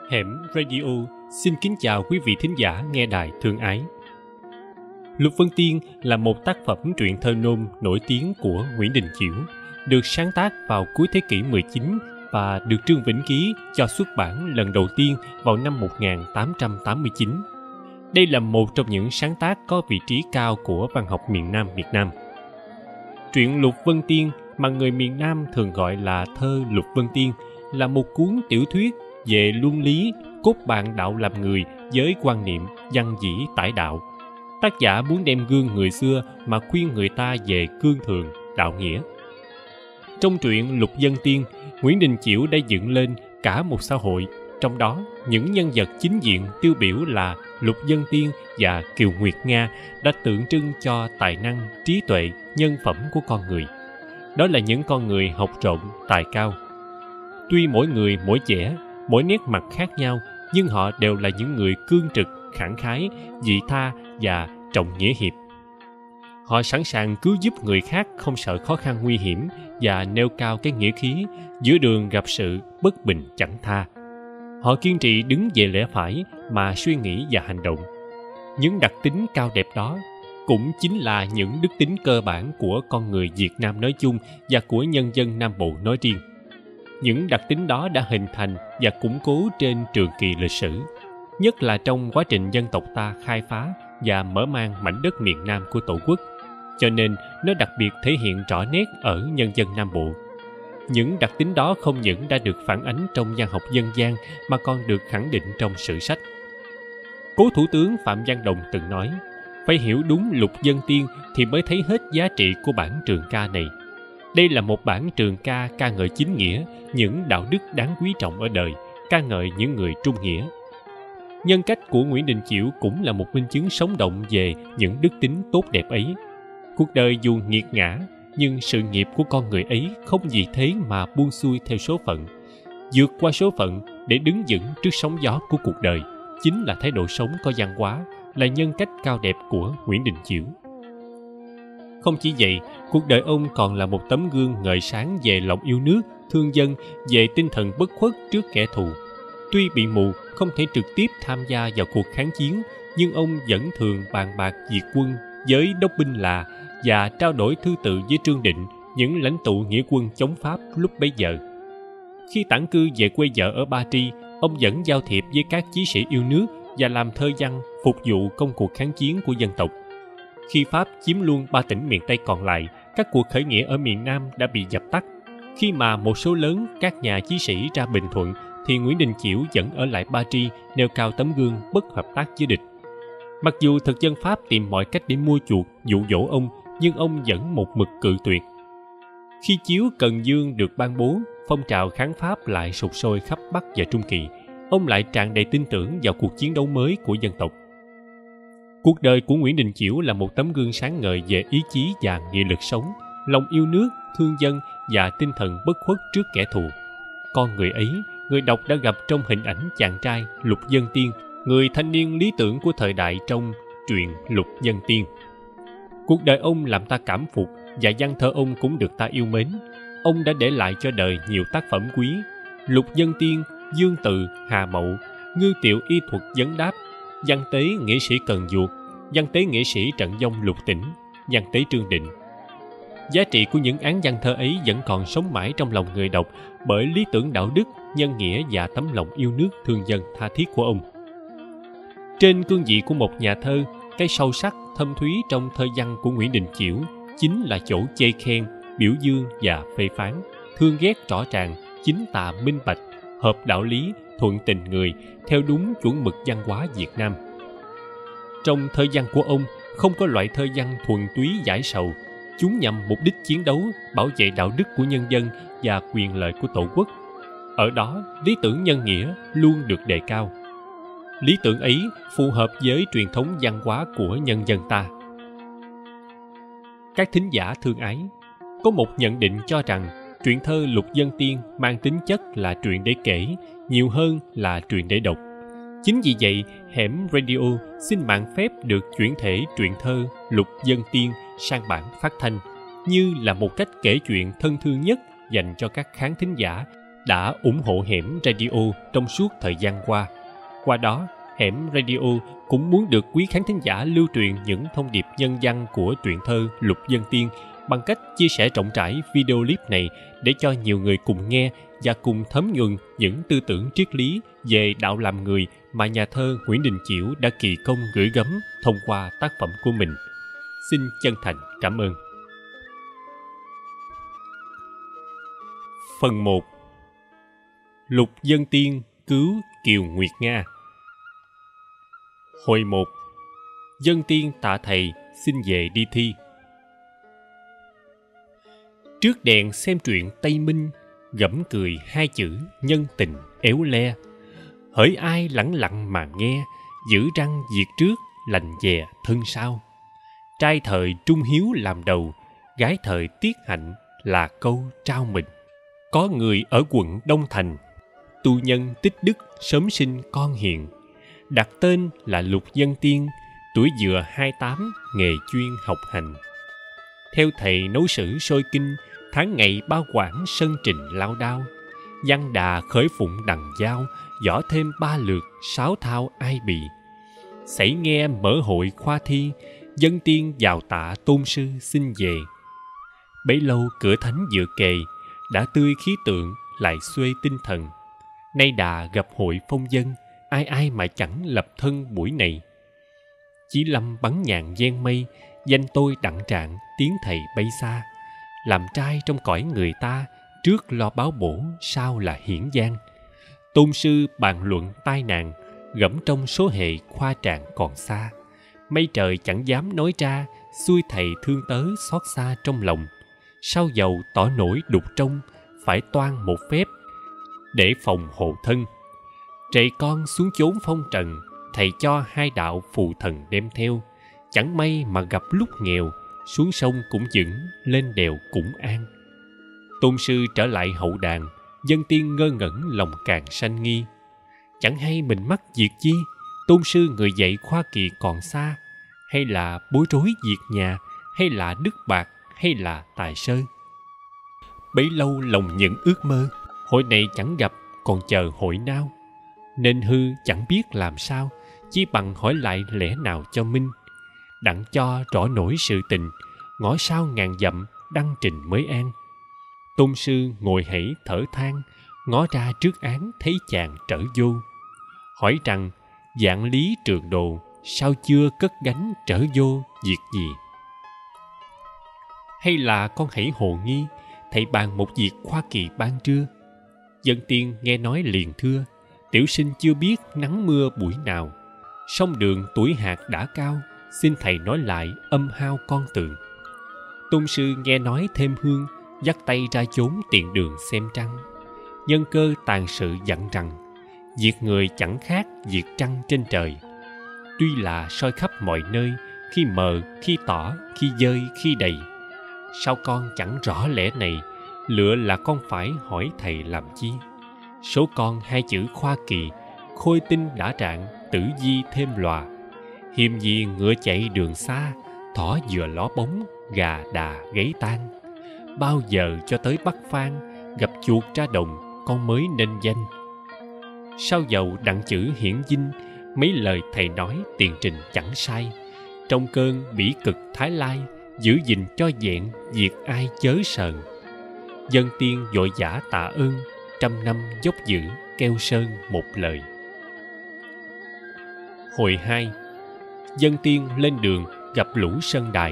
Hẻm Radio xin kính chào quý vị thính giả nghe đài thương ái. Lục Vân Tiên là một tác phẩm truyện thơ nôm nổi tiếng của Nguyễn Đình Chiểu, được sáng tác vào cuối thế kỷ 19 và được Trương Vĩnh ký cho xuất bản lần đầu tiên vào năm 1889. Đây là một trong những sáng tác có vị trí cao của văn học miền Nam Việt Nam. Truyện Lục Vân Tiên mà người miền Nam thường gọi là thơ Lục Vân Tiên là một cuốn tiểu thuyết về luân lý, cốt bạn đạo làm người với quan niệm văn dĩ tải đạo. Tác giả muốn đem gương người xưa mà khuyên người ta về cương thường, đạo nghĩa. Trong truyện Lục Vân Tiên, Nguyễn Đình Chiểu đã dựng lên cả một xã hội, trong đó những nhân vật chính diện tiêu biểu là Lục Vân Tiên và Kiều Nguyệt Nga đã tượng trưng cho tài năng, trí tuệ, nhân phẩm của con người. Đó là những con người học rộng, tài cao. Tuy mỗi người mỗi vẻ, mỗi nét mặt khác nhau, nhưng họ đều là những người cương trực, khẳng khái, vị tha và trọng nghĩa hiệp. Họ sẵn sàng cứu giúp người khác, không sợ khó khăn nguy hiểm và nêu cao cái nghĩa khí, giữa đường gặp sự bất bình chẳng tha. Họ kiên trì đứng về lẽ phải mà suy nghĩ và hành động. Những đặc tính cao đẹp đó cũng chính là những đức tính cơ bản của con người Việt Nam nói chung và của nhân dân Nam Bộ nói riêng. Những đặc tính đó đã hình thành và củng cố trên trường kỳ lịch sử, nhất là trong quá trình dân tộc ta khai phá và mở mang mảnh đất miền Nam của Tổ quốc, cho nên nó đặc biệt thể hiện rõ nét ở nhân dân Nam Bộ. Những đặc tính đó không những đã được phản ánh trong văn học dân gian mà còn được khẳng định trong sử sách. Cố Thủ tướng Phạm Văn Đồng từng nói, phải hiểu đúng Lục Vân Tiên thì mới thấy hết giá trị của bản trường ca này. Đây là một bản trường ca ca ngợi chính nghĩa, những đạo đức đáng quý trọng ở đời, ca ngợi những người trung nghĩa. Nhân cách của Nguyễn Đình Chiểu cũng là một minh chứng sống động về những đức tính tốt đẹp ấy. Cuộc đời dù nghiệt ngã, nhưng sự nghiệp của con người ấy không vì thế mà buông xuôi theo số phận. Vượt qua số phận để đứng vững trước sóng gió của cuộc đời, chính là thái độ sống có văn hóa, là nhân cách cao đẹp của Nguyễn Đình Chiểu. Không chỉ vậy, cuộc đời ông còn là một tấm gương ngời sáng về lòng yêu nước, thương dân, về tinh thần bất khuất trước kẻ thù. Tuy bị mù, không thể trực tiếp tham gia vào cuộc kháng chiến, nhưng ông vẫn thường bàn bạc diệt quân với đốc binh là và trao đổi thư tự với Trương Định, những lãnh tụ nghĩa quân chống Pháp lúc bấy giờ. Khi tản cư về quê vợ ở Ba Tri, ông vẫn giao thiệp với các chí sĩ yêu nước và làm thơ văn phục vụ công cuộc kháng chiến của dân tộc. Khi Pháp chiếm luôn 3 tỉnh miền Tây còn lại, các cuộc khởi nghĩa ở miền Nam đã bị dập tắt. Khi mà một số lớn các nhà chí sĩ ra Bình Thuận, thì Nguyễn Đình Chiểu vẫn ở lại Ba Tri, nêu cao tấm gương bất hợp tác với địch. Mặc dù thực dân Pháp tìm mọi cách để mua chuộc, dụ dỗ ông, nhưng ông vẫn một mực cự tuyệt. Khi chiếu Cần Dương được ban bố, phong trào kháng Pháp lại sục sôi khắp Bắc và Trung Kỳ. Ông lại tràn đầy tin tưởng vào cuộc chiến đấu mới của dân tộc. Cuộc đời của Nguyễn Đình Chiểu là một tấm gương sáng ngời về ý chí và nghị lực sống, lòng yêu nước, thương dân và tinh thần bất khuất trước kẻ thù. Con người ấy, người đọc đã gặp trong hình ảnh chàng trai Lục Vân Tiên, người thanh niên lý tưởng của thời đại trong truyện Lục Vân Tiên. Cuộc đời ông làm ta cảm phục và văn thơ ông cũng được ta yêu mến. Ông đã để lại cho đời nhiều tác phẩm quý: Lục Vân Tiên, Dương Tự, Hà Mậu, Ngư Tiệu Y Thuật Vấn Đáp, Văn Tế Nghĩa sĩ Cần Duộc, Văn Tế Nghĩa sĩ Trận Vong Lục Tỉnh, Văn Tế Trương Định. Giá trị của những án văn thơ ấy vẫn còn sống mãi trong lòng người đọc bởi lý tưởng đạo đức, nhân nghĩa và tấm lòng yêu nước thương dân tha thiết của ông. Trên cương vị của một nhà thơ, cái sâu sắc, thâm thúy trong thơ văn của Nguyễn Đình Chiểu chính là chỗ chê khen, biểu dương và phê phán, thương ghét rõ ràng, chính tà minh bạch, hợp đạo lý, thuận tình người, theo đúng chuẩn mực văn hóa Việt Nam. Trong thơ văn của ông, không có loại thơ văn thuần túy giải sầu, chúng nhằm mục đích chiến đấu, bảo vệ đạo đức của nhân dân và quyền lợi của Tổ quốc. Ở đó, lý tưởng nhân nghĩa luôn được đề cao. Lý tưởng ấy phù hợp với truyền thống văn hóa của nhân dân ta. Các thính giả thương ái, có một nhận định cho rằng truyện thơ Lục Vân Tiên mang tính chất là truyện để kể, nhiều hơn là truyện để đọc. Chính vì vậy, Hẻm Radio xin mạng phép được chuyển thể truyện thơ Lục Vân Tiên sang bản phát thanh, như là một cách kể chuyện thân thương nhất dành cho các khán thính giả đã ủng hộ Hẻm Radio trong suốt thời gian qua. Qua đó, Hẻm Radio cũng muốn được quý khán thính giả lưu truyền những thông điệp nhân văn của truyện thơ Lục Vân Tiên bằng cách chia sẻ rộng rãi video clip này để cho nhiều người cùng nghe và cùng thấm nhuần những tư tưởng triết lý về đạo làm người mà nhà thơ Nguyễn Đình Chiểu đã kỳ công gửi gắm thông qua tác phẩm của mình. Xin chân thành cảm ơn. Phần 1. Lục Vân Tiên cứu Kiều Nguyệt Nga. Hồi 1. Vân Tiên tạ thầy xin về đi thi. Trước đèn xem truyện Tây Minh, gẫm cười hai chữ nhân tình éo le. Hỡi ai lẳng lặng mà nghe, giữ răng diệt trước, lành dè thân sau. Trai thời trung hiếu làm đầu, gái thời tiết hạnh là câu trao mình. Có người ở quận Đông Thành, tu nhân tích đức sớm sinh con hiền, đặt tên là Lục Vân Tiên, tuổi vừa 28, nghề chuyên học hành. Theo thầy nấu sử sôi kinh, tháng ngày bao quản sân trình lao đao. Văn đà khởi phụng đằng giao, võ thêm 3 lượt 6 thao ai bì. Xảy nghe mở hội khoa thi, Vân Tiên vào tạ tôn sư xin về. Bấy lâu cửa thánh vừa kề, đã tươi khí tượng lại xuê tinh thần. Nay đà gặp hội phong dân, ai ai mà chẳng lập thân buổi này. Chí Lâm bắn nhạn gian mây, danh tôi đặng trạng tiếng thầy bay xa. Làm trai trong cõi người ta, trước lo báo bổ sau là hiển giang. Tôn sư bàn luận tai nạn, gẫm trong số hệ khoa tràng còn xa. Mây trời chẳng dám nói ra, xui thầy thương tớ xót xa trong lòng. Sao dầu tỏ nổi đục trong, phải toan một phép để phòng hộ thân. Trệ con xuống chốn phong trần, thầy cho 2 đạo phù thần đem theo. Chẳng may mà gặp lúc nghèo, xuống sông cũng vững, lên đèo cũng an. Tôn sư trở lại hậu đàn, Vân Tiên ngơ ngẩn lòng càng sanh nghi. Chẳng hay mình mắc việc chi, tôn sư người dạy khoa kỳ còn xa, hay là bối rối việc nhà, hay là đức bạc, hay là tài sơ. Bấy lâu lòng những ước mơ, hội này chẳng gặp còn chờ hội nào. Nên hư chẳng biết làm sao, chỉ bằng hỏi lại lẽ nào cho minh. Đặng cho rõ nổi sự tình, ngõ sau ngàn dặm đăng trình mới an. Tôn sư ngồi hãy thở than, ngó ra trước án thấy chàng trở vô. Hỏi rằng dạng lý trường đồ, sao chưa cất gánh trở vô việc gì? Hay là con hãy hồ nghi, thầy bàn một việc khoa kỳ ban trưa. Vân Tiên nghe nói liền thưa, tiểu sinh chưa biết nắng mưa buổi nào. Sông đường tuổi hạt đã cao, xin thầy nói lại âm hao con tường. Tôn sư nghe nói thêm hương, dắt tay ra chốn tiện đường xem trăng. Nhân cơ tàn sự dặn rằng, việc người chẳng khác việc trăng trên trời. Tuy là soi khắp mọi nơi, khi mờ, khi tỏ, khi dơi, khi đầy. Sao con chẳng rõ lẽ này, lựa là con phải hỏi thầy làm chi? Số con 2 chữ khoa kỳ, khôi tinh đã trạng, tử di thêm lòa. Hiềm gì ngựa chạy đường xa, thỏ vừa ló bóng, gà đà gáy tan. Bao giờ cho tới Bắc Phan, gặp chuột ra đồng, con mới nên danh. Sao dầu đặng chữ hiển dinh, mấy lời thầy nói tiền trình chẳng sai. Trong cơn bỉ cực thái lai, giữ gìn cho vẹn việc ai chớ sờn. Vân Tiên vội vã tạ ơn, 100 năm dốc giữ keo sơn một lời. Hồi 2. Vân Tiên lên đường gặp lũ Sơn Đài.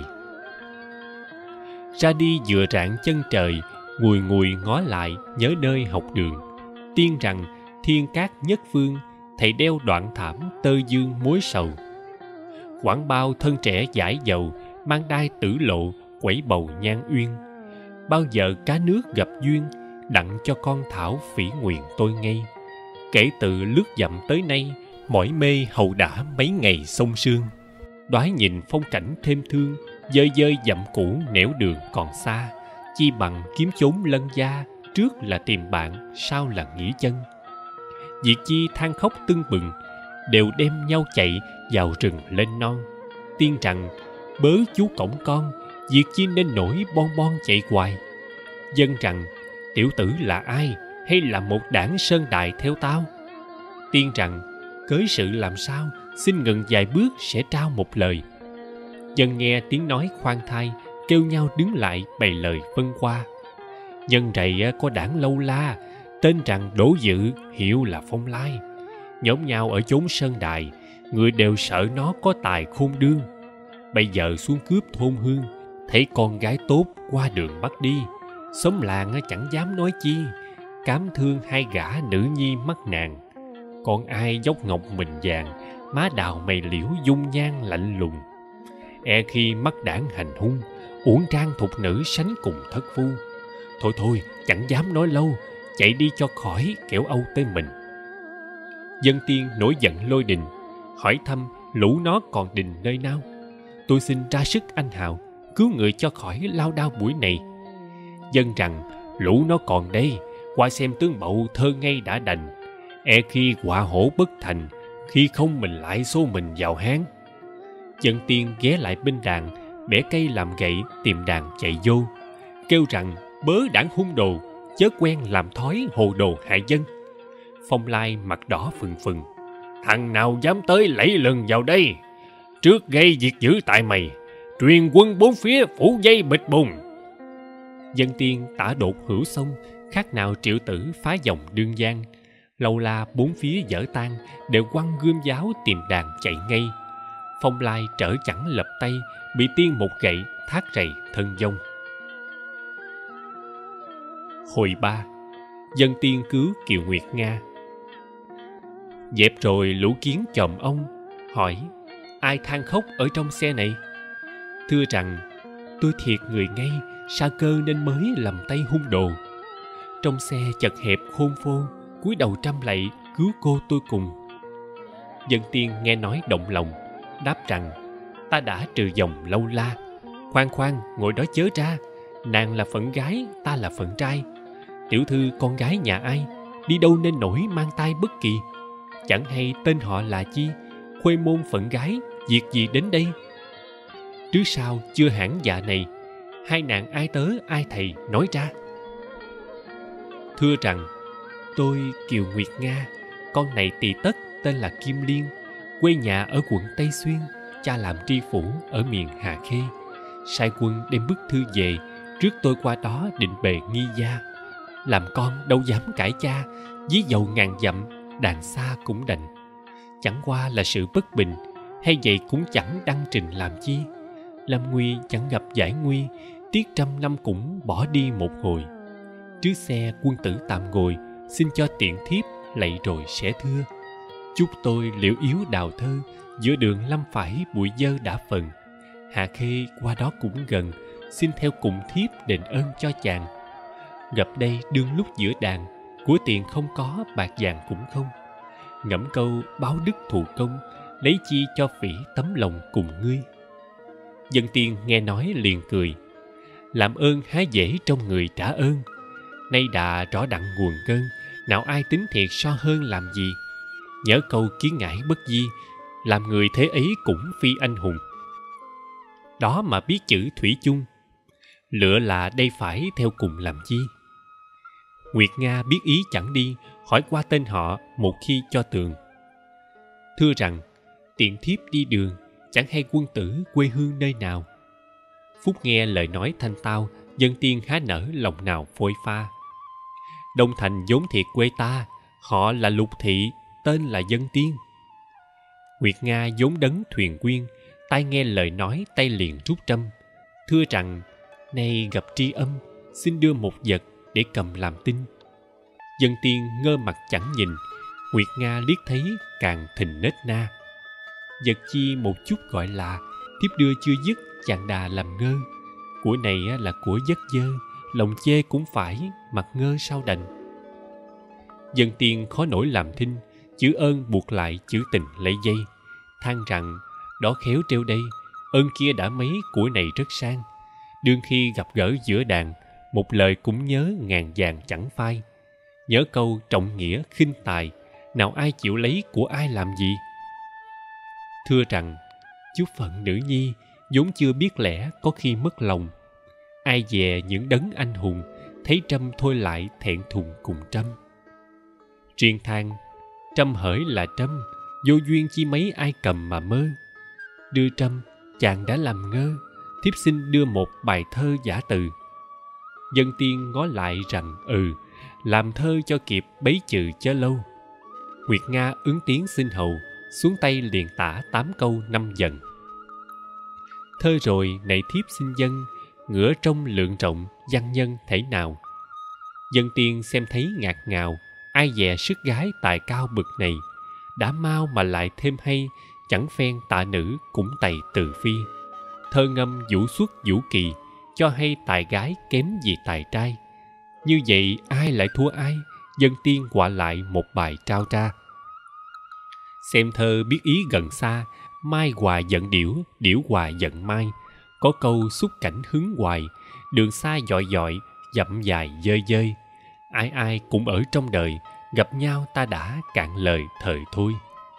Ra đi vừa rạng chân trời, ngùi ngùi ngó lại nhớ nơi học đường. Tiên rằng thiên cát nhất phương, thầy đeo đoạn thảm tơ dương mối sầu. Quảng bao thân trẻ giải dầu, mang đai tử lộ quẩy bầu nhan uyên. Bao giờ cá nước gặp duyên, đặng cho con thảo phỉ nguyện tôi ngay. Kể từ lướt dặm tới nay, mỏi mê hầu đã mấy ngày sông sương. Đoái nhìn phong cảnh thêm thương, dơi dơi dặm cũ nẻo đường còn xa. Chi bằng kiếm chốn lân gia, trước là tìm bạn, sau là nghỉ chân. Việc chi than khóc tưng bừng, đều đem nhau chạy vào rừng lên non. Tiên rằng bớ chú cổng con, việc chi nên nổi bon bon chạy hoài. Dân rằng tiểu tử là ai, hay là một đảng sơn đại theo tao? Tiên rằng, cớ sự làm sao, xin ngừng vài bước sẽ trao một lời. Dân nghe tiếng nói khoan thai, kêu nhau đứng lại bày lời vân qua. Nhân rày có đảng Lâu La, tên rằng Đỗ Dự, hiệu là Phong Lai. Nhóm nhau ở chốn sơn đài, người đều sợ nó có tài khôn đương. Bây giờ xuống cướp thôn hương, thấy con gái tốt qua đường bắt đi, xóm làng chẳng dám nói chi, cám thương hai gã nữ nhi mắt nàng. Còn ai dốc ngọc mình vàng, má đào mày liễu dung nhan lạnh lùng. E khi mắt đảng hành hung, uổng trang thục nữ sánh cùng thất phu. Thôi thôi, chẳng dám nói lâu, chạy đi cho khỏi kẻo âu tới mình. Dân tiên nổi giận lôi đình, hỏi thăm lũ nó còn đình nơi nào. Tôi xin ra sức anh hào, cứu người cho khỏi lao đao buổi này. Dân rằng, lũ nó còn đây, qua xem tướng Bậu thơ ngay đã đành. E khi họa hổ bất thành, khi không mình lại xô mình vào hang. Dân tiên ghé lại bên đàn, bẻ cây làm gậy tìm đàn chạy vô, kêu rằng bớ đảng hung đồ, chớ quen làm thói hồ đồ hại dân. Phong Lai mặt đỏ phừng phừng. Thằng nào dám tới lẫy lừng vào đây? Trước gây việc dữ tại mày, truyền quân bốn phía phủ dây bịch bùng. Dân tiên tả đột hữu sông, khác nào triệu tử phá dòng đương giang. Lâu La bốn phía dở tan, đều quăng gươm giáo tìm đàn chạy ngay. Phong Lai trở chẳng lập tay, bị tiên một gậy thác rầy thân vong. Hồi 3. Dân tiên cứu Kiều Nguyệt Nga. Dẹp rồi lũ kiến chòm ông, hỏi ai than khóc ở trong xe này? Thưa rằng, tôi thiệt người ngay, sa cơ nên mới lầm tay hung đồ. Trong xe chật hẹp khôn phô, cúi đầu trăm lạy cứu cô tôi cùng. Dân tiên nghe nói động lòng, đáp rằng ta đã trừ dòng Lâu La. Khoan khoan, ngồi đó chớ ra, nàng là phận gái, ta là phận trai. Tiểu thư con gái nhà ai, đi đâu nên nổi mang tai bất kỳ. Chẳng hay tên họ là chi, khuê môn phận gái, việc gì đến đây? Trước sau chưa hẳn dạ này, hai nàng ai tớ ai thầy nói ra. Thưa rằng, tôi Kiều Nguyệt Nga, con này tỳ tất tên là Kim Liên, quê nhà ở quận Tây Xuyên, cha làm tri phủ ở miền Hà Khê. Sai quân đem bức thư về, trước tôi qua đó định bề nghi gia. Làm con đâu dám cãi cha, dí dầu ngàn dặm, đàn xa cũng đành. Chẳng qua là sự bất bình, hay vậy cũng chẳng đăng trình làm chi. Lâm nguy chẳng gặp giải nguy, tiếc trăm năm cũng bỏ đi một hồi. Trước xe quân tử tạm ngồi, xin cho tiện thiếp lạy rồi sẽ thưa. Chúc tôi liễu yếu đào thơ, giữa đường lâm phải bụi dơ đã phần. Hà Khê qua đó cũng gần, xin theo cùng thiếp đền ơn cho chàng. Gặp đây đương lúc giữa đàn, của tiền không có, bạc vàng cũng không. Ngẫm câu báo đức thù công, lấy chi cho phỉ tấm lòng cùng ngươi. Dân tiên nghe nói liền cười. Làm ơn há dễ trong người trả ơn. Nay đã rõ đặng nguồn cơn, nào ai tính thiệt so hơn làm gì. Nhớ câu kiến ngãi bất di, làm người thế ấy cũng phi anh hùng. Đó mà biết chữ thủy chung, lựa là đây phải theo cùng làm chi. Nguyệt Nga biết ý chẳng đi, hỏi qua tên họ một khi cho tường. Thưa rằng, tiện thiếp đi đường, chẳng hay quân tử quê hương nơi nào. Phúc nghe lời nói thanh tao, dân tiên há nở lòng nào phôi pha. Đông Thành vốn thiệt quê ta, họ là Lục Thị, tên là Dân Tiên. Nguyệt Nga vốn đấng thuyền quyên, tai nghe lời nói tay liền rút trâm. Thưa rằng, nay gặp tri âm, xin đưa một vật để cầm làm tin. Dân Tiên ngơ mặt chẳng nhìn, Nguyệt Nga liếc thấy càng thình nết na. Vật chi một chút gọi là, thiếp đưa chưa dứt chàng đà làm ngơ. Của này là của giấc dơ, lòng chê cũng phải, mặt ngơ sao đành. Dân Tiên khó nổi làm thinh, chữ ơn buộc lại chữ tình lấy dây. Than rằng, đó khéo treo đây, ơn kia đã mấy, của này rất sang. Đương khi gặp gỡ giữa đàn, một lời cũng nhớ ngàn vàng chẳng phai. Nhớ câu trọng nghĩa khinh tài, nào ai chịu lấy của ai làm gì. Thưa rằng, chút phận nữ nhi vốn chưa biết lẽ có khi mất lòng. Ai dè những đấng anh hùng, thấy Trâm thôi lại thẹn thùng cùng Trâm. Riêng than, Trâm hỡi là Trâm, vô duyên chi mấy ai cầm mà mơ. Đưa Trâm, chàng đã làm ngơ, thiếp xin đưa một bài thơ giả từ. Dân tiên ngó lại rằng làm thơ cho kịp bấy chừ chớ lâu. Nguyệt Nga ứng tiếng xin hầu, xuống tay liền tả 8 câu 5 dần. Thơ rồi này thiếp xin dân, ngửa trong lượng rộng văn nhân thể nào. Dân tiên xem thấy ngạc ngào, ai dè sức gái tài cao bực này. Đã mau mà lại thêm hay, chẳng phen tạ nữ cũng tày từ phi. Thơ ngâm vũ xuất vũ kỳ, cho hay tài gái kém gì tài trai. Như vậy ai lại thua ai, dân tiên họa lại một bài trao tra. Xem thơ biết ý gần xa, mai hòa giận điểu, điểu hòa giận mai. Có câu xúc cảnh hứng hoài, đường xa dọi dọi, dặm dài dơi dơi. Ai ai cũng ở trong đời, gặp nhau ta đã cạn lời thời thôi.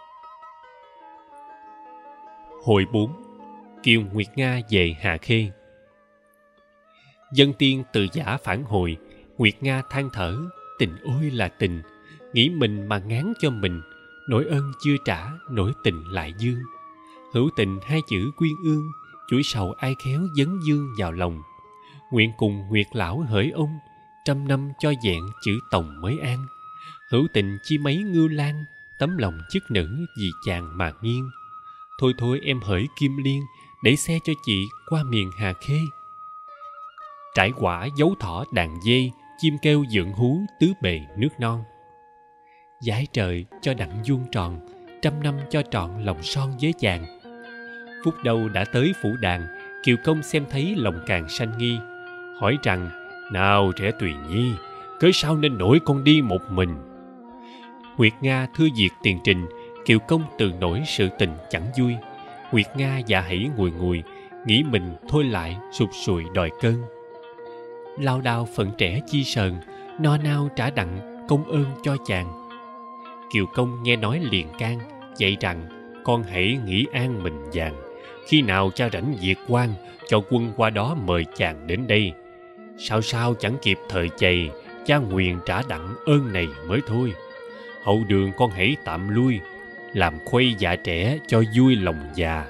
Hồi 4. Kiều Nguyệt Nga về Hà Khê. Dân tiên từ giả phản hồi, Nguyệt Nga than thở, tình ôi là tình, nghĩ mình mà ngán cho mình, nỗi ơn chưa trả, nỗi tình lại dương. Hữu tình hai chữ quyên ương, chuỗi sầu ai khéo dấn dương vào lòng. Nguyện cùng Nguyệt lão hỡi ông, 100 năm cho vẹn chữ tòng mới an. Hữu tình chi mấy ngưu lang, tấm lòng chức nữ vì chàng mà nghiêng. Thôi thôi em hỡi Kim Liên, để xe cho chị qua miền Hà Khê. Trải quả dấu thỏ đàn dê, chim kêu dượng hú tứ bề nước non. Dải trời cho đặng vuông tròn, 100 năm cho trọn lòng son với chàng. Phút đâu đã tới phủ đàn, Kiều Công xem thấy lòng càng sanh nghi, hỏi rằng: nào trẻ Tùy Nhi, cớ sao nên nổi con đi một mình? Nguyệt Nga thưa việc tiền trình, Kiều Công từ nổi sự tình chẳng vui. Nguyệt Nga dạ hãy ngùi ngùi, nghĩ mình thôi lại sụt sùi đòi cơn. Lao đao phận trẻ chi sờn, no nao trả đặng công ơn cho chàng. Kiều Công nghe nói liền can, dạy rằng: con hãy nghĩ an mình vàng, khi nào cha rảnh việc quan, cho quân qua đó mời chàng đến đây. Sao sao chẳng kịp thời chày, cha nguyền trả đặng ơn này mới thôi. Hậu đường con hãy tạm lui, làm khuây dạ trẻ cho vui lòng già.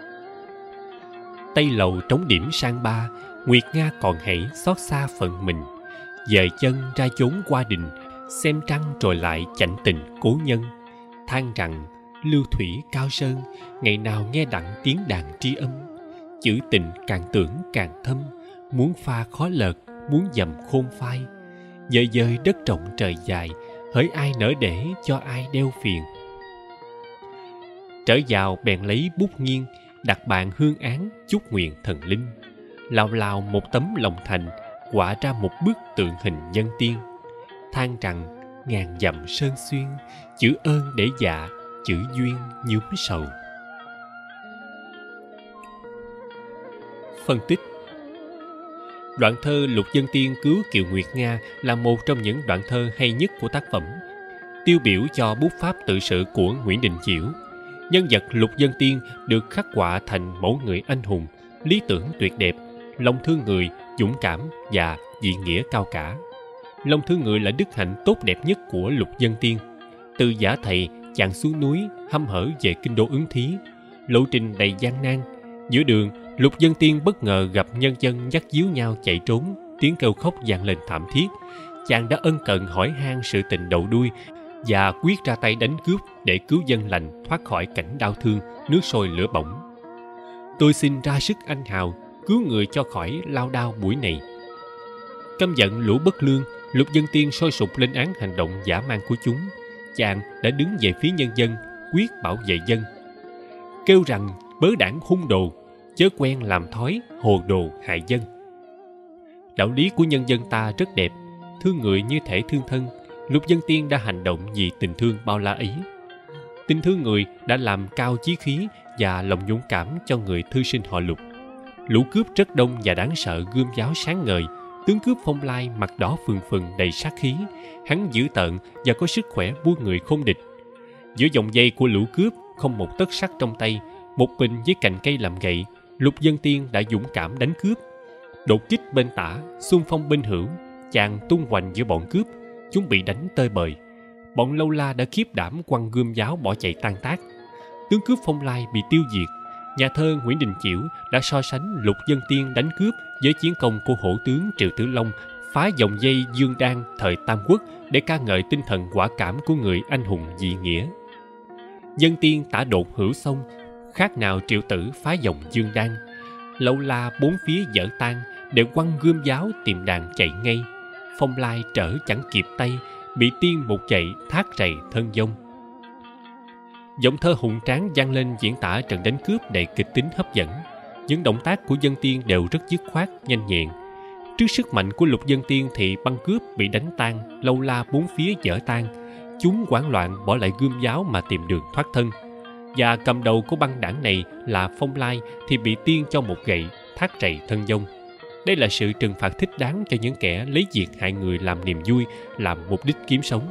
Tây lầu trống điểm sang ba, Nguyệt Nga còn hãy xót xa phận mình, dời chân ra chốn qua đình, xem trăng rồi lại chạnh tình cố nhân. Than rằng lưu thủy cao sơn, ngày nào nghe đặng tiếng đàn tri âm. Chữ tình càng tưởng càng thâm, muốn pha khó lợt, muốn dầm khôn phai. Dời dời đất rộng trời dài, hỡi ai nỡ để cho ai đeo phiền. Trở vào bèn lấy bút nghiêng, đặt bàn hương án chúc nguyện thần linh. Lào lào một tấm lòng thành, họa ra một bức tượng hình nhân tiên. Than rằng ngàn dặm sơn xuyên, chữ ơn để dạ, chữ duyên nhuốm sầu. Phân tích. Đoạn thơ Lục Dân Tiên cứu Kiều Nguyệt Nga là một trong những đoạn thơ hay nhất của tác phẩm, tiêu biểu cho bút pháp tự sự của Nguyễn Đình Chiểu. Nhân vật Lục Dân Tiên được khắc họa thành mẫu người anh hùng, lý tưởng tuyệt đẹp, lòng thương người, dũng cảm và vị nghĩa cao cả. Lòng thương người là đức hạnh tốt đẹp nhất của Lục Dân Tiên. Từ giả thầy, chàng xuống núi, hăm hở về kinh đô Ứng Thí, lộ trình đầy gian nan. Giữa đường, Lục Dân Tiên bất ngờ gặp nhân dân dắt díu nhau chạy trốn, tiếng kêu khóc vang lên thảm thiết. Chàng đã ân cần hỏi han sự tình đầu đuôi và quyết ra tay đánh cướp để cứu dân lành thoát khỏi cảnh đau thương, nước sôi lửa bỏng. Tôi xin ra sức anh hào, cứu người cho khỏi lao đao buổi này. Căm giận lũ bất lương, Lục Dân Tiên sôi sục lên án hành động dã man của chúng. Chàng đã đứng về phía nhân dân, quyết bảo vệ dân, kêu rằng bớ đảng hung đồ, chớ quen làm thói hồ đồ hại dân. Đạo lý của nhân dân ta rất đẹp, thương người như thể thương thân. Lục Dân Tiên đã hành động vì tình thương bao la ấy. Tình thương người đã làm cao chí khí và lòng dũng cảm cho người thư sinh họ Lục. Lũ cướp rất đông và đáng sợ, gươm giáo sáng ngời. Tướng cướp Phong Lai mặt đỏ phừng phừng đầy sát khí, hắn dữ tợn và có sức khỏe buôn người khôn địch. Giữa dòng dây của lũ cướp không một tấc sắt trong tay, một mình với cành cây làm gậy, Lục Dân Tiên đã dũng cảm đánh cướp. Đột kích bên tả, xung phong bên hữu, chàng tung hoành giữa bọn cướp, chúng bị đánh tơi bời. Bọn lâu la đã khiếp đảm quăng gươm giáo bỏ chạy tan tác. Tướng cướp Phong Lai bị tiêu diệt. Nhà thơ Nguyễn Đình Chiểu đã so sánh Lục Vân Tiên đánh cướp với chiến công của hổ tướng Triệu Tử Long phá dòng dây Dương Đan thời Tam Quốc để ca ngợi tinh thần quả cảm của người anh hùng dị nghĩa. Vân Tiên tả đột hữu sông, khác nào Triệu Tử phá dòng Dương Đan. Lâu la bốn phía dở tan, để quăng gươm giáo tìm đàn chạy ngay. Phong Lai trở chẳng kịp tay, bị tiên một chạy thác rầy thân dông. Giọng thơ hùng tráng vang lên diễn tả trận đánh cướp đầy kịch tính hấp dẫn. Những động tác của Vân Tiên đều rất dứt khoát, nhanh nhẹn. Trước sức mạnh của Lục Vân Tiên thì băng cướp bị đánh tan, lâu la bốn phía dở tan. Chúng hoảng loạn bỏ lại gươm giáo mà tìm đường thoát thân. Và cầm đầu của băng đảng này là Phong Lai thì bị tiên cho một gậy thác rầy thân dông. Đây là sự trừng phạt thích đáng cho những kẻ lấy việc hại người làm niềm vui, làm mục đích kiếm sống.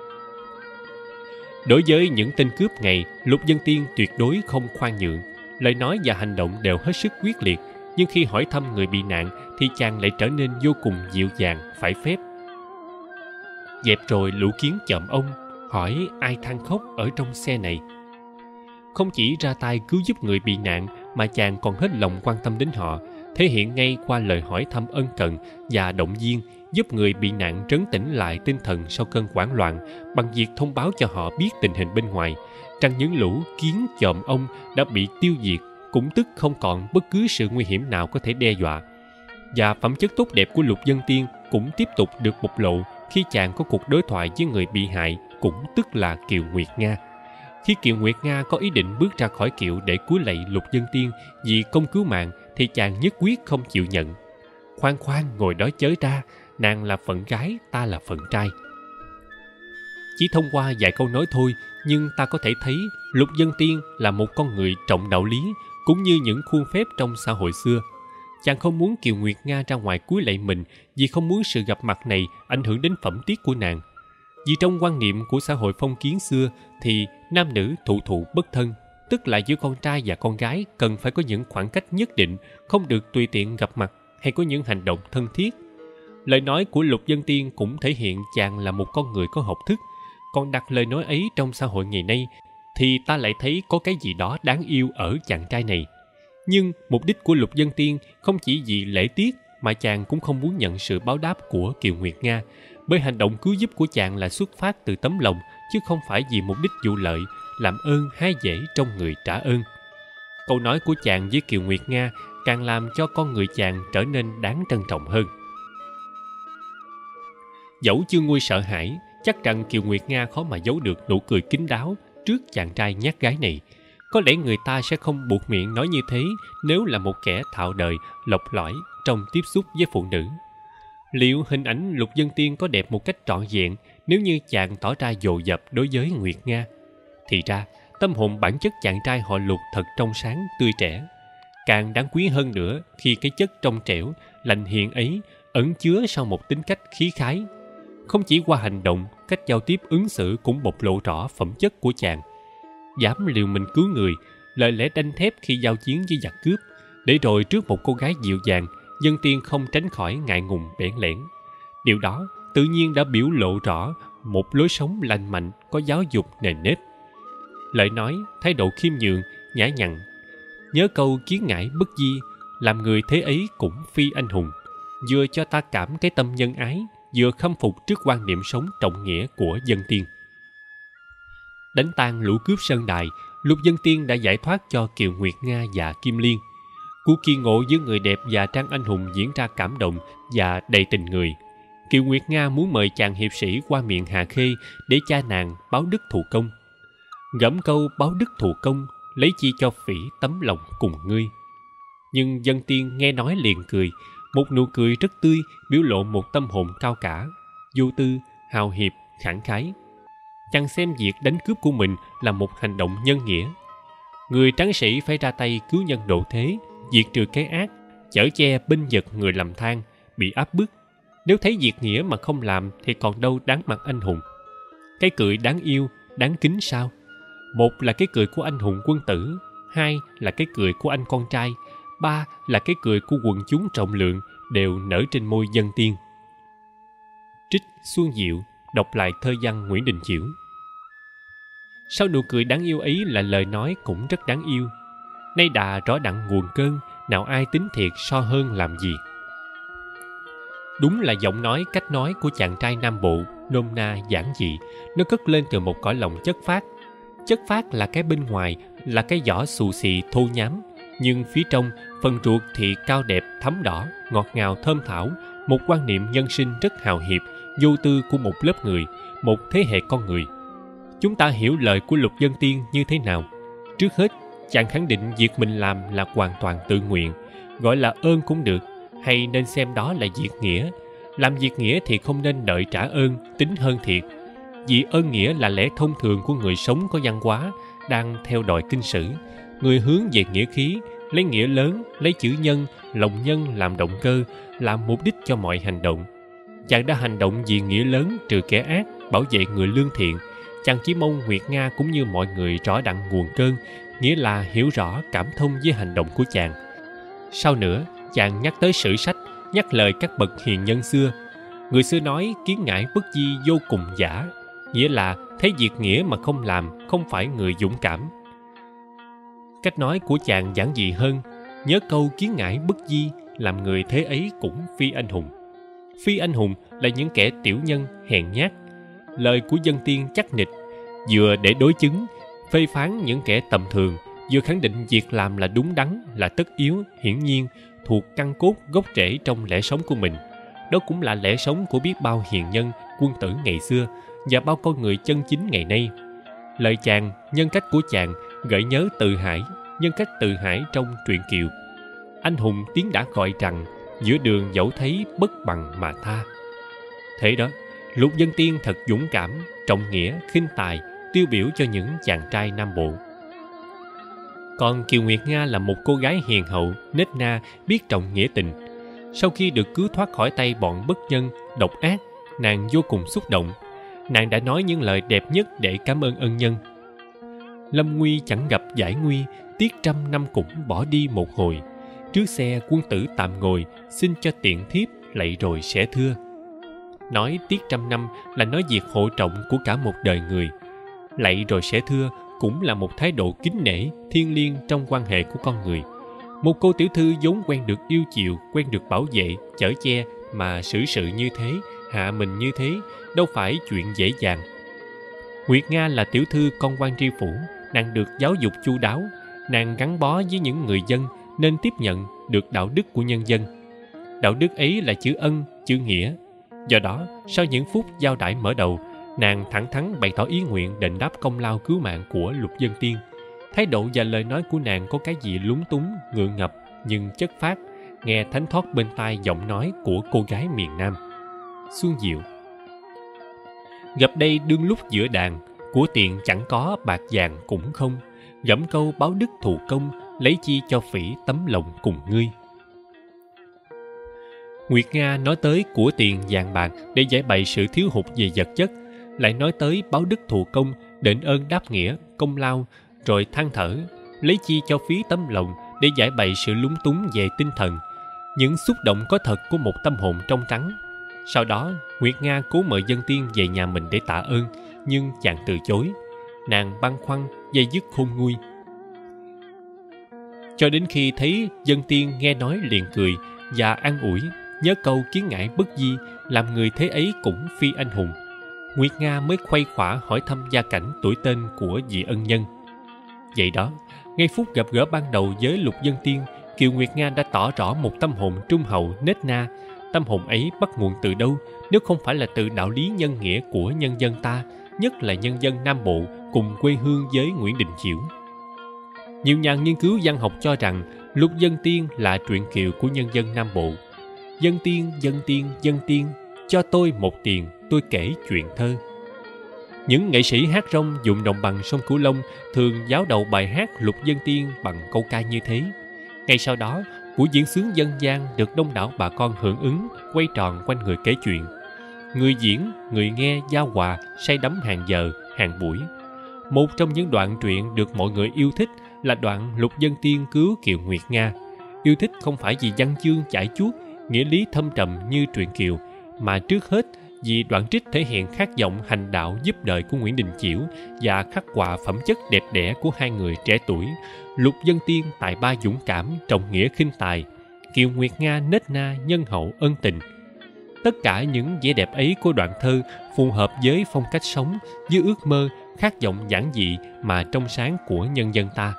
Đối với những tên cướp ngày, Lục Vân Tiên tuyệt đối không khoan nhượng. Lời nói và hành động đều hết sức quyết liệt, nhưng khi hỏi thăm người bị nạn thì chàng lại trở nên vô cùng dịu dàng, phải phép. Dẹp rồi lũ kiến chợm ông, hỏi ai than khóc ở trong xe này. Không chỉ ra tay cứu giúp người bị nạn mà chàng còn hết lòng quan tâm đến họ, thể hiện ngay qua lời hỏi thăm ân cần và động viên, giúp người bị nạn trấn tĩnh lại tinh thần sau cơn hoảng loạn bằng việc thông báo cho họ biết tình hình bên ngoài, rằng những lũ kiến chòm ông đã bị tiêu diệt, cũng tức không còn bất cứ sự nguy hiểm nào có thể đe dọa. Và phẩm chất tốt đẹp của Lục Vân Tiên cũng tiếp tục được bộc lộ khi chàng có cuộc đối thoại với người bị hại, cũng tức là Kiều Nguyệt Nga. Khi Kiều Nguyệt Nga có ý định bước ra khỏi kiệu để cúi lạy Lục Vân Tiên vì công cứu mạng, thì chàng nhất quyết không chịu nhận. Khoan khoan, ngồi đó chớ ra, nàng là phận gái, ta là phận trai. Chỉ thông qua vài câu nói thôi, nhưng ta có thể thấy Lục Vân Tiên là một con người trọng đạo lý, cũng như những khuôn phép trong xã hội xưa. Chàng không muốn Kiều Nguyệt Nga ra ngoài cúi lạy mình vì không muốn sự gặp mặt này ảnh hưởng đến phẩm tiết của nàng. Vì trong quan niệm của xã hội phong kiến xưa thì nam nữ thụ thụ bất thân, tức là giữa con trai và con gái cần phải có những khoảng cách nhất định, không được tùy tiện gặp mặt hay có những hành động thân thiết. Lời nói của Lục Vân Tiên cũng thể hiện chàng là một con người có học thức, còn đặt lời nói ấy trong xã hội ngày nay thì ta lại thấy có cái gì đó đáng yêu ở chàng trai này. Nhưng mục đích của Lục Vân Tiên không chỉ vì lễ tiết mà chàng cũng không muốn nhận sự báo đáp của Kiều Nguyệt Nga, bởi hành động cứu giúp của chàng là xuất phát từ tấm lòng chứ không phải vì mục đích vụ lợi, làm ơn hái dễ trong người trả ơn. Câu nói của chàng với Kiều Nguyệt Nga càng làm cho con người chàng trở nên đáng trân trọng hơn. Dẫu chưa nguôi sợ hãi, chắc rằng Kiều Nguyệt Nga khó mà giấu được nụ cười kín đáo trước chàng trai nhát gái này. Có lẽ người ta sẽ không buột miệng nói như thế nếu là một kẻ thạo đời, lọc lõi trong tiếp xúc với phụ nữ. Liệu hình ảnh Lục Vân Tiên có đẹp một cách trọn vẹn nếu như chàng tỏ ra dồ dập đối với Nguyệt Nga? Thì ra, tâm hồn bản chất chàng trai họ Lục thật trong sáng, tươi trẻ. Càng đáng quý hơn nữa khi cái chất trong trẻo, lành hiền ấy ẩn chứa sau một tính cách khí khái. Không chỉ qua hành động, cách giao tiếp ứng xử cũng bộc lộ rõ phẩm chất của chàng. Dám liều mình cứu người, lời lẽ đanh thép khi giao chiến với giặc cướp, để rồi trước một cô gái dịu dàng, Vân Tiên không tránh khỏi ngại ngùng bẽn lẽn. Điều đó tự nhiên đã biểu lộ rõ một lối sống lành mạnh, có giáo dục nền nếp. Lời nói, thái độ khiêm nhường, nhã nhặn. Nhớ câu kiến ngãi bất di, làm người thế ấy cũng phi anh hùng. Vừa cho ta cảm cái tâm nhân ái, vừa khâm phục trước quan niệm sống trọng nghĩa của Vân Tiên. Đánh tan lũ cướp Sơn Đài, Lục Vân Tiên đã giải thoát cho Kiều Nguyệt Nga và Kim Liên. Cuộc kỳ ngộ giữa người đẹp và trang anh hùng diễn ra cảm động và đầy tình người. Kiều Nguyệt Nga muốn mời chàng hiệp sĩ qua miệng Hà Khê để cha nàng báo đức thù công. Gẫm câu báo đức thù công, lấy chi cho phỉ tấm lòng cùng ngươi. Nhưng Vân Tiên nghe nói liền cười, một nụ cười rất tươi, biểu lộ một tâm hồn cao cả, vô tư, hào hiệp, khẳng khái. Chàng xem việc đánh cướp của mình là một hành động nhân nghĩa. Người tráng sĩ phải ra tay cứu nhân độ thế, diệt trừ cái ác, chở che binh vực người làm than, bị áp bức. Nếu thấy việc nghĩa mà không làm thì còn đâu đáng mặt anh hùng. Cái cười đáng yêu, đáng kính sao? Một là cái cười của anh hùng quân tử, hai là cái cười của anh con trai, ba là cái cười của quần chúng trọng lượng đều nở trên môi Vân Tiên. Trích Xuân Diệu đọc lại thơ văn Nguyễn Đình Chiểu. Sau nụ cười đáng yêu ấy là lời nói cũng rất đáng yêu. Nay đà rõ đặng nguồn cơn, nào ai tính thiệt so hơn làm gì. Đúng là giọng nói, cách nói của chàng trai Nam Bộ nôm na giản dị, nó cất lên từ một cõi lòng chất phác. Chất phác là cái bên ngoài, là cái vỏ xù xì thô nhám, nhưng phía trong phần ruột thì cao đẹp thắm đỏ, ngọt ngào thơm thảo, một quan niệm nhân sinh rất hào hiệp, vô tư của một lớp người, một thế hệ con người. Chúng ta hiểu lời của Lục Vân Tiên như thế nào? Trước hết, chàng khẳng định việc mình làm là hoàn toàn tự nguyện, gọi là ơn cũng được, hay nên xem đó là việc nghĩa. Làm việc nghĩa thì không nên đợi trả ơn, tính hơn thiệt. Vì ơn nghĩa là lẽ thông thường của người sống có văn hóa, đang theo đòi kinh sử. Người hướng về nghĩa khí, lấy nghĩa lớn, lấy chữ nhân, lòng nhân làm động cơ, làm mục đích cho mọi hành động. Chàng đã hành động vì nghĩa lớn, trừ kẻ ác, bảo vệ người lương thiện. Chàng chỉ mong Nguyệt Nga cũng như mọi người rõ đặng nguồn cơn, nghĩa là hiểu rõ cảm thông với hành động của chàng. Sau nữa, chàng nhắc tới sử sách, nhắc lời các bậc hiền nhân xưa. Người xưa nói kiến ngãi bất di vô cùng giả, nghĩa là thấy việc nghĩa mà không làm không phải người dũng cảm. Cách nói của chàng giản dị hơn, nhớ câu kiến ngãi bất di, làm người thế ấy cũng phi anh hùng. Phi anh hùng là những kẻ tiểu nhân, hèn nhát. Lời của Dân Tiên chắc nịch, vừa để đối chứng, phê phán những kẻ tầm thường, vừa khẳng định việc làm là đúng đắn, là tất yếu, hiển nhiên, thuộc căn cốt gốc rễ trong lẽ sống của mình. Đó cũng là lẽ sống của biết bao hiền nhân, quân tử ngày xưa và bao con người chân chính ngày nay. Lời chàng, nhân cách của chàng gợi nhớ Từ Hải, nhân cách Từ Hải trong truyện Kiều. Anh hùng tiếng đã gọi rằng, giữa đường dẫu thấy bất bằng mà tha. Thế đó, Lục Vân Tiên thật dũng cảm, trọng nghĩa, khinh tài, tiêu biểu cho những chàng trai Nam Bộ. Còn Kiều Nguyệt Nga là một cô gái hiền hậu, nết na, biết trọng nghĩa tình. Sau khi được cứu thoát khỏi tay bọn bất nhân, độc ác, nàng vô cùng xúc động. Nàng đã nói những lời đẹp nhất để cảm ơn ân nhân. Lâm nguy chẳng gặp giải nguy, tiếc trăm năm cũng bỏ đi một hồi. Trước xe quân tử tạm ngồi, xin cho tiện thiếp lạy rồi sẽ thưa. Nói tiếc trăm năm là nói việc hộ trọng của cả một đời người. Lạy rồi sẽ thưa cũng là một thái độ kính nể, thiêng liêng trong quan hệ của con người. Một cô tiểu thư vốn quen được yêu chiều, quen được bảo vệ, chở che mà xử sự như thế, hạ mình như thế, đâu phải chuyện dễ dàng. Nguyệt Nga là tiểu thư con quan tri phủ, nàng được giáo dục chu đáo, nàng gắn bó với những người dân nên tiếp nhận được đạo đức của nhân dân. Đạo đức ấy là chữ ân, chữ nghĩa. Do đó, sau những phút giao đãi mở đầu, nàng thẳng thắn bày tỏ ý nguyện đền đáp công lao cứu mạng của Lục Vân Tiên. Thái độ và lời nói của nàng có cái gì lúng túng, ngượng ngập nhưng chất phác, nghe thánh thót bên tai giọng nói của cô gái miền Nam. Xuân Diệu. Gặp đây đương lúc giữa đàn, của tiền chẳng có bạc vàng cũng không, gẫm câu báo đức thù công, lấy chi cho phỉ tấm lòng cùng ngươi. Nguyệt Nga nói tới của tiền vàng bạc để giải bày sự thiếu hụt về vật chất, lại nói tới báo đức thù công, đền ơn đáp nghĩa, công lao, rồi than thở, lấy chi cho phí tấm lòng để giải bày sự lúng túng về tinh thần, những xúc động có thật của một tâm hồn trong trắng. Sau đó, Nguyệt Nga cố mời Dân Tiên về nhà mình để tạ ơn, nhưng chàng từ chối. Nàng băn khoăn, dây dứt khôn nguôi. Cho đến khi thấy Dân Tiên nghe nói liền cười và an ủi, nhớ câu kiến ngãi bất di, làm người thế ấy cũng phi anh hùng. Nguyệt Nga mới khuây khỏa hỏi thăm gia cảnh tuổi tên của vị ân nhân. Vậy đó, ngay phút gặp gỡ ban đầu với Lục Vân Tiên, Kiều Nguyệt Nga đã tỏ rõ một tâm hồn trung hậu nết na. Tâm hồn ấy bắt nguồn từ đâu nếu không phải là từ đạo lý nhân nghĩa của nhân dân ta, nhất là nhân dân Nam Bộ cùng quê hương với Nguyễn Đình Chiểu. Nhiều nhà nghiên cứu văn học cho rằng Lục Vân Tiên là truyện Kiều của nhân dân Nam Bộ. Dân Tiên, dân Tiên, dân Tiên, cho tôi một tiền, tôi kể chuyện thơ. Những nghệ sĩ hát rong dùng đồng bằng sông Cửu Long thường giáo đầu bài hát Lục Vân Tiên bằng câu ca như thế. Ngay sau đó, buổi diễn xướng dân gian được đông đảo bà con hưởng ứng, quay tròn quanh người kể chuyện. Người diễn, người nghe giao hòa, say đắm hàng giờ, hàng buổi. Một trong những đoạn truyện được mọi người yêu thích là đoạn Lục Vân Tiên cứu Kiều Nguyệt Nga. Yêu thích không phải vì văn chương chải chuốt, nghĩa lý thâm trầm như truyện Kiều, mà trước hết vì đoạn trích thể hiện khát vọng hành đạo giúp đời của Nguyễn Đình Chiểu và khắc họa phẩm chất đẹp đẽ của hai người trẻ tuổi. Lục Vân Tiên tài ba dũng cảm, trọng nghĩa khinh tài, Kiều Nguyệt Nga nết na nhân hậu ân tình. Tất cả những vẻ đẹp ấy của đoạn thơ phù hợp với phong cách sống, với ước mơ, khát vọng giản dị mà trong sáng của nhân dân ta.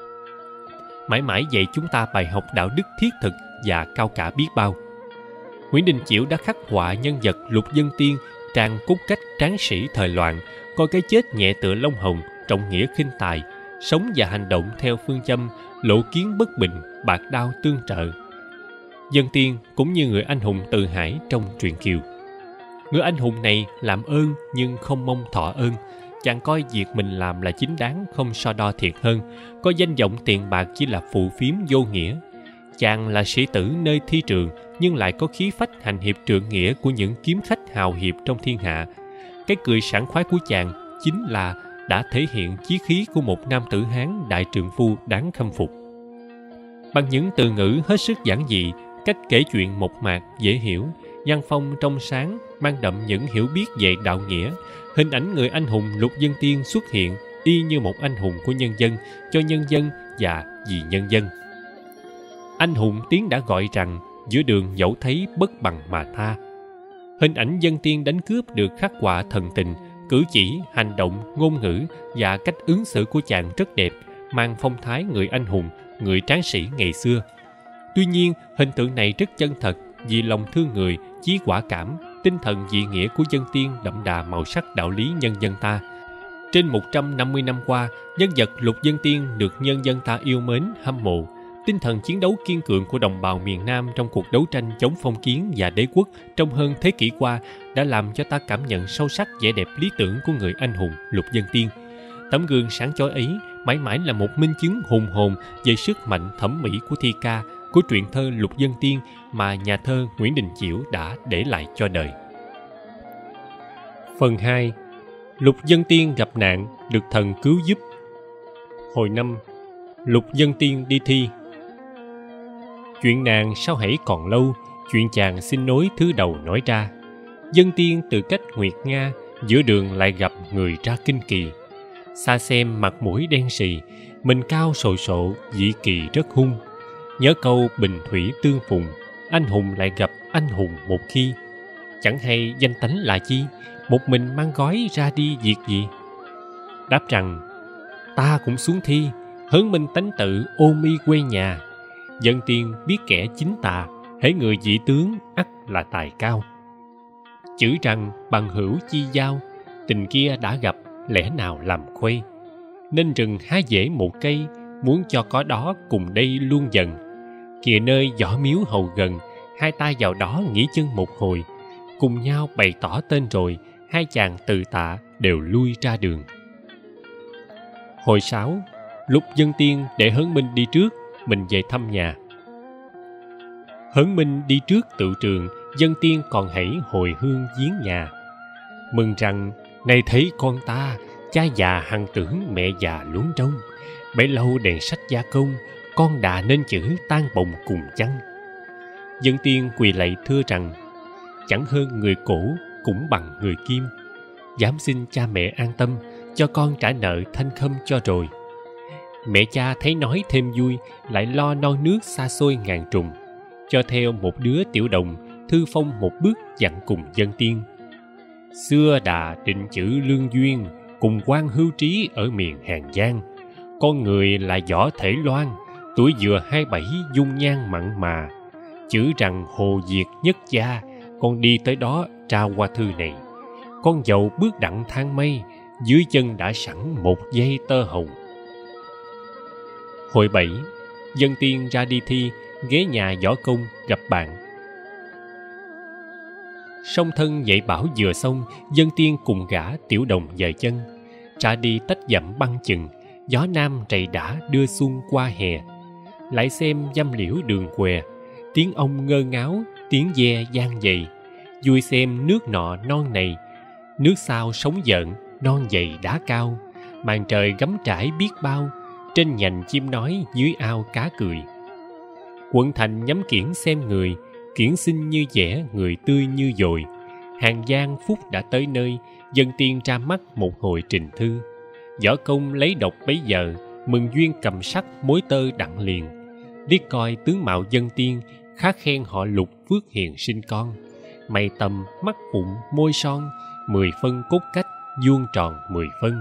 Mãi mãi dạy chúng ta bài học đạo đức thiết thực và cao cả biết bao. Nguyễn Đình Chiểu đã khắc họa nhân vật Lục Vân Tiên tràn cốt cách tráng sĩ thời loạn, coi cái chết nhẹ tựa lông hồng, trọng nghĩa khinh tài, sống và hành động theo phương châm lộ kiến bất bình, bạc đao tương trợ. Vân Tiên cũng như người anh hùng Từ Hải trong truyện Kiều. Người anh hùng này làm ơn nhưng không mong thọ ơn. Chàng coi việc mình làm là chính đáng, không so đo thiệt hơn. Coi danh vọng tiền bạc chỉ là phù phiếm vô nghĩa. Chàng là sĩ tử nơi thi trường, nhưng lại có khí phách hành hiệp trượng nghĩa của những kiếm khách hào hiệp trong thiên hạ. Cái cười sảng khoái của chàng chính là đã thể hiện chí khí của một nam tử Hán đại trượng phu đáng khâm phục. Bằng những từ ngữ hết sức giản dị, cách kể chuyện mộc mạc dễ hiểu, văn phong trong sáng, mang đậm những hiểu biết về đạo nghĩa, hình ảnh người anh hùng Lục Vân Tiên xuất hiện y như một anh hùng của nhân dân, cho nhân dân và vì nhân dân. Anh hùng tiếng đã gọi rằng giữa đường dẫu thấy bất bằng mà tha. Hình ảnh Vân Tiên đánh cướp được khắc họa thần tình, cử chỉ, hành động, ngôn ngữ và cách ứng xử của chàng rất đẹp, mang phong thái người anh hùng, người tráng sĩ ngày xưa. Tuy nhiên, hình tượng này rất chân thật vì lòng thương người, chí quả cảm, tinh thần dị nghĩa của Vân Tiên đậm đà màu sắc đạo lý nhân dân ta. Trên 150 năm qua, nhân vật Lục Vân Tiên được nhân dân ta yêu mến, hâm mộ. Tinh thần chiến đấu kiên cường của đồng bào miền Nam trong cuộc đấu tranh chống phong kiến và đế quốc trong hơn thế kỷ qua đã làm cho ta cảm nhận sâu sắc vẻ đẹp lý tưởng của người anh hùng Lục Vân Tiên. Tấm gương sáng chói ấy mãi mãi là một minh chứng hùng hồn về sức mạnh thẩm mỹ của thi ca, của truyện thơ Lục Vân Tiên mà nhà thơ Nguyễn Đình Chiểu đã để lại cho đời. Phần 2. Lục Vân Tiên gặp nạn, được thần cứu giúp. Hồi năm, Lục Vân Tiên đi thi. Chuyện nàng sao hãy còn lâu, chuyện chàng xin nối thứ đầu nói ra. Vân Tiên từ cách Nguyệt Nga, giữa đường lại gặp người ra kinh kỳ. Xa xem mặt mũi đen sì, mình cao sồ sộ, dị kỳ rất hung. Nhớ câu bình thủy tương phùng, anh hùng lại gặp anh hùng một khi. Chẳng hay danh tánh là chi, một mình mang gói ra đi việc gì? Đáp rằng, ta cũng xuống thi, hớn minh tánh tự ô mi quê nhà. Vân Tiên biết kẻ chính tà, hễ người dị tướng ắt là tài cao. Chữ rằng bằng hữu chi giao, tình kia đã gặp lẽ nào làm khuây. Nên rừng há dễ một cây, muốn cho có đó cùng đây luôn dần. Kìa nơi võ miếu hầu gần, hai tay vào đó nghỉ chân một hồi. Cùng nhau bày tỏ tên rồi, hai chàng từ tạ đều lui ra đường. Hồi 6, Lục Vân Tiên để Hớn Minh đi trước, mình về thăm nhà. Hớn Minh đi trước tự trường, Vân Tiên còn hãy hồi hương viếng nhà. Mừng rằng, này thấy con ta, cha già hằng tưởng mẹ già luống trông. Bấy lâu đèn sách gia công, con đà nên chữ tan bồng cùng chăng. Vân Tiên quỳ lạy thưa rằng, chẳng hơn người cổ cũng bằng người kim. Dám xin cha mẹ an tâm, cho con trả nợ thanh khâm cho rồi. Mẹ cha thấy nói thêm vui, lại lo non nước xa xôi ngàn trùng. Cho theo một đứa tiểu đồng, thư phong một bước dặn cùng Vân Tiên. Xưa đà định chữ lương duyên, cùng quan hưu trí ở miền Hàng Giang. Con người là võ thể loan, tuổi vừa 27 dung nhan mặn mà. Chữ rằng Hồ Diệt nhất gia, con đi tới đó trao qua thư này. Con dậu bước đặng thang mây, dưới chân đã sẵn một dây tơ hồng. Hồi 7, Vân Tiên ra đi thi, ghé nhà võ công gặp bạn. Song thân dạy bảo vừa xong, Vân Tiên cùng gã tiểu đồng dời chân. Ra đi tách dặm băng chừng, gió nam rầy đã đưa xuân qua hè. Lại xem dăm liễu đường què, tiếng ong ngơ ngáo, tiếng ve vang dày. Vui xem nước nọ non này, nước sau sóng giận, non dày đá cao. Màn trời gấm trải biết bao, trên nhành chim nói, dưới ao cá cười. Quận thành nhắm kiển xem người, kiển xinh như vẽ, người tươi như dồi. Hàng giang phúc đã tới nơi, dân tiên ra mắt một hồi trình thư. Võ Công lấy độc bấy giờ, mừng duyên cầm sắc mối tơ đặng liền. Liếc coi tướng mạo dân tiên, khá khen họ Lục phước hiền sinh con. Mày tầm, mắt phụng, môi son, 10 phân cốt cách, vuông tròn 10 phân.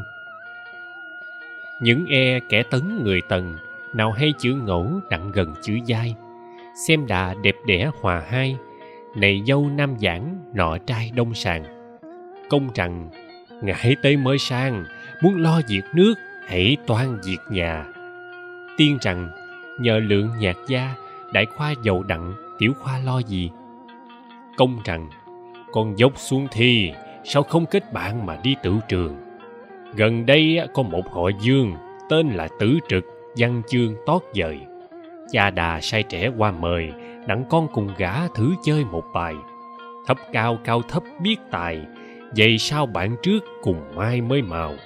Những kẻ tấn người Tần, nào hay chữ ngẫu đặng gần chữ giai. Xem đà đẹp đẽ hòa hai, này dâu nam giảng, nọ trai đông sàng. Công rằng, ngại tới mới sang, muốn lo việc nước, hãy toan việc nhà. Tiên rằng, nhờ lượng nhạc gia, đại khoa giàu đặng, tiểu khoa lo gì. Công rằng, con dốc xuống thi, sao không kết bạn mà đi tự trường. Gần đây có một họ Dương, tên là Tử Trực, văn chương tót vời. Cha đà sai trẻ qua mời, đặng con cùng gã thử chơi một bài. Thấp cao cao thấp biết tài, vậy sao bạn trước cùng mai mới màu.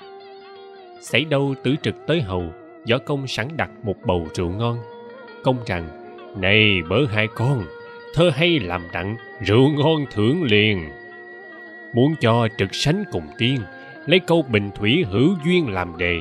Xảy đâu Tử Trực tới hầu, Võ Công sẵn đặt một bầu rượu ngon. Công rằng, này bớ hai con, thơ hay làm đặng, rượu ngon thưởng liền. Muốn cho Trực sánh cùng tiên, lấy câu bình thủy hữu duyên làm đề.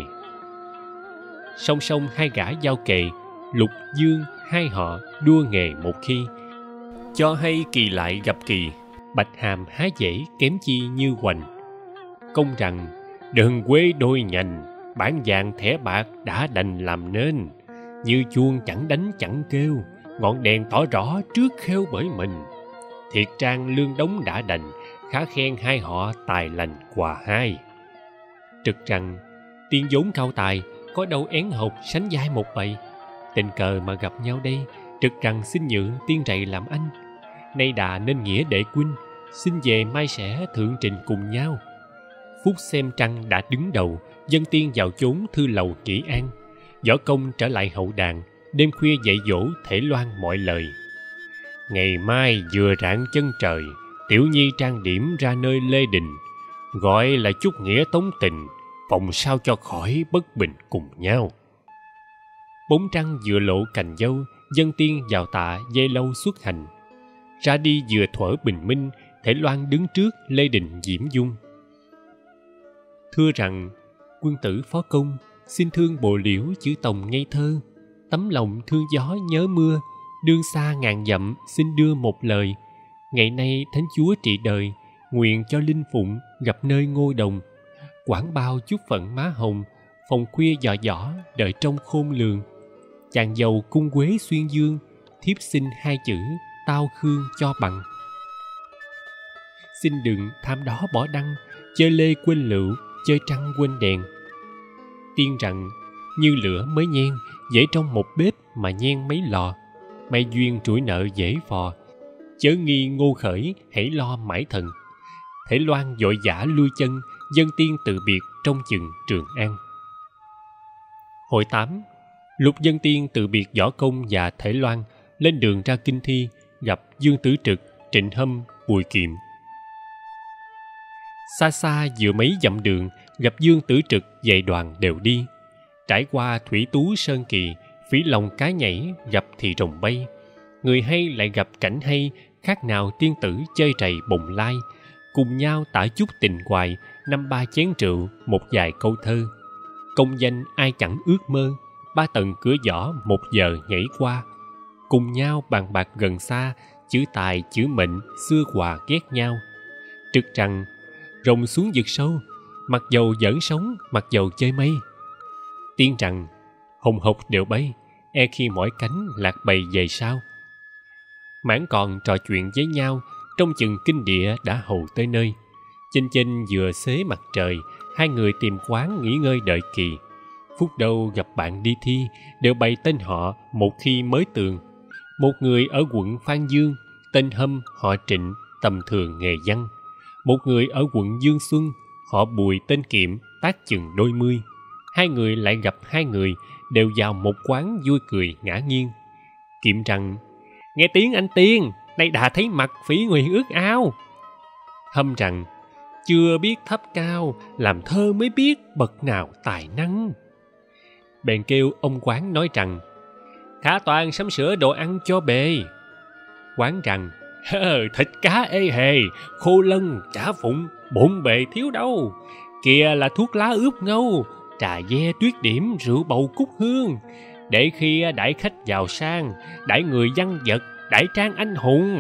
Song song hai gã giao kề, Lục Dương hai họ đua nghề một khi. Cho hay kỳ lại gặp kỳ, bạch hàm há dễ kém chi như hoành. Công rằng, đờn quê đôi nhành, bản vàng thẻ bạc đã đành làm nên. Như chuông chẳng đánh chẳng kêu, ngọn đèn tỏ rõ trước khêu bởi mình. Thiệt trang lương đống đã đành, khá khen hai họ tài lành quà hai. Trực rằng, tiên vốn cao tài, có đâu én học sánh vai một bầy. Tình cờ mà gặp nhau đây, Trực rằng xin nhượng tiên rầy làm anh. Nay đà nên nghĩa đệ huynh, xin về mai sẽ thượng trình cùng nhau. Phúc xem trăng đã đứng đầu, dân tiên vào chốn thư lầu nghỉ an. Võ Công trở lại hậu đàn, đêm khuya dạy dỗ Thể Loan mọi lời. Ngày mai vừa rạng chân trời, tiểu nhi trang điểm ra nơi lê đình, gọi là chút nghĩa tống tình, phòng sao cho khỏi bất bình cùng nhau. Bóng trăng vừa lộ cành dâu, dân tiên vào tạ dây lâu xuất hành. Ra đi vừa thuở bình minh, Thể Loan đứng trước lê đình diễm dung. Thưa rằng, quân tử phó công, xin thương bồ liễu chữ tòng ngây thơ. Tấm lòng thương gió nhớ mưa, đương xa ngàn dặm xin đưa một lời. Ngày nay Thánh Chúa trị đời, nguyện cho linh phụng gặp nơi ngôi đồng. Quảng bao chút phận má hồng, phòng khuya dọ dõ đợi trong khôn lường. Chàng giàu cung quế xuyên dương, thiếp xin hai chữ tao khương cho bằng. Xin đừng tham đó bỏ đăng, chơi lê quên lựu, chơi trăng quên đèn. Tiên rằng, như lửa mới nhen, dễ trong một bếp mà nhen mấy lò. May duyên trũi nợ dễ phò, chớ nghi ngô khởi hãy lo mãi thần. Thể Loan vội vã lui chân, dân tiên từ biệt trong chừng Trường An. Hồi 8, Lục dân tiên từ biệt Võ Công và Thể Loan, lên đường ra kinh thi, gặp Dương Tử Trực, Trịnh Hâm, Bùi Kiệm. Xa xa vừa mấy dặm đường, gặp Dương Tử Trực dạy đoàn đều đi. Trải qua thủy tú sơn kỳ, phỉ lòng cá nhảy, gặp thì rồng bay. Người hay lại gặp cảnh hay, khác nào tiên tử chơi trầy bồng lai. Cùng nhau tả chút tình hoài, 5-3 chén rượu, một vài câu thơ. Công danh ai chẳng ước mơ, 3 tầng cửa võ 1 giờ nhảy qua. Cùng nhau bàn bạc gần xa, chữ tài chữ mệnh xưa hòa ghét nhau. Trực rằng, rồng xuống vực sâu, mặc dầu giỡn sống, mặc dầu chơi mây. Tiên rằng, hồng hộc đều bay, e khi mỏi cánh lạc bầy về sau. Mãn còn trò chuyện với nhau, trong chừng kinh địa đã hầu tới nơi. Chênh chênh vừa xế mặt trời, hai người tìm quán nghỉ ngơi đợi kỳ. Phút đâu gặp bạn đi thi, đều bày tên họ một khi mới tường. Một người ở quận Phan Dương, tên Hâm, họ Trịnh, tầm thường nghề văn. Một người ở quận Dương Xuân, họ Bùi tên Kiệm, tác chừng đôi mươi. Hai người lại gặp hai người, đều vào một quán vui cười ngã nghiêng. Kiệm rằng, nghe tiếng anh Tiên, nay đã thấy mặt phỉ nguyện ước ao. Hâm rằng, chưa biết thấp cao, làm thơ mới biết bậc nào tài năng. Bèn kêu ông quán nói rằng, khả toàn sắm sửa đồ ăn cho bề. Quán rằng, Thịt cá ê hề, khô lân, chả phụng, bộn bề thiếu đâu. Kìa là thuốc lá ướp ngâu, trà ve tuyết điểm, rượu bầu cúc hương. Để khi đãi khách giàu sang, đãi người văn vật, đãi trang anh hùng.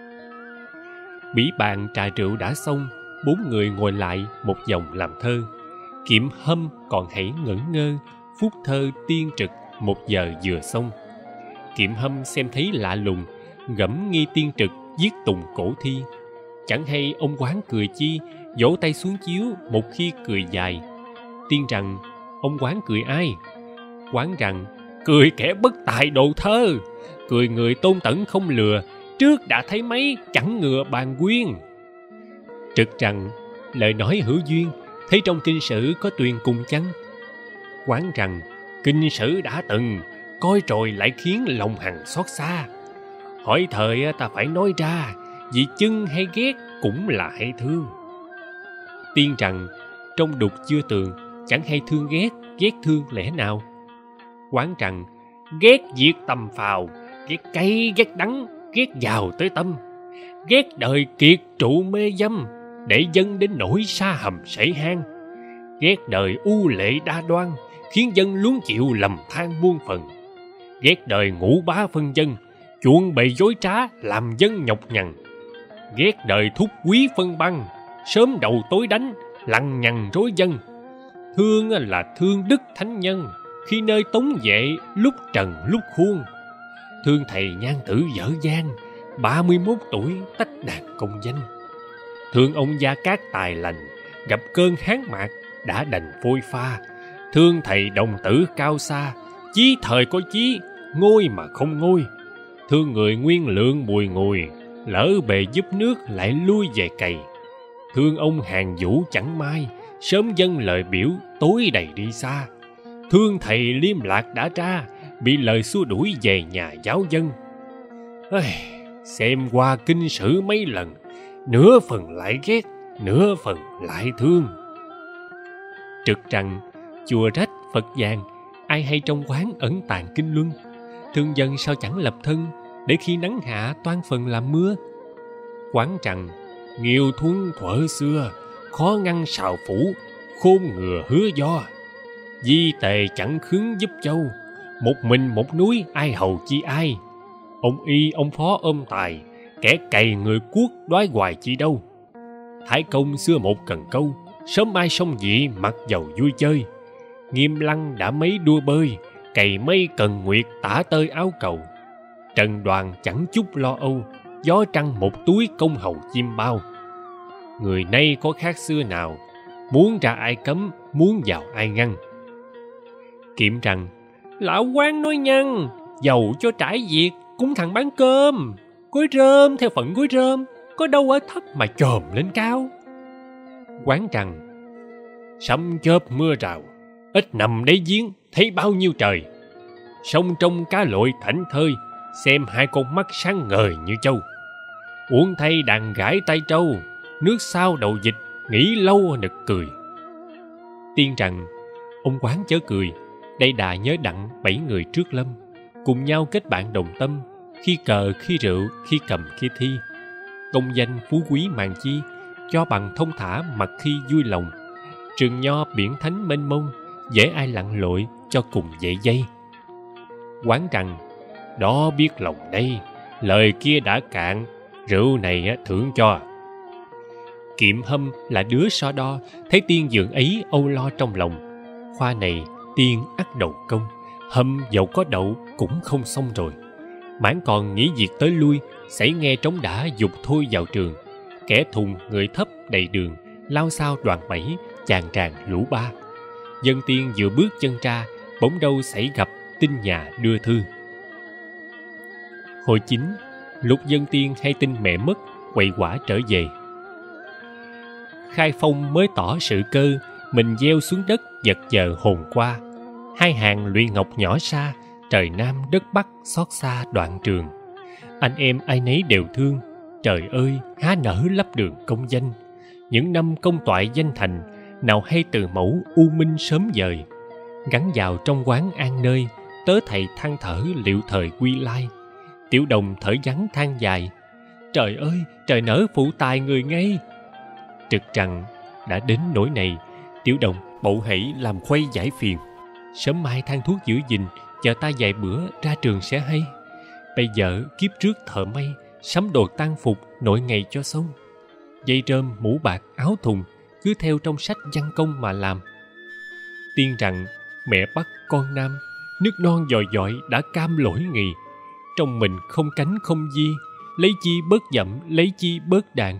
Bỉ bàn trà rượu đã xong, 4 người ngồi lại một vòng làm thơ. Kiệm Hâm còn hãy ngẩn ngơ, phút thơ tiên trực 1 giờ vừa xong. Kiệm Hâm xem thấy lạ lùng, gẫm nghi tiên trực viết tùng cổ thi. Chẳng hay ông Quán cười chi, vỗ tay xuống chiếu một khi cười dài. Tiên rằng, ông Quán cười ai? Quán rằng, cười kẻ bất tài đồ thơ. Cười người tôn tẩn không lừa, trước đã thấy mấy chẳng ngừa bàn quyên. Trực rằng, lời nói hữu duyên, thấy trong kinh sử có tuyền cùng chăng? Quán rằng, kinh sử đã từng, coi rồi lại khiến lòng hằng xót xa. Hỏi thời ta phải nói ra, vì chưng hay ghét cũng là hay thương. Tiên rằng, trong đục chưa tường, chẳng hay thương ghét, ghét thương lẽ nào? Quán rằng, ghét diệt tầm phào, ghét cay ghét đắng, ghét giàu tới tâm. Ghét đời kiệt trụ mê dâm, để dân đến nỗi xa hầm sảy hang. Ghét đời u lệ đa đoan, khiến dân luống chịu lầm than muôn phần. Ghét đời ngũ bá phân dân, chuộng bày dối trá làm dân nhọc nhằn. Ghét đời thúc quý phân băng, sớm đầu tối đánh, lằng nhằng rối dân. Thương là thương đức thánh nhân, khi nơi tống vệ lúc trần lúc khuôn. Thương thầy nhan tử dở dang, 31 tuổi tách đàn công danh. Thương ông Gia Cát tài lành, gặp cơn hán mạc đã đành phôi pha. Thương thầy đồng tử cao xa, chí thời có chí, ngôi mà không ngôi. Thương người nguyên lượng bùi ngùi, lỡ bề giúp nước lại lui về cày. Thương ông hàng vũ chẳng mai, sớm dâng lời biểu tối đầy đi xa. Thương thầy liêm lạc đã ra, bị lời xua đuổi về nhà giáo dân. Xem qua kinh sử mấy lần, nửa phần lại ghét, nửa phần lại thương. Trực rằng, chùa rách Phật vàng, ai hay trong quán ẩn tàng kinh luân. Thương dân sao chẳng lập thân, để khi nắng hạ toan phần làm mưa. Quán rằng, nghiêu thuấn thuở xưa, khó ngăn sào phủ, khôn ngừa hứa do. Di tề chẳng khứng giúp châu, một mình một núi ai hầu chi ai. Ông y ông phó ôm tài, kẻ cày người cuốc đoái hoài chi đâu. Thái công xưa một cần câu, sớm mai sông dị mặc dầu vui chơi. Nghiêm lăng đã mấy đua bơi, cày mây cần nguyệt tả tơi áo cầu. Trần Đoàn chẳng chút lo âu, gió trăng một túi công hầu chim bao. Người nay có khác xưa nào, muốn ra ai cấm, muốn vào ai ngăn. Kiệm rằng, lão Quán nói nhăng, dầu cho trải việc, cũng thằng bán cơm. Gói rơm theo phận gói rơm, có đâu ở thấp mà chồm lên cao. Quán rằng, sấm chớp mưa rào, ít nằm đáy giếng, thấy bao nhiêu trời. Sông trong cá lội thảnh thơi, xem hai con mắt sáng ngời như châu. Uống thay đàn gãi tay trâu, nước sao đầu dịch, nghĩ lâu nực cười. Tiên rằng, ông Quán chớ cười, đây đà nhớ đặng 7 người trước lâm, cùng nhau kết bạn đồng tâm, khi cờ khi rượu, khi cầm khi thi. Công danh phú quý màng chi, cho bằng thông thả mặc khi vui lòng. Rừng nho biển thánh mênh mông, dễ ai lặn lội cho cùng dễ dây. Quán rằng, đó biết lòng đây, lời kia đã cạn, rượu này thưởng cho. Kiệm Hâm là đứa so đo, thấy tiên dượng ấy âu lo trong lòng. Khoa này tiên ắt đầu công, Hâm dẫu có đậu cũng không xong rồi. Mãn còn nghĩ việc tới lui, xảy nghe trống đã dục thôi vào trường. Kẻ thùng người thấp đầy đường, lao sao đoàn 7, chàng tràng lũ ba. Dân tiên vừa bước chân ra, bỗng đâu xảy gặp tin nhà đưa thư. Hồi 9, lúc dân tiên hay tin mẹ mất, quậy quả trở về. Khai Phong mới tỏ sự cơ, mình gieo xuống đất vật giờ hồn qua. Hai hàng lụy ngọc nhỏ xa, trời Nam đất Bắc xót xa đoạn trường. Anh em ai nấy đều thương, trời ơi há nở lấp đường công danh. Những năm công toại danh thành, nào hay từ mẫu u minh sớm dời. Gắn vào trong quán an nơi, tớ thầy than thở liệu thời quy lai. Tiểu đồng thở vắng than dài, Trời ơi, trời nỡ phụ tài người ngay. Trực rằng đã đến nỗi này, Tiểu Đồng bậu hãy làm khuây giải phiền. Sớm mai than thuốc giữ gìn, chờ ta vài bữa ra trường sẽ hay. Bây giờ kiếp trước thợ may, sắm đồ tang phục nội ngày cho xong. Dây rơm, mũ bạc, áo thùng cứ theo trong sách văn công mà làm. Tiên rằng mẹ bắt con nam, nước non dòi dọi đã cam lỗi nghì. Trong mình không cánh không di, lấy chi bớt dậm, lấy chi bớt đàn.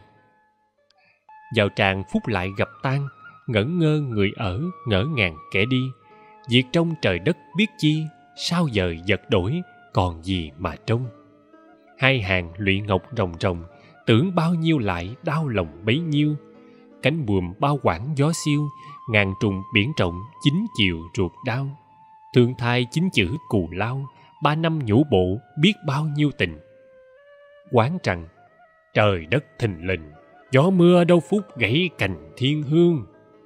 Vào tràng phút lại gặp tan, ngẩn ngơ người ở, ngỡ ngàng kẻ đi. Việc trong trời đất biết chi, sao giờ vật đổi, còn gì mà trông. Hai hàng lụy ngọc rồng rồng, tưởng bao nhiêu lại đau lòng bấy nhiêu. Cánh buồm bao quảng gió siêu, ngàn trùng biển rộng chín chiều ruột đau. Thương thai chín chữ cù lao, 3 năm nhũ bộ biết bao nhiêu tình. Quán rằng trời đất thình lình, gió mưa đâu phút gãy cành thiên hương.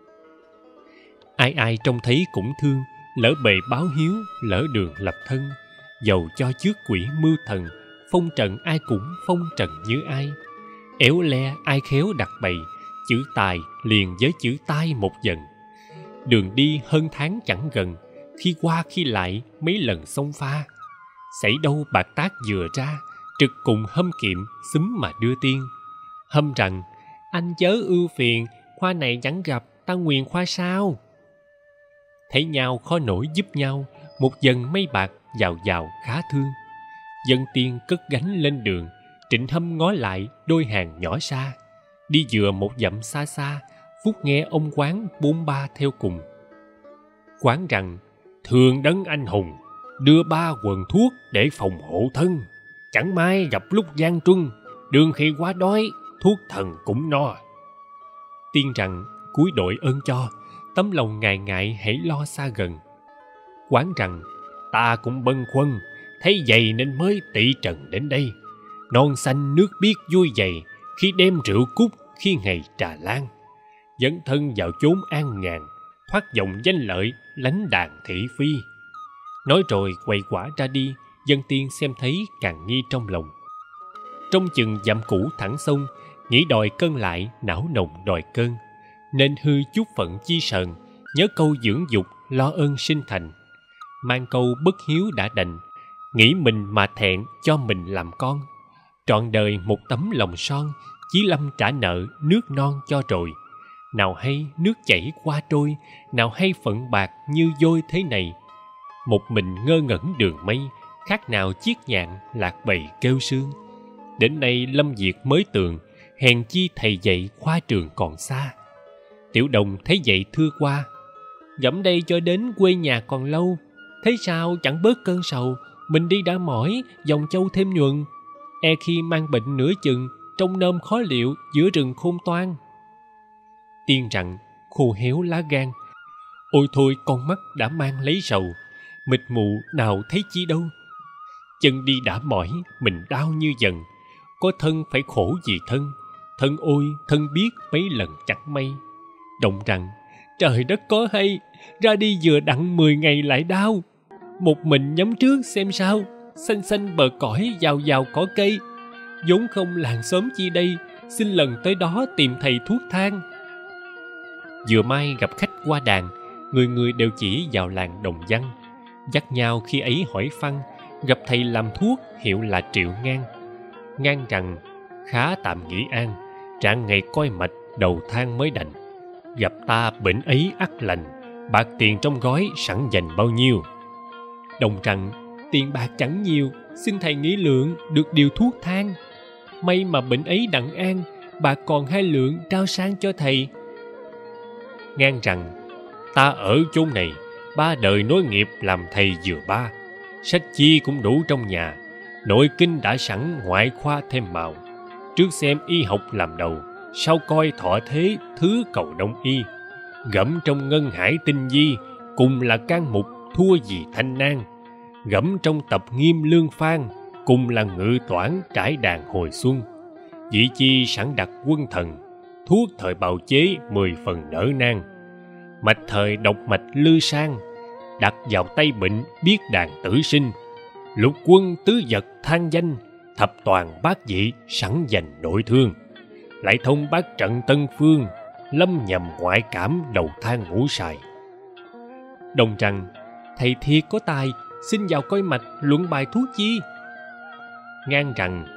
Ai ai trông thấy cũng thương, lỡ bề báo hiếu, lỡ đường lập thân. Dầu cho trước quỷ mưu thần, phong trần ai cũng phong trần như ai. Éo le ai khéo đặt bày, chữ tài liền với chữ tai một dần. Đường đi hơn tháng chẳng gần, khi qua khi lại mấy lần xông pha. Xảy đâu bạc tác vừa ra, trực cùng hâm kiệm xúm mà đưa tiên. Hâm rằng anh chớ ưu phiền, khoa này chẳng gặp, ta nguyền khoa sau. Thấy nhau khó nổi giúp nhau, một dần mấy bạc giàu giàu khá thương. Dân tiên cất gánh lên đường, Trịnh Hâm ngó lại đôi hàng nhỏ xa. Đi vừa một dặm xa xa, phút nghe ông quán bôn ba theo cùng. Quán rằng thường đấng anh hùng, đưa 3 quần thuốc để phòng hộ thân. Chẳng may gặp lúc gian truân, đường khi quá đói, thuốc thần cũng no. Tiên rằng cúi đội ơn cho, tấm lòng ngại ngại hãy lo xa gần. Quán rằng ta cũng bâng khuâng, thấy vậy nên mới tị trần đến đây. Non xanh nước biếc vui vầy, khi đem rượu cúc, khi ngày trà lan. Dẫn thân vào chốn an nhàn, thoát vòng danh lợi, lánh đàn thị phi. Nói rồi quay quả ra đi, dân tiên xem thấy càng nghi trong lòng. Trong chừng dặm cũ thẳng sông, nghĩ đòi cân lại, não nồng đòi cơn. Nên hư chút phận chi sờn, nhớ câu dưỡng dục, lo ơn sinh thành. Mang câu bất hiếu đã đành, nghĩ mình mà thẹn cho mình làm con. Trọn đời một tấm lòng son, chí lâm trả nợ nước non cho rồi. Nào hay nước chảy qua trôi, nào hay phận bạc như vôi thế này. Một mình ngơ ngẩn đường mây, khác nào chiếc nhạn lạc bầy kêu sương. Đến nay lâm diệt mới tường, hèn chi thầy dạy khoa trường còn xa. Tiểu Đồng thấy vậy thưa qua, gẫm đây cho đến quê nhà còn lâu. Thế sao chẳng bớt cơn sầu, mình đi đã mỏi, dòng châu thêm nhuần. E khi mang bệnh nửa chừng, trong nôm khó liệu giữa rừng khôn toan. Tiên rằng khô héo lá gan, ôi thôi con mắt đã mang lấy sầu. Mịt mù nào thấy chi đâu. Chân đi đã mỏi, mình đau như dần. Có thân phải khổ vì thân, thân ôi thân biết mấy lần chẳng may. Động rằng trời đất có hay, ra đi vừa đặng 10 ngày lại đau. Một mình nhắm trước xem sao, xanh xanh bờ cõi giàu giàu cỏ cây. vốn không làng xóm chi đây, xin lần tới đó tìm thầy thuốc thang. Vừa may gặp khách qua đàn, người người đều chỉ vào làng Đồng Văn. Dắt nhau khi ấy hỏi phăn, gặp thầy làm thuốc hiệu là Triệu Ngang. Ngang rằng khá tạm nghỉ an, trạng ngày coi mạch đầu thang mới đành. Gặp ta bệnh ấy ắt lành, bạc tiền trong gói sẵn dành bao nhiêu. Đồng rằng tiền bạc chẳng nhiều, xin thầy nghĩ lượng được điều thuốc thang. May mà bệnh ấy đặng an, bạc còn 2 lượng trao sang cho thầy. Ngang rằng ta ở chốn này 3 đời nối nghiệp làm thầy vừa ba, sách chi cũng đủ trong nhà, nội kinh đã sẵn, ngoại khoa thêm màu. Trước xem y học làm đầu, sau coi thọ thế thứ cầu đông y. Gẫm trong ngân hải tinh di, cùng là can mục thua gì thanh nan. Gẫm trong tập nghiêm lương phan, cùng là ngự toản trải đàn hồi xuân. Dĩ chi sẵn đặt quân thần, thuốc thời bào chế 10 phần đỡ nan. Mạch thời độc mạch lư sang, đặt vào tay bệnh biết đàn tử sinh. Lục quân tứ vật than danh, thập toàn bát vị sẵn dành nội thương, lại thông bát trận Tân Phương, lâm nhầm ngoại cảm đầu thang ngũ sài. Đồng rằng, thầy thiệt có tài, xin vào coi mạch luận bài thuốc chi. Ngang rằng,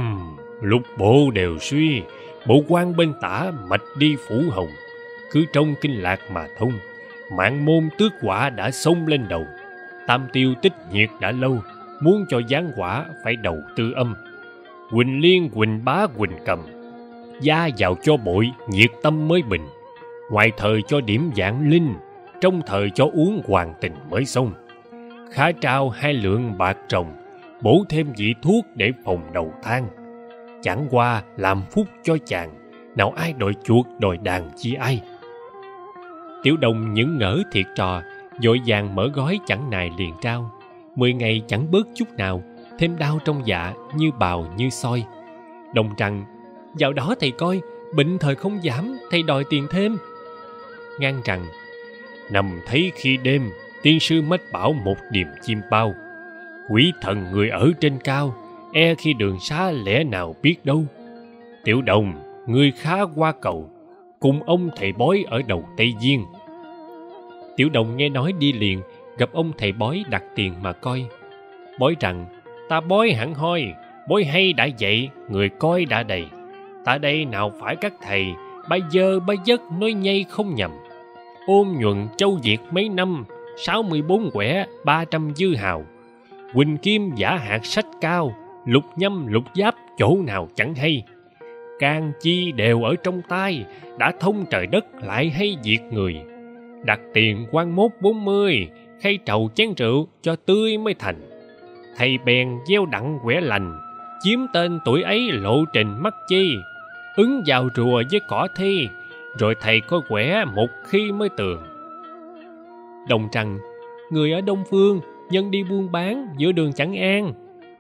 lục bộ đều suy, bộ quan bên tả mạch đi phủ hồng, cứ trong kinh lạc mà thông, mạng môn tước quả đã xông lên đầu, tam tiêu tích nhiệt đã lâu, muốn cho giáng quả phải đầu tư âm. Quỳnh liên quỳnh bá quỳnh cầm, gia vào cho bội nhiệt tâm mới bình, ngoài thời cho điểm dạng linh, trong thời cho uống hoàng tình mới xong. Khá trao 2 lượng bạc trồng, bổ thêm vị thuốc để phòng đầu thang. Chẳng qua làm phúc cho chàng, nào ai đòi chuột đòi đàn chi ai. Tiểu Đồng những ngỡ thiệt trò, vội vàng mở gói chẳng nài liền trao. 10 ngày chẳng bớt chút nào, thêm đau trong dạ như bào như soi. Đồng rằng, vào đó thầy coi, bệnh thời không giảm, thầy đòi tiền thêm. Ngang rằng, nằm thấy khi đêm, tiên sư mách bảo một điềm chim bao. Quỷ thần người ở trên cao, e khi đường xá lẽ nào biết đâu. Tiểu Đồng, người khá qua cầu, cùng ông thầy bói ở đầu Tây Diên. Tiểu Đồng nghe nói đi liền, gặp ông thầy bói đặt tiền mà coi. Bói rằng, ta bói hẳn hoi, bói hay đã vậy, người coi đã đầy. Ta đây nào phải các thầy, bây giờ bây giấc nói nhây không nhầm. Ôn nhuận châu Việt mấy năm, 64 quẻ, 300 dư hào. Quỳnh kim giả hạt sách cao, lục nhâm lục giáp chỗ nào chẳng hay. Can chi đều ở trong tay, đã thông trời đất lại hay diệt người. Đặt tiền quan mốt 40, khay trầu chén rượu cho tươi mới thành. Thầy bèn gieo đặng quẻ lành, chiếm tên tuổi ấy lộ trình mắc chi. Ứng vào rùa với cỏ thi, rồi thầy có quẻ một khi mới tường. Đồng rằng, người ở Đông Phương, nhân đi buôn bán giữa đường chẳng an.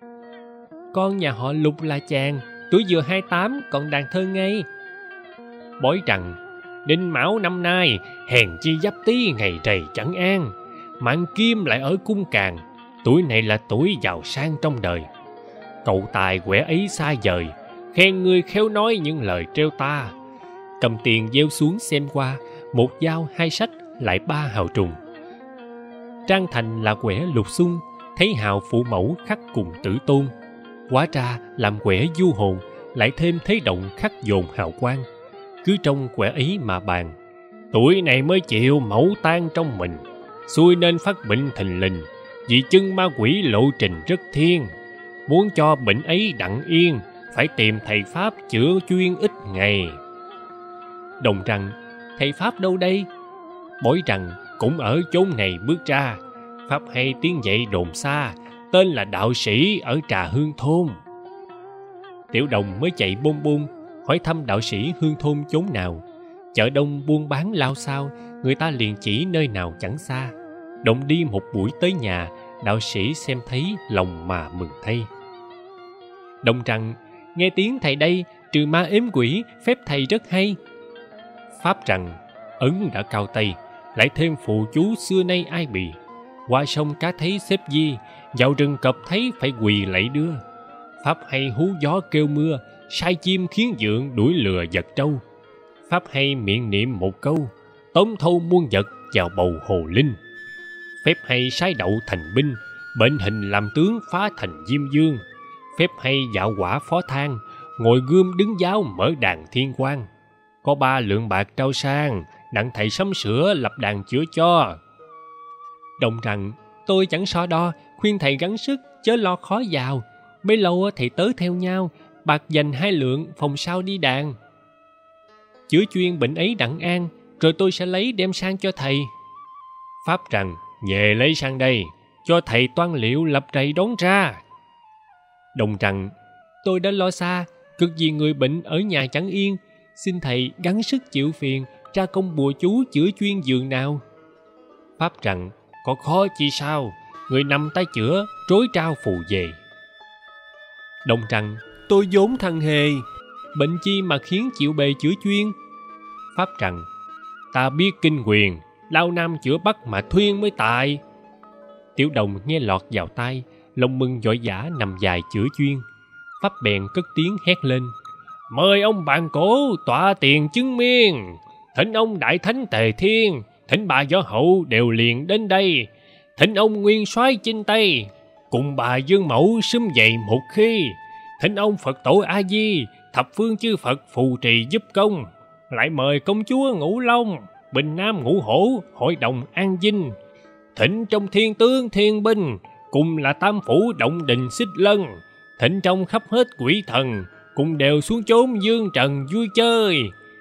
Con nhà họ Lục là chàng, tuổi vừa 28 còn đàn thơ ngây. Bói rằng, Đinh Mão năm nay, hèn chi Giáp Tý ngày rày chẳng an. Mạng Kim lại ở cung Càn, tuổi này là tuổi giàu sang trong đời. Cậu tài quẻ ấy xa vời, khen ngươi khéo nói những lời trêu ta. Cầm tiền gieo xuống xem qua, 1 dao 2 sách lại 3 hào trùng. Trang thành là quẻ lục xung, thấy hào phụ mẫu khắc cùng tử tôn. Hóa ra làm quẻ du hồn, lại thêm thế động khắc dồn hào quang. Cứ trong quẻ ấy mà bàn, tuổi này mới chịu mẫu tan trong mình, xui nên phát bệnh thình lình, vì chân ma quỷ lộ trình rất thiên. Muốn cho bệnh ấy đặng yên, phải tìm thầy pháp chữa chuyên ít ngày. Đồng rằng, thầy pháp đâu đây? Bói rằng, cũng ở chốn này bước ra. Pháp hay tiếng dậy đồn xa, tên là đạo sĩ ở Trà Hương thôn. Tiểu Đồng mới chạy bôn bôn, hỏi thăm đạo sĩ Hương thôn chốn nào. Chợ đông buôn bán lao sao, người ta liền chỉ nơi nào chẳng xa. Đồng đi một buổi tới nhà, đạo sĩ xem thấy lòng mà mừng thay. Đồng rằng, nghe tiếng thầy đây, trừ ma ếm quỷ, phép thầy rất hay. Pháp rằng, ấn đã cao tay, lại thêm phụ chú xưa nay ai bì. Qua sông cá thấy xếp di, vào rừng cọp thấy phải quỳ lạy đưa. Pháp hay hú gió kêu mưa, sai chim khiến dượng đuổi lừa giật trâu. Pháp hay miệng niệm một câu, tóm thâu muôn vật vào bầu hồ linh. Phép hay sái đậu thành binh, bệnh hình làm tướng phá thành diêm dương. Phép hay dạo quả phó thang, ngồi gươm đứng giáo mở đàn thiên quang. Có 3 lượng bạc trao sang, đặng thầy sắm sửa lập đàn chữa cho. Đồng rằng, tôi chẳng so đo, khuyên thầy gắng sức, chớ lo khó vào. Bấy lâu thầy tớ theo nhau, bạc dành 2 lượng, phòng sau đi đàn. Chữa chuyên bệnh ấy đặng an, rồi tôi sẽ lấy đem sang cho thầy. Pháp rằng, về lấy sang đây, cho thầy toan liệu lập rầy đón ra. Đồng rằng, tôi đã lo xa, cực gì người bệnh ở nhà chẳng yên. Xin thầy gắng sức chịu phiền, tra công bùa chú chữa chuyên giường nào. Pháp rằng, có khó chi sao, người nằm tay chữa, trối trao phù về. Đồng rằng, tôi vốn thằng hề, bệnh chi mà khiến chịu bề chữa chuyên. Pháp rằng, ta biết kinh quyền, lao nam chữa bắc mà thuyên mới tài. Tiểu Đồng nghe lọt vào tai, lòng mừng vội vã nằm dài chữa chuyên. Pháp bèn cất tiếng hét lên: Mời ông bạn cổ tọa tiền chứng miên, thỉnh ông đại thánh Tề Thiên, thỉnh bà võ hậu đều liền đến đây, thỉnh ông nguyên soái chinh Tây cùng bà Dương Mẫu sum dậy một khi, thỉnh ông Phật tổ A Di, thập phương chư Phật phù trì giúp công, lại mời công chúa Ngũ Long, Bình Nam Ngũ Hổ hội đồng an dinh, thỉnh trong thiên tướng thiên binh cùng là tam phủ động đình xích lân, thỉnh trong khắp hết quỷ thần cùng đều xuống chốn dương trần vui chơi.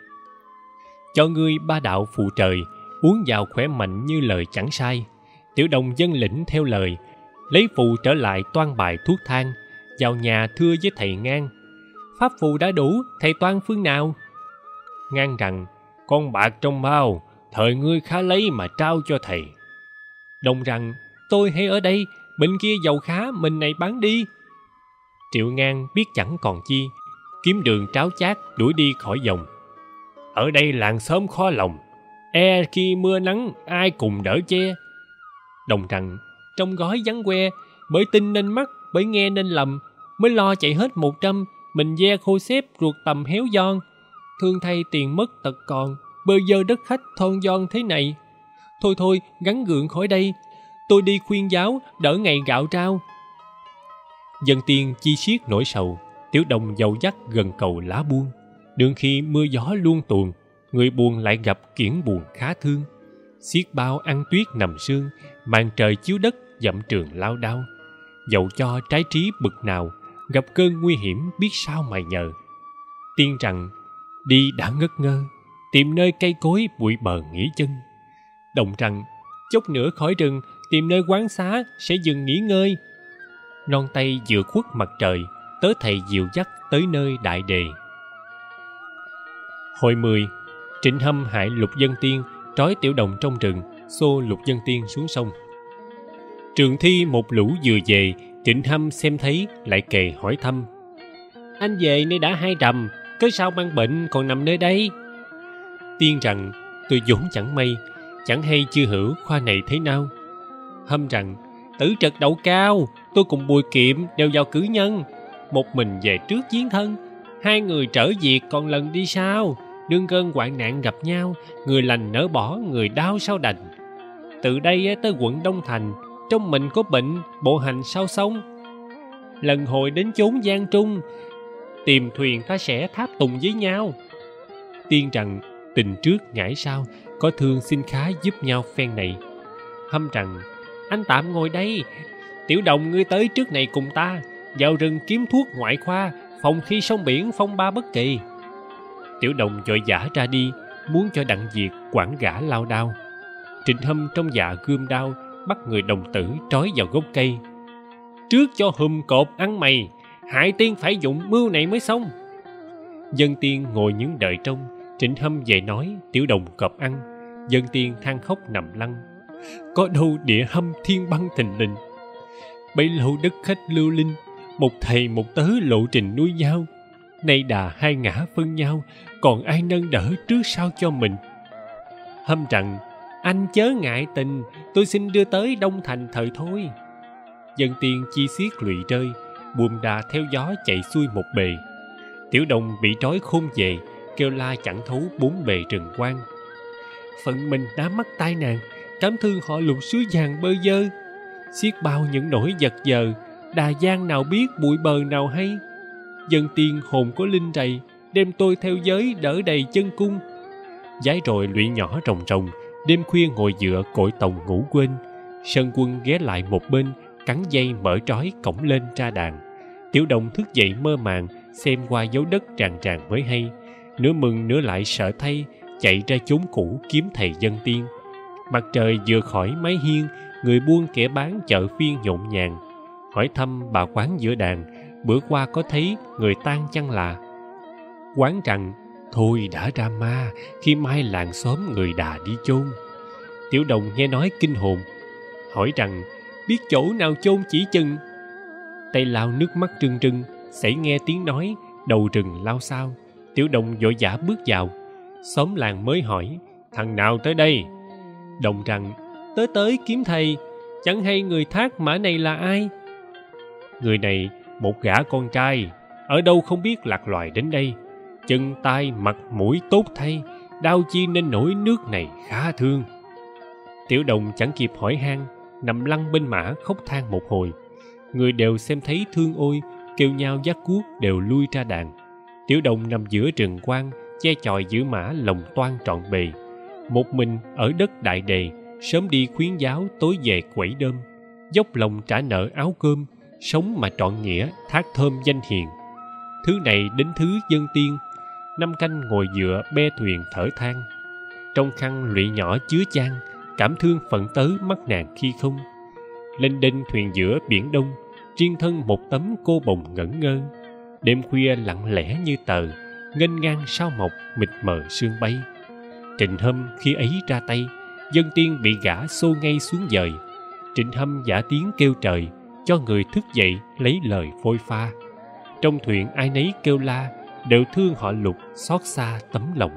Cho ngươi ba đạo phù trời, uống vào khỏe mạnh như lời chẳng sai. Tiểu Đồng dân lĩnh theo lời, lấy phù trở lại toan bài thuốc thang, vào nhà thưa với thầy Ngang: Pháp phù đã đủ, thầy toan phương nào? Ngang rằng: Con bạc trong bao, thời ngươi khá lấy mà trao cho thầy. Đồng rằng: Tôi hay ở đây, bên kia giàu khá, mình này bán đi. Triệu Ngang biết chẳng còn chi, kiếm đường tráo chát đuổi đi khỏi vòng. Ở đây làng xóm khó lòng, e khi mưa nắng ai cùng đỡ che. Đồng rằng: Trong gói vắng que, bởi tin nên mắc, bởi nghe nên lầm, mới lo chạy hết 100, mình ve khô xếp ruột tầm héo giòn. Thương thay tiền mất tật còn, bơ vơ đất khách thon giòn thế này. Thôi thôi, gắn gượng khỏi đây, tôi đi khuyên giáo, đỡ ngày gạo trao. Dân tiên chi xiết nỗi sầu, Tiểu Đồng dầu dắt gần cầu lá buông. Đường khi mưa gió luôn tuồn, người buồn lại gặp kiển buồn khá thương. Xiết bao ăn tuyết nằm sương, màn trời chiếu đất dặm trường lao đao. Dẫu cho trái trí bực nào, gặp cơn nguy hiểm biết sao mà nhờ. Tiên rằng: Đi đã ngất ngơ, tìm nơi cây cối bụi bờ nghỉ chân. Đồng rằng: Chốc nữa khỏi rừng, tìm nơi quán xá sẽ dừng nghỉ ngơi. Non tay vừa khuất mặt trời, tớ thầy dìu dắt tới nơi đại đề. Hồi 10. Trịnh Hâm hại Lục Dân Tiên, trói Tiểu Đồng trong rừng, xô Lục Dân Tiên xuống sông. Trường Thi một lũ vừa về, Trịnh Hâm xem thấy lại kề hỏi thăm: Anh về nay đã 2 rằm, cớ sao mang bệnh còn nằm nơi đây? Tiên rằng: Tôi vốn chẳng may, chẳng hay chưa hữu khoa này thế nào. Hâm rằng: Tử trật đậu cao, tôi cùng Bùi Kiệm đều vào cử nhân, một mình về trước chiến thân, 2 người trở việc còn lần đi sau. Đương cơn hoạn nạn gặp nhau, người lành nỡ bỏ, người đau sao đành. Từ đây tới quận Đông Thành, trong mình có bệnh, bộ hành sao xong. Lần hồi đến chốn Giang Trung, tìm thuyền ta sẽ tháp tùng với nhau. Tiên rằng: Tình trước ngãi sau, có thương xin khá giúp nhau phen này. Hâm rằng: Anh tạm ngồi đây, Tiểu Đồng ngươi tới trước này cùng ta, vào rừng kiếm thuốc ngoại khoa, phòng khi sông biển phong ba bất kỳ. Tiểu Đồng vội vã ra đi, muốn cho đặng việc quản gã lao đao. Trịnh Hâm trong dạ gươm đao, bắt người đồng tử trói vào gốc cây. Trước cho hùm cột ăn mày, hại tiên phải dụng mưu này mới xong. Dân tiên ngồi những đợi trông, Trịnh Hâm về nói Tiểu Đồng cọp ăn. Dân tiên than khóc nằm lăn: Có đâu địa hâm thiên băng thình lình, bấy lâu đất khách lưu linh, một thầy một tớ lộ trình nuôi nhau. Nay đà 2 ngã phân nhau, còn ai nâng đỡ trước sau cho mình. Hâm rằng: Anh chớ ngại tình, tôi xin đưa tới Đông Thành thời thôi. Dân tiên chi xiết lụy rơi, buồm đà theo gió chạy xuôi một bề. Tiểu Đồng bị trói khôn về, kêu la chẳng thấu 4 bề rừng quang. Phận mình đã mắc tai nạn, cảm thương họ Lục suối vàng bơ vơ. Xiết bao những nỗi vật vờ, đà giang nào biết bụi bờ nào hay. Dân tiên hồn có linh rầy, đem tôi theo giới đỡ đầy chân cung. Giái rồi lụy nhỏ rồng rồng, đêm khuya ngồi dựa cội tòng ngủ quên. Sơn Quân ghé lại một bên, cắn dây mở trói cổng lên ra đàn. Tiểu Đồng thức dậy mơ màng, xem qua dấu đất tràn tràn mới hay. Nửa mừng nửa lại sợ thay, chạy ra chốn cũ kiếm thầy Dân Tiên. Mặt trời vừa khỏi mái hiên, người buôn kẻ bán chợ phiên nhộn nhàng. Hỏi thăm bà quán giữa đàn, bữa qua có thấy người tan chăng là? Quán rằng: Thôi đã ra ma, khi mai làng xóm người đà đi chôn. Tiểu Đồng nghe nói kinh hồn, hỏi rằng: Biết chỗ nào chôn chỉ chừng? Tay lao nước mắt rưng rưng, xảy nghe tiếng nói, đầu rừng lao sao. Tiểu Đồng vội vã bước vào. Xóm làng mới hỏi: Thằng nào tới đây? Đồng rằng: Tớ tới kiếm thầy, chẳng hay người thác mã này là ai? Người này một gã con trai, ở đâu không biết lạc loài đến đây. Chân tay mặt mũi tốt thay, đau chi nên nổi nước này khá thương. Tiểu Đồng chẳng kịp hỏi han, nằm lăn bên mã khóc than một hồi. Người đều xem thấy thương ôi, kêu nhau dắt cuốc đều lui ra đàn. Tiểu Đồng nằm giữa rừng quang, che chòi giữ mã lòng toan trọn bề. Một mình ở đất đại đề, sớm đi khuyến giáo tối về quẩy đơm. Dốc lòng trả nợ áo cơm, sống mà trọn nghĩa thác thơm danh hiền. Thứ này đến thứ dân tiên, năm canh ngồi dựa be thuyền thở than. Trong khăn lụy nhỏ chứa chan, cảm thương phận tớ mắt nàng khi không. Lênh đênh thuyền giữa biển đông, riêng thân một tấm cô bồng ngẩn ngơ. Đêm khuya lặng lẽ như tờ, nghênh ngang sao mộc mịt mờ sương bay. Trịnh Hâm khi ấy ra tay, dân tiên bị gã xô ngay xuống dời. Trịnh Hâm giả tiếng kêu trời, cho người thức dậy lấy lời phôi pha. Trong thuyền ai nấy kêu la, đều thương họ Lục xót xa tấm lòng.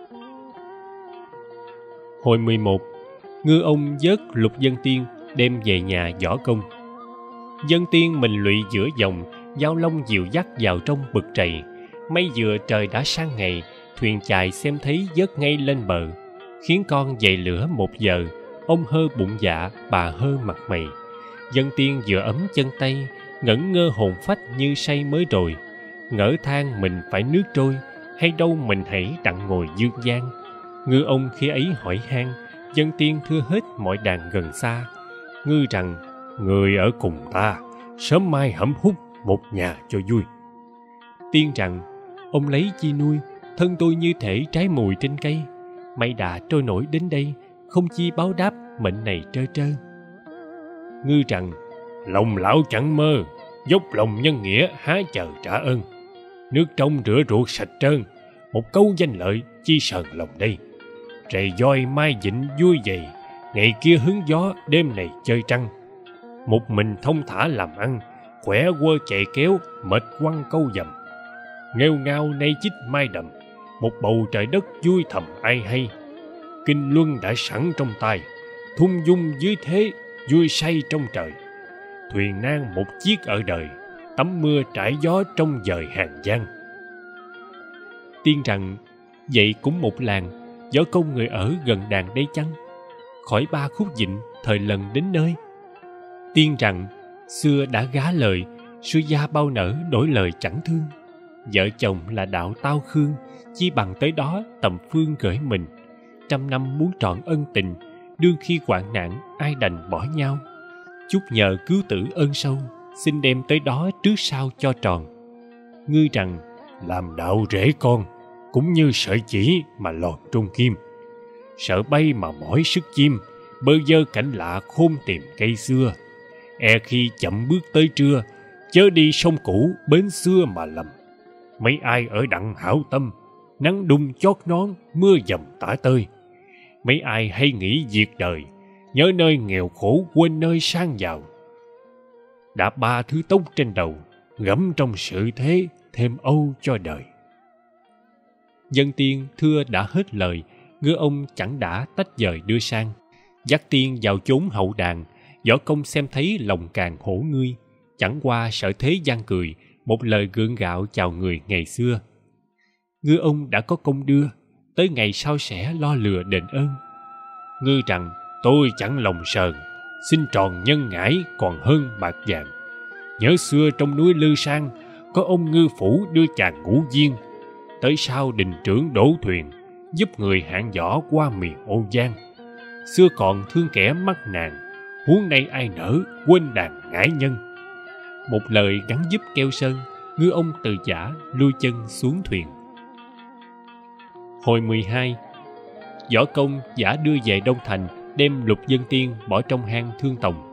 Hồi 11, ngư ông vớt Lục Dân Tiên đem về nhà võ công. Dân Tiên mình lụy giữa dòng, giao long dịu dắt vào trong bực trầy. Mấy vừa trời đã sang ngày, thuyền chài xem thấy vớt ngay lên bờ. Khiến con dậy lửa 1 giờ, ông hơ bụng dạ, bà hơ mặt mày. Dân Tiên vừa ấm chân tay, ngẩn ngơ hồn phách như say mới rồi. Ngỡ than mình phải nước trôi, hay đâu mình hãy đặng ngồi dương gian. Ngư ông khi ấy hỏi han, Dân Tiên thưa hết mọi đàn gần xa. Ngư rằng, người ở cùng ta, sớm mai hẩm hút một nhà cho vui. Tiên rằng, ông lấy chi nuôi, thân tôi như thể trái mùi trên cây. Mây đà trôi nổi đến đây, không chi báo đáp mệnh này trơ trơ. Ngư rằng, lòng lão chẳng mơ, dốc lòng nhân nghĩa há chờ trả ơn. Nước trong rửa ruột sạch trơn, một câu danh lợi chi sờn lòng đây. Rầy voi mai dịnh vui vầy, ngày kia hứng gió đêm này chơi trăng. Một mình thông thả làm ăn, khỏe quơ chạy kéo, mệt quăng câu dầm. Nghêu ngao nay chích mai đầm, một bầu trời đất vui thầm ai hay. Kinh luân đã sẵn trong tay, thung dung dưới thế, vui say trong trời. Thuyền nan một chiếc ở đời, tắm mưa trải gió trong dời hàng giang. Tiên rằng, vậy cũng một làng, võ công người ở gần đàn đây chăng? Khỏi 3 khúc dịnh, thời lần đến nơi. Tiên rằng, xưa đã gá lời, xưa gia bao nở đổi lời chẳng thương. Vợ chồng là đạo tao khương, chi bằng tới đó tầm phương gửi mình. 100 năm muốn trọn ân tình, đương khi hoạn nạn ai đành bỏ nhau. Chúc nhờ cứu tử ơn sâu, xin đem tới đó trước sau cho tròn. Ngư rằng, làm đạo rễ con, cũng như sợi chỉ mà lọt trung kim. Sợ bay mà mỏi sức chim, bơ vơ cảnh lạ khôn tìm cây xưa. E khi chậm bước tới trưa, chớ đi sông cũ bến xưa mà lầm. Mấy ai ở đặng hảo tâm, nắng đung chót nón, mưa dầm tả tơi. Mấy ai hay nghĩ diệt đời, nhớ nơi nghèo khổ quên nơi sang giàu. Đã 3 thứ tốt trên đầu, gẫm trong sự thế thêm âu cho đời. Dân Tiên thưa đã hết lời, ngư ông chẳng đã tách dời đưa sang. Dắt Tiên vào chốn hậu đàn, võ công xem thấy lòng càng hổ ngươi. Chẳng qua sợ thế gian cười, một lời gượng gạo chào người ngày xưa. Ngư ông đã có công đưa, tới ngày sau sẽ lo lừa đền ơn. Ngư rằng, tôi chẳng lòng sờn, xin tròn nhân ngãi còn hơn bạc vàng. Nhớ xưa trong núi Lư Sang, có ông ngư phủ đưa chàng ngũ viên. Tới sau đình trưởng đổ thuyền, giúp người hạng võ qua miền Âu Giang. Xưa còn thương kẻ mắc nạn, huống nay ai nỡ quên đàn ngãi nhân. Một lời gắn giúp keo sơn, ngư ông từ giả lui chân xuống thuyền. Hồi 12, võ công giả đưa về Đông Thành, đem Lục Dân Tiên bỏ trong hang Thương Tòng.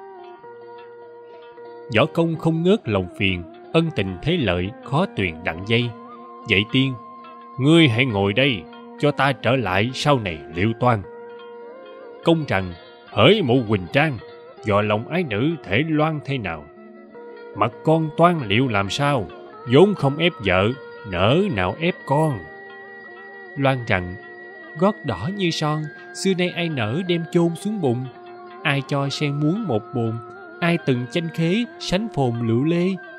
Võ công không ngớt lòng phiền, ân tình thế lợi khó tuyền đặng dây. Vậy Tiên, ngươi hãy ngồi đây, cho ta trở lại sau này liệu toan. Công rằng, hỡi mụ Quỳnh Trang, dò lòng ái nữ thể loan thế nào? Mặt con toan liệu làm sao, vốn không ép vợ, nỡ nào ép con. Loan rằng, gót đỏ như son, xưa nay ai nỡ đem chôn xuống bùn. Ai cho sen muốn một bồn, ai từng chanh khế sánh phồn lựu lê.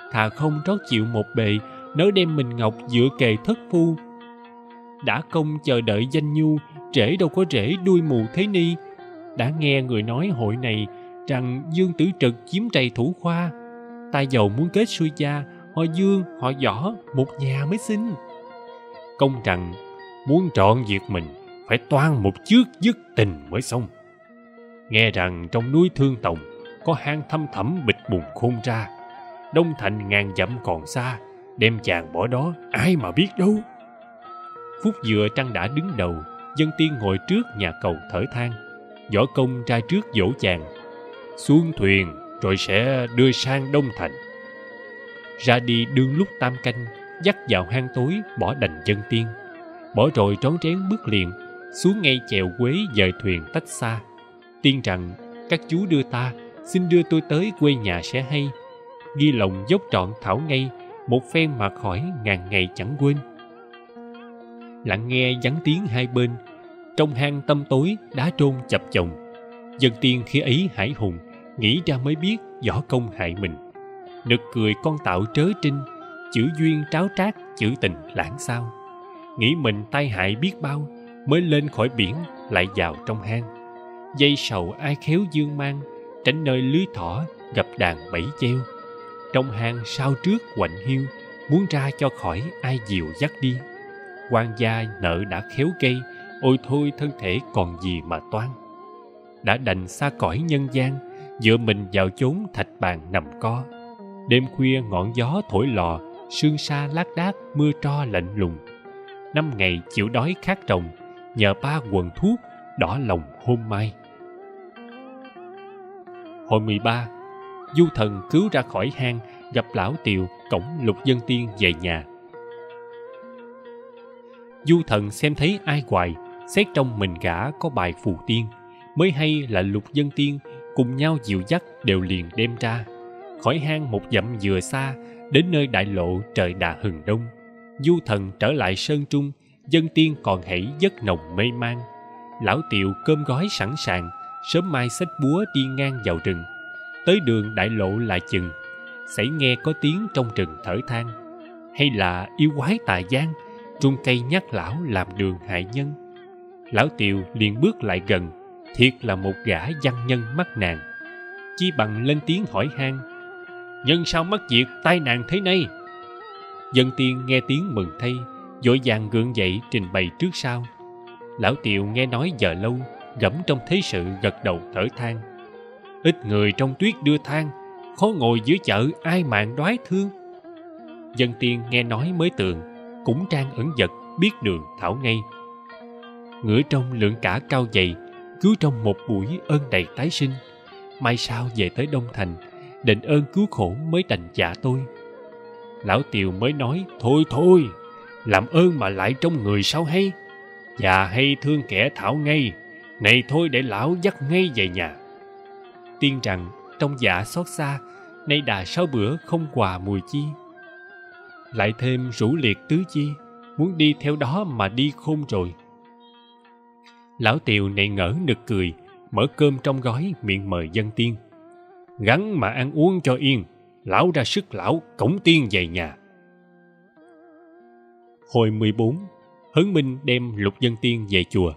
thà không trót chịu một bề, nỡ đem mình ngọc dựa kề thất phu. Đã công chờ đợi danh nhu, trễ đâu có rễ đuôi mù thế ni. Đã nghe người nói hội này rằng Dương Tử Trực chiếm trầy thủ khoa. Ta giàu muốn kết xuôi gia, họ Dương, họ Võ một nhà mới xin. Công rằng muốn trọn việc mình, phải toan một trước dứt tình mới xong. Nghe rằng trong núi Thương Tòng có hang thăm thẳm bịch bùng khôn ra, Đông Thành ngàn dặm còn xa, đem chàng bỏ đó ai mà biết đâu. Phúc Dựa trăng đã đứng đầu, Dân Tiên ngồi trước nhà cầu thở than. Võ Công ra trước dỗ chàng: xuống thuyền rồi sẽ đưa sang Đông Thành. Ra đi đương lúc tam canh, dắt vào hang tối bỏ đành Dân Tiên. Bỏ rồi trón trén bước liền, xuống ngay chèo Quế dời thuyền tách xa. Tiên rằng: các chú đưa ta, xin đưa tôi tới quê nhà sẽ hay. Ghi lòng dốc trọn thảo ngay, một phen mà khỏi ngàn ngày chẳng quên. Lặng nghe vắng tiếng hai bên, trong hang tăm tối đá trôn chập chồng. Dân Tiên khi ấy hải hùng, nghĩ ra mới biết Võ Công hại mình. Nực cười con tạo trớ trinh, chữ duyên tráo trác, chữ tình lãng sao. Nghĩ mình tai hại biết bao, mới lên khỏi biển lại vào trong hang. Dây sầu ai khéo dương mang, tránh nơi lưới thỏ gặp đàn bẫy treo. Trong hang sao trước quạnh hiu, muốn ra cho khỏi ai dìu dắt đi. Quan gia nợ đã khéo gây, ôi thôi thân thể còn gì mà toan. Đã đành xa cõi nhân gian, dựa mình vào chốn thạch bàn nằm co. Đêm khuya ngọn gió thổi lò, sương sa lác đác mưa tro lạnh lùng. 5 ngày chịu đói khát rồng, nhờ 3 quần thuốc đỏ lòng hôm mai. Hồi 13, Du Thần cứu ra khỏi hang, gặp lão Tiều cổng Lục Dân Tiên về nhà. Du Thần xem thấy ai hoài, xét trong mình gã có bài phù tiên, mới hay là Lục Dân Tiên cùng nhau dìu dắt đều liền đem ra. Khỏi hang 1 dặm vừa xa, đến nơi đại lộ trời đã hừng đông. Du Thần trở lại sơn trung, Dân Tiên còn hãy giấc nồng mê man. Lão Tiệu cơm gói sẵn sàng, sớm mai xách búa đi ngang vào rừng. Tới đường đại lộ lại chừng, xảy nghe có tiếng trong rừng thở than. Hay là yêu quái tà gian, trung cây nhắc lão làm đường hại nhân. Lão Tiệu liền bước lại gần, thiệt là một gã văn nhân mắc nạn. Chi bằng lên tiếng hỏi han: nhân sao mắc việc tai nạn thế này? Dân Tiên nghe tiếng mừng thay, vội vàng gượng dậy trình bày trước sau. Lão Tiệu nghe nói giờ lâu, gẫm trong thế sự gật đầu thở than: ít người trong tuyết đưa than, khó ngồi giữa chợ ai mạng đoái thương. Dân Tiên nghe nói mới tường, cũng trang ẩn vật biết đường thảo ngay. Ngửa trong lượng cả cao dày, cứu trong một buổi ơn đầy tái sinh. Mai sau về tới Đông Thành, đền ơn cứu khổ mới đành dạ tôi. Lão Tiều mới nói: thôi thôi, làm ơn mà lại trong người sao hay. Già hay thương kẻ thảo ngay, này thôi để lão dắt ngay về nhà. Tiên rằng trong dạ xót xa, nay đà 6 bữa không quà mùi chi. Lại thêm rủ liệt tứ chi, muốn đi theo đó mà đi khôn rồi. Lão Tiều nệ ngỡ nực cười, mở cơm trong gói miệng mời Dân Tiên: gắn mà ăn uống cho yên, lão ra sức lão cổng tiên về nhà. Hồi 14, Hớn Minh đem Lục Dân Tiên về chùa.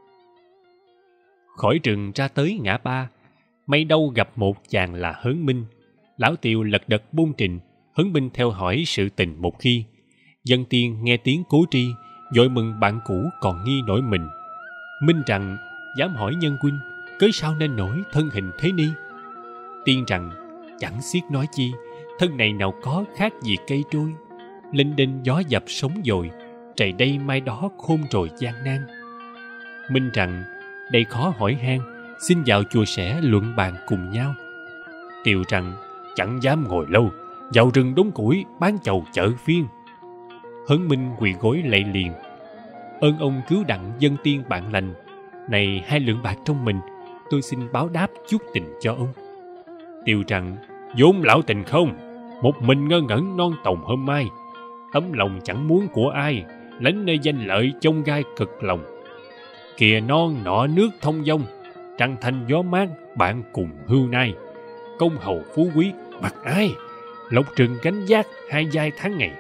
Khỏi rừng ra tới ngã ba, may đâu gặp một chàng là Hớn Minh. Lão Tiều lật đật bôn trình, Hớn Minh theo hỏi sự tình một khi. Dân Tiên nghe tiếng cố tri, vội mừng bạn cũ còn nghi nổi mình. Minh rằng: dám hỏi nhân huynh, cớ sao nên nổi thân hình thế ni? Tiên rằng: chẳng xiết nói chi, thân này nào có khác gì cây trôi. Linh đinh gió dập sống dồi, trời đây mai đó khôn rồi gian nan. Minh rằng: đây khó hỏi han, xin vào chùa sẻ luận bàn cùng nhau. Tiều rằng: chẳng dám ngồi lâu, vào rừng đốn củi bán chầu chợ phiên. Hớn Minh quỳ gối lạy liền: ơn ông cứu đặng Dân Tiên bạn lành, này 2 lượng bạc trong mình, tôi xin báo đáp chút tình cho ông. Tiều rằng: vốn lão tình không, một mình ngơ ngẩn non tòng hôm mai, tấm lòng chẳng muốn của ai, lánh nơi danh lợi chông gai cực lòng. Kìa non nọ nước thông dong, trăng thanh gió mát bạn cùng hưu nai, công hầu phú quý bạc ai, lộc rừng gánh vác hai vai tháng ngày.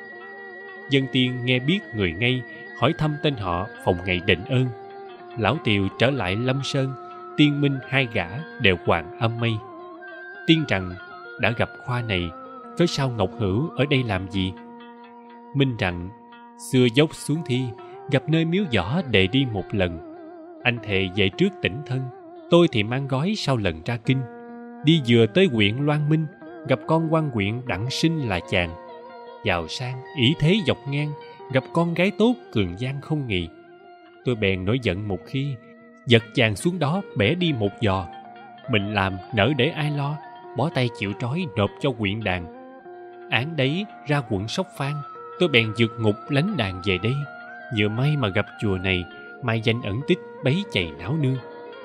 Dân Tiên nghe biết người ngay, hỏi thăm tên họ, phòng ngày đền ơn. Lão Tiều trở lại Lâm Sơn, Tiên minh hai gã đều hoàng âm mây. Tiên rằng đã gặp Khoa này, cớ sao Ngọc Hữu ở đây làm gì? Minh rằng xưa dốc xuống thi, gặp nơi miếu võ đệ đi một lần. Anh thề về trước tỉnh thân, tôi thì mang gói sau lần ra kinh. Đi vừa tới huyện Loan Minh, gặp con quan huyện Đặng Sinh là chàng. Giàu sang ỷ thế dọc ngang, gặp con gái tốt cường gian không nghì. Tôi bèn nổi giận một khi, giật chàng xuống đó bẻ đi một giò. Mình làm nỡ để ai lo, bó tay chịu trói nộp cho huyện đàn. Án đấy ra quận Sóc Phan, tôi bèn vượt ngục lánh đàn về đây. Vừa may mà gặp chùa này, mai danh ẩn tích bấy chày não nương.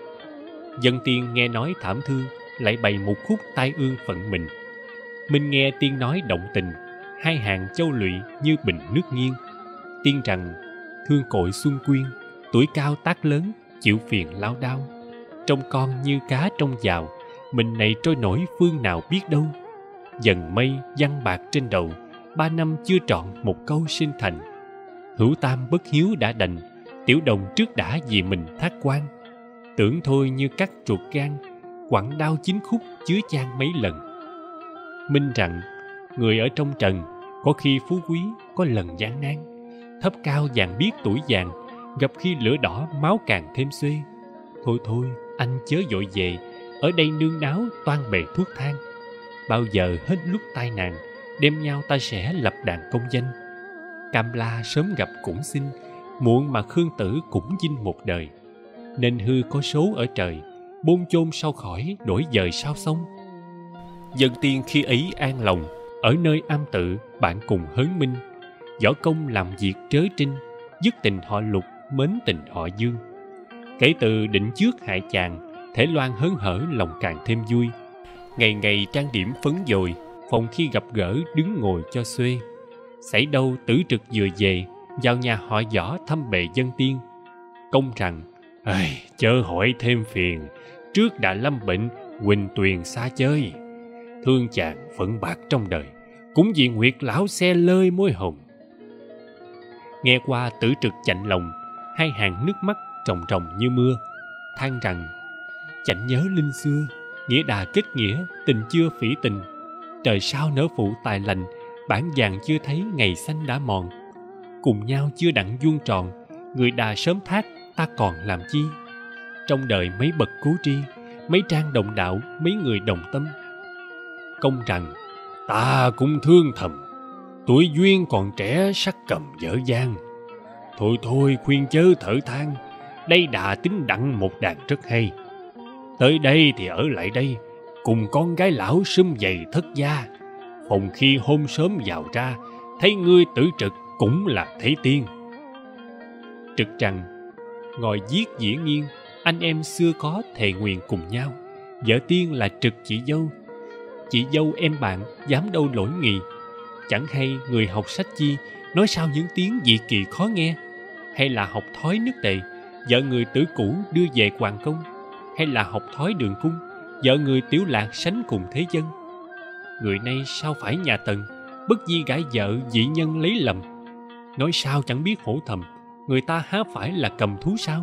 Dân Tiên nghe nói thảm thương, lại bày một khúc tai ương phận mình. Minh nghe Tiên nói động tình, hai hàng châu lụy như bình nước nghiêng. Tiên rằng thương cội Xuân Quyên, tuổi cao tác lớn, chịu phiền lao đao. Trông con như cá trong giàu, mình này trôi nổi phương nào biết đâu. Dần mây giăng bạc trên đầu, 3 năm chưa trọn một câu sinh thành. Hữu tam bất hiếu đã đành, tiểu đồng trước đã vì mình thác quan. Tưởng thôi như cắt ruột gan, quặn đau 9 khúc chứa chan mấy lần. Minh rằng người ở trong trần, có khi phú quý, có lần gian nan. Thấp cao vàng biết tuổi vàng, gặp khi lửa đỏ máu càng thêm xuê. Thôi thôi, anh chớ vội về, ở đây nương náo toan bề thuốc thang. Bao giờ hết lúc tai nạn, đem nhau ta sẽ lập đàn công danh. Cam La sớm gặp cũng xin, muộn mà Khương Tử cũng dinh một đời. Nên hư có số ở trời, bôn chôn sau khỏi đổi dời sao sông. Dân Tiên khi ấy an lòng, ở nơi am tự bạn cùng hớn minh. Võ công làm việc trớ trinh, dứt tình họ Lục, mến tình họ Dương. Kể từ định trước hại chàng, Thể Loan hớn hở lòng càng thêm vui. Ngày ngày trang điểm phấn dồi, phòng khi gặp gỡ đứng ngồi cho xuê. Xảy đâu Tử Trực vừa về, vào nhà họ Võ thăm bề Dân Tiên. Công rằng, chớ hỏi thêm phiền, trước đã lâm bệnh, huỳnh tuyền xa chơi. Thương chàng phận bạc trong đời, cũng vì Nguyệt lão xe lơi môi hồng. Nghe qua Tử Trực chạnh lòng, hai hàng nước mắt ròng ròng như mưa, than rằng chạnh nhớ linh xưa, nghĩa đà kết nghĩa, tình chưa phỉ tình. Trời sao nỡ phụ tài lành, bản vàng chưa thấy ngày xanh đã mòn. Cùng nhau chưa đặng vuông tròn, người đà sớm thác, ta còn làm chi. Trong đời mấy bậc cố tri, mấy trang đồng đạo, mấy người đồng tâm. Công rằng, ta cũng thương thầm, tuổi duyên còn trẻ sắc cầm dở dang. Thôi thôi khuyên chớ thở than, đây đà tính đặng một đàn rất hay. Tới đây thì ở lại đây, cùng con gái lão sum vầy thất gia. Phòng khi hôm sớm vào ra, thấy ngươi Tử Trực cũng là thấy tiên. Trực rằng, ngồi viết dĩa nghiêng, anh em xưa có thề nguyện cùng nhau. Vợ tiên là Trực chị dâu, chị dâu em bạn dám đâu lỗi nghị. Chẳng hay người học sách chi, nói sao những tiếng dị kỳ khó nghe. Hay là học thói nước Tề, vợ người Tử Cũ đưa về hoàng công. Hay là học thói Đường Cung, vợ người Tiểu Lạc sánh cùng thế dân. Người nay sao phải nhà Tần, bất di gãi vợ dị nhân lấy lầm. Nói sao chẳng biết hổ thầm, người ta há phải là cầm thú sao?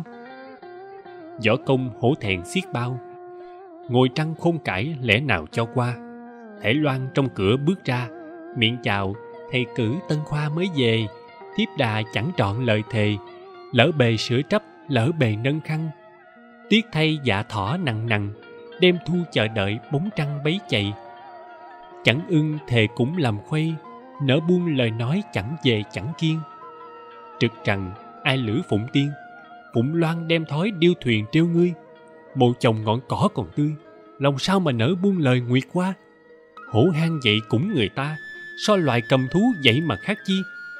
Võ công hổ thẹn xiết bao, ngồi trăng khôn cãi lẽ nào cho qua. Thể Loan trong cửa bước ra, miệng chào, thầy cử Tân Khoa mới về. Thiếp đà chẳng trọn lời thề, lỡ bề sửa trấp, lỡ bề nâng khăn. Tiếc thay dạ thỏ nặng nặng, đêm thu chờ đợi bóng trăng bấy chạy. Chẳng ưng thề cũng làm khuây, nỡ buông lời nói chẳng về chẳng kiên. Trực rằng ai lữ Phụng Tiên, Phụng Loan đem thói điêu thuyền treo ngươi. Mồ chồng ngọn cỏ còn tươi, lòng sao mà nỡ buông lời nguyệt qua. Hổ hang vậy cũng người ta, so loài cầm thú vậy mà khác chi.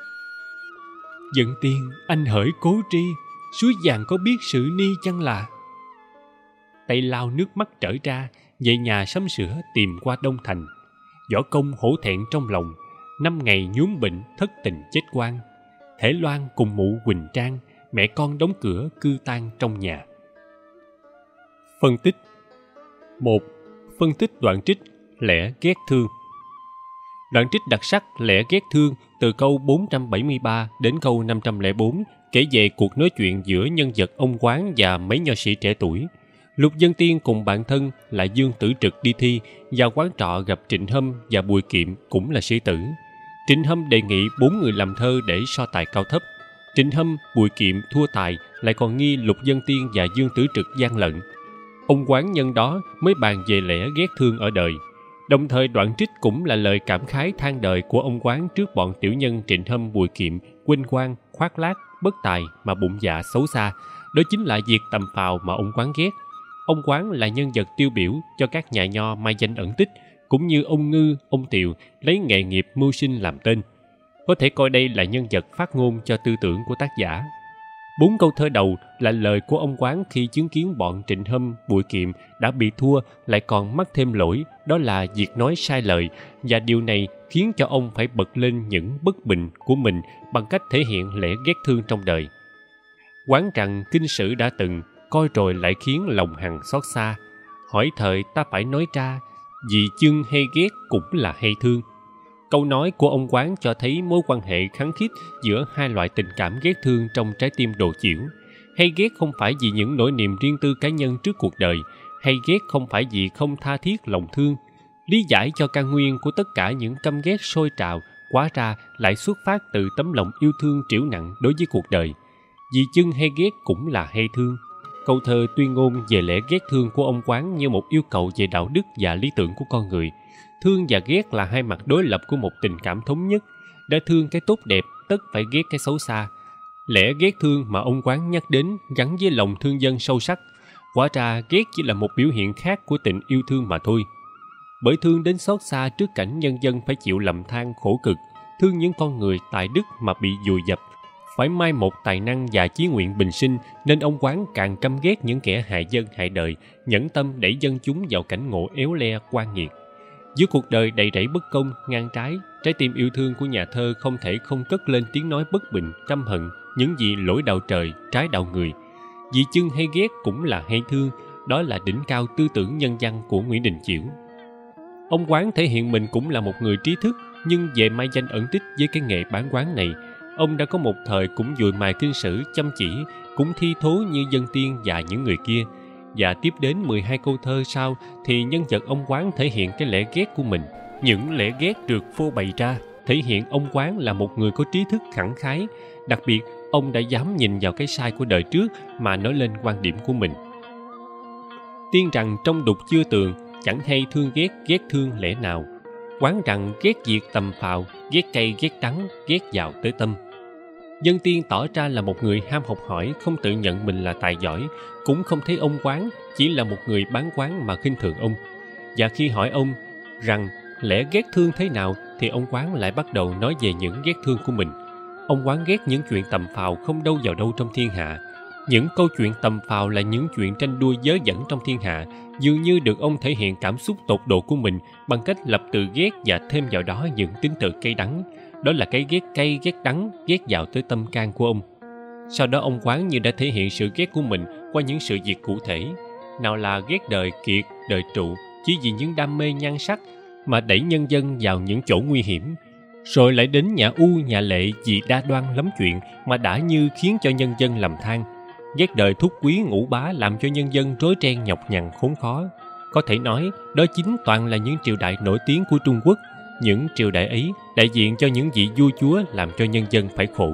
Dân Tiên anh hỡi cố tri, suối vàng có biết sự ni chăng là. Tay lau nước mắt trở ra, về nhà sắm sửa tìm qua Đông Thành. Võ công hổ thẹn trong lòng, 5 ngày nhuốm bệnh thất tình chết quan. Thể Loan cùng mụ Quỳnh Trang, mẹ con đóng cửa cư tang trong nhà. Phân tích 1. Phân tích đoạn trích lẽ ghét thương. Đoạn trích đặc sắc lẽ ghét thương từ câu 473 đến câu 504 kể về cuộc nói chuyện giữa nhân vật ông Quán và mấy nho sĩ trẻ tuổi. Lục Vân Tiên cùng bạn thân là Dương Tử Trực đi thi, vào quán trọ gặp Trịnh Hâm và Bùi Kiệm cũng là sĩ tử. Trịnh Hâm đề nghị 4 người làm thơ để so tài cao thấp. Trịnh Hâm, Bùi Kiệm thua tài, lại còn nghi Lục Vân Tiên và Dương Tử Trực gian lận. Ông Quán nhân đó mới bàn về lẽ ghét thương ở đời. Đồng thời đoạn trích cũng là lời cảm khái than đời của ông Quán trước bọn tiểu nhân Trịnh Hâm, Bùi Kiệm, khuynh quang, khoác lác, bất tài mà bụng dạ xấu xa. Đó chính là việc tầm phào mà ông Quán ghét. Ông Quán là nhân vật tiêu biểu cho các nhà nho mai danh ẩn tích, cũng như ông Ngư, ông Tiều lấy nghề nghiệp mưu sinh làm tên. Có thể coi đây là nhân vật phát ngôn cho tư tưởng của tác giả. 4 câu thơ đầu là lời của ông Quán khi chứng kiến bọn Trịnh Hâm, Bùi Kiệm đã bị thua, lại còn mắc thêm lỗi, đó là việc nói sai lời, và điều này khiến cho ông phải bật lên những bất bình của mình bằng cách thể hiện lẽ ghét thương trong đời. Quán rằng kinh sử đã từng, coi rồi lại khiến lòng hằn xót xa. Hỏi thời ta phải nói ra, vì chưng hay ghét cũng là hay thương. Câu nói của ông Quán cho thấy mối quan hệ khăng khít giữa hai loại tình cảm ghét thương trong trái tim đồ chiểu. Hay ghét không phải vì những nỗi niềm riêng tư cá nhân trước cuộc đời, hay ghét không phải vì không tha thiết lòng thương. Lý giải cho căn nguyên của tất cả những căm ghét sôi trào, hóa ra lại xuất phát từ tấm lòng yêu thương trĩu nặng đối với cuộc đời. Vì chưng hay ghét cũng là hay thương. Câu thơ tuyên ngôn về lẽ ghét thương của ông Quán như một yêu cầu về đạo đức và lý tưởng của con người. Thương và ghét là hai mặt đối lập của một tình cảm thống nhất. Đã thương cái tốt đẹp, tất phải ghét cái xấu xa. Lẽ ghét thương mà ông Quán nhắc đến gắn với lòng thương dân sâu sắc. Hóa ra ghét chỉ là một biểu hiện khác của tình yêu thương mà thôi. Bởi thương đến xót xa trước cảnh nhân dân phải chịu lầm than khổ cực, thương những con người tài đức mà bị vùi dập, phải mai một tài năng và chí nguyện bình sinh, nên ông Quán càng căm ghét những kẻ hại dân hại đời, nhẫn tâm đẩy dân chúng vào cảnh ngộ éo le oan nghiệt. Giữa cuộc đời đầy rẫy bất công, ngang trái tim yêu thương của nhà thơ không thể không cất lên tiếng nói bất bình, căm hận những gì lỗi đạo trời, trái đạo người. Vì chưng hay ghét cũng là hay thương, đó là đỉnh cao tư tưởng nhân văn của Nguyễn Đình Chiểu. Ông Quán thể hiện mình cũng là một người trí thức, nhưng về mai danh ẩn tích với cái nghề bán quán này, ông đã có một thời cũng dùi mài kinh sử chăm chỉ, cũng thi thố như Dân Tiên và những người kia. Và tiếp đến 12 câu thơ sau thì nhân vật ông Quán thể hiện cái lẽ ghét của mình. Những lẽ ghét được phô bày ra thể hiện ông Quán là một người có trí thức khẳng khái. Đặc biệt, ông đã dám nhìn vào cái sai của đời trước mà nói lên quan điểm của mình. Tiên rằng trong đục chưa tường, chẳng hay thương ghét thương lẽ nào. Quán rằng ghét việc tầm phào, ghét cay ghét đắng, ghét vào tới tâm. Dân Tiên tỏ ra là một người ham học hỏi, không tự nhận mình là tài giỏi, cũng không thấy ông Quán chỉ là một người bán quán mà khinh thường ông. Và khi hỏi ông rằng lẽ ghét thương thế nào thì ông Quán lại bắt đầu nói về những ghét thương của mình. Ông Quán ghét những chuyện tầm phào không đâu vào đâu trong thiên hạ. Những câu chuyện tầm phào là những chuyện tranh đua dớ dẫn trong thiên hạ, dường như được ông thể hiện cảm xúc tột độ của mình bằng cách lập từ ghét và thêm vào đó những tính từ cay đắng. Đó là cái ghét cay, ghét đắng, ghét vào tới tâm can của ông. Sau đó ông Quán như đã thể hiện sự ghét của mình qua những sự việc cụ thể. Nào là ghét đời kiệt, đời trụ, chỉ vì những đam mê nhan sắc mà đẩy nhân dân vào những chỗ nguy hiểm. Rồi lại đến nhà U, nhà Lệ vì đa đoan lắm chuyện mà đã như khiến cho nhân dân lầm than. Ghét đời thúc quý ngũ bá làm cho nhân dân rối ren nhọc nhằn khốn khó. Có thể nói đó chính toàn là những triều đại nổi tiếng của Trung Quốc. Những triều đại ấy đại diện cho những vị vua chúa làm cho nhân dân phải khổ.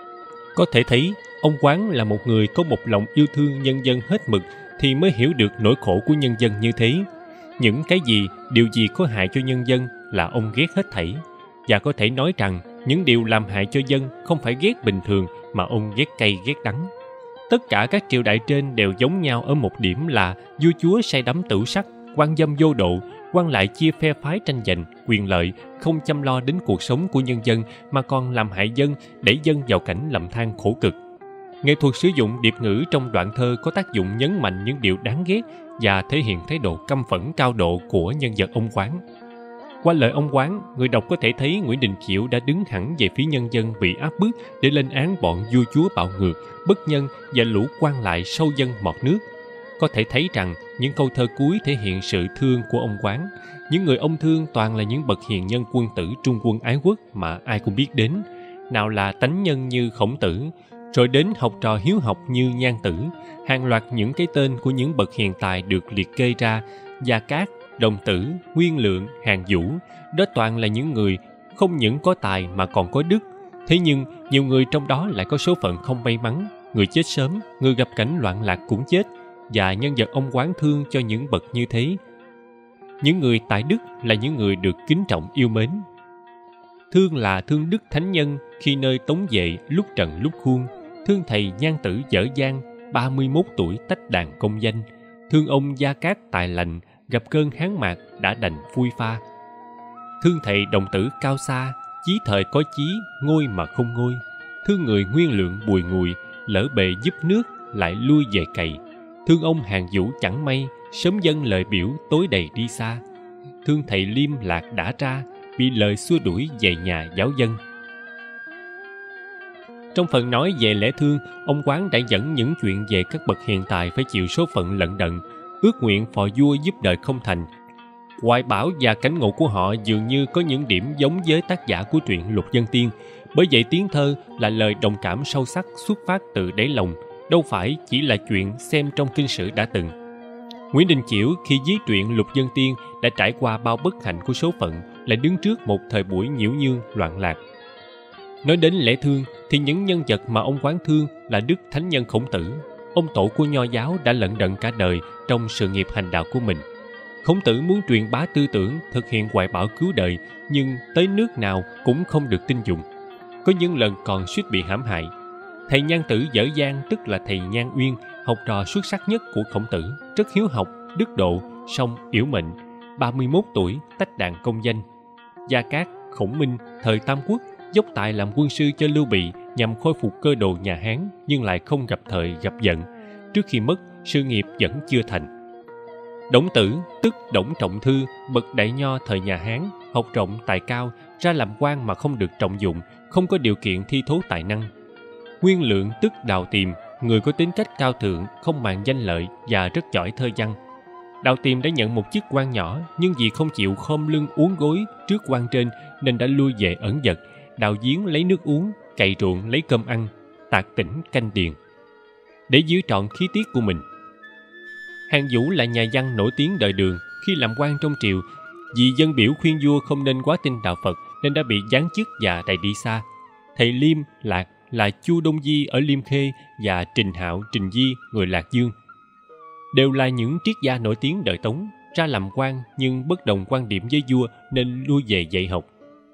Có thể thấy ông Quán là một người có một lòng yêu thương nhân dân hết mực thì mới hiểu được nỗi khổ của nhân dân như thế. Những cái gì, điều gì có hại cho nhân dân là ông ghét hết thảy. Và có thể nói rằng những điều làm hại cho dân không phải ghét bình thường mà ông ghét cay ghét đắng. Tất cả các triều đại trên đều giống nhau ở một điểm là vua chúa say đắm tửu sắc, quan dâm vô độ, quan lại chia phe phái tranh giành, quyền lợi, không chăm lo đến cuộc sống của nhân dân mà còn làm hại dân, đẩy dân vào cảnh lầm than khổ cực. Nghệ thuật sử dụng điệp ngữ trong đoạn thơ có tác dụng nhấn mạnh những điều đáng ghét và thể hiện thái độ căm phẫn cao độ của nhân vật ông Quán. Qua lời ông Quán, người đọc có thể thấy Nguyễn Đình Chiểu đã đứng hẳn về phía nhân dân bị áp bức để lên án bọn vua chúa bạo ngược, bất nhân và lũ quan lại sâu dân mọt nước. Có thể thấy rằng những câu thơ cuối thể hiện sự thương của ông Quán. Những người ông thương toàn là những bậc hiền nhân quân tử trung quân ái quốc mà ai cũng biết đến. Nào là tánh nhân như Khổng Tử, rồi đến học trò hiếu học như Nhan Tử. Hàng loạt những cái tên của những bậc hiền tài được liệt kê ra: Gia Cát, Đồng Tử, Nguyên Lượng, Hàn Vũ. Đó toàn là những người không những có tài mà còn có đức. Thế nhưng nhiều người trong đó lại có số phận không may mắn. Người chết sớm, người gặp cảnh loạn lạc cũng chết. Và nhân vật ông Quán thương cho những bậc như thế. Những người tài đức là những người được kính trọng yêu mến. Thương là thương đức thánh nhân khi nơi Tống Vệ lúc trần lúc khuôn. Thương thầy Nhan Tử dở dang 31 tuổi tách đàn công danh. Thương ông Gia Cát tài lành gặp cơn hán mạc đã đành phui pha. Thương thầy Đồng Tử cao xa, chí thời có chí, ngôi mà không ngôi. Thương người Nguyên Lượng bùi ngùi, lỡ bề giúp nước lại lui về cày. Thương ông Hàn Vũ chẳng may, sớm dâng lời biểu tối đầy đi xa. Thương thầy Liêm Lạc đã ra, bị lời xua đuổi về nhà giáo dân. Trong phần nói về lẽ thương, ông Quán đã dẫn những chuyện về các bậc hiền tài phải chịu số phận lận đận, ước nguyện phò vua giúp đời không thành. Hoài bão và cảnh ngộ của họ dường như có những điểm giống với tác giả của truyện Lục Vân Tiên. Bởi vậy tiếng thơ là lời đồng cảm sâu sắc xuất phát từ đáy lòng, đâu phải chỉ là chuyện xem trong kinh sử đã từng. Nguyễn Đình Chiểu khi viết truyện Lục Vân Tiên đã trải qua bao bất hạnh của số phận, lại đứng trước một thời buổi nhiễu nhương loạn lạc. Nói đến lẽ thương thì những nhân vật mà ông Quán thương là Đức Thánh Nhân Khổng Tử. Ông tổ của Nho giáo đã lận đận cả đời trong sự nghiệp hành đạo của mình. Khổng Tử muốn truyền bá tư tưởng, thực hiện hoài bão cứu đời, nhưng tới nước nào cũng không được tin dùng. Có những lần còn suýt bị hãm hại. Thầy Nhan Tử dở dang, tức là thầy Nhan Uyên, học trò xuất sắc nhất của Khổng Tử, rất hiếu học, đức độ, song yểu mệnh, 31 tuổi tách đàn công danh. Gia Cát, Khổng Minh thời Tam Quốc dốc tài làm quân sư cho Lưu Bị nhằm khôi phục cơ đồ nhà Hán, nhưng lại không gặp thời gặp vận. Trước khi mất, sự nghiệp vẫn chưa thành. Đổng Tử tức Đổng Trọng Thư, bậc đại nho thời nhà Hán, học rộng tài cao, ra làm quan mà không được trọng dụng, không có điều kiện thi thố tài năng. Nguyên Lượng tức Đào Tiềm, người có tính cách cao thượng, không màng danh lợi và rất giỏi thơ văn. Đào Tiềm đã nhận một chức quan nhỏ, nhưng vì không chịu khom lưng uốn gối trước quan trên nên đã lui về ẩn dật, đào giếng lấy nước uống, cày ruộng lấy cơm ăn, tạc tỉnh canh điền, để giữ trọn khí tiết của mình. Hàn Vũ là nhà văn nổi tiếng đời Đường. Khi làm quan trong triều, vì dân biểu khuyên vua không nên quá tin đạo Phật nên đã bị giáng chức và đày đi xa. Thầy Liêm Lạc là Chu Đông Di ở Liêm Khê và Trình Hạo, Trình Di người Lạc Dương đều là những triết gia nổi tiếng đời Tống, ra làm quan nhưng bất đồng quan điểm với vua nên lui về dạy học.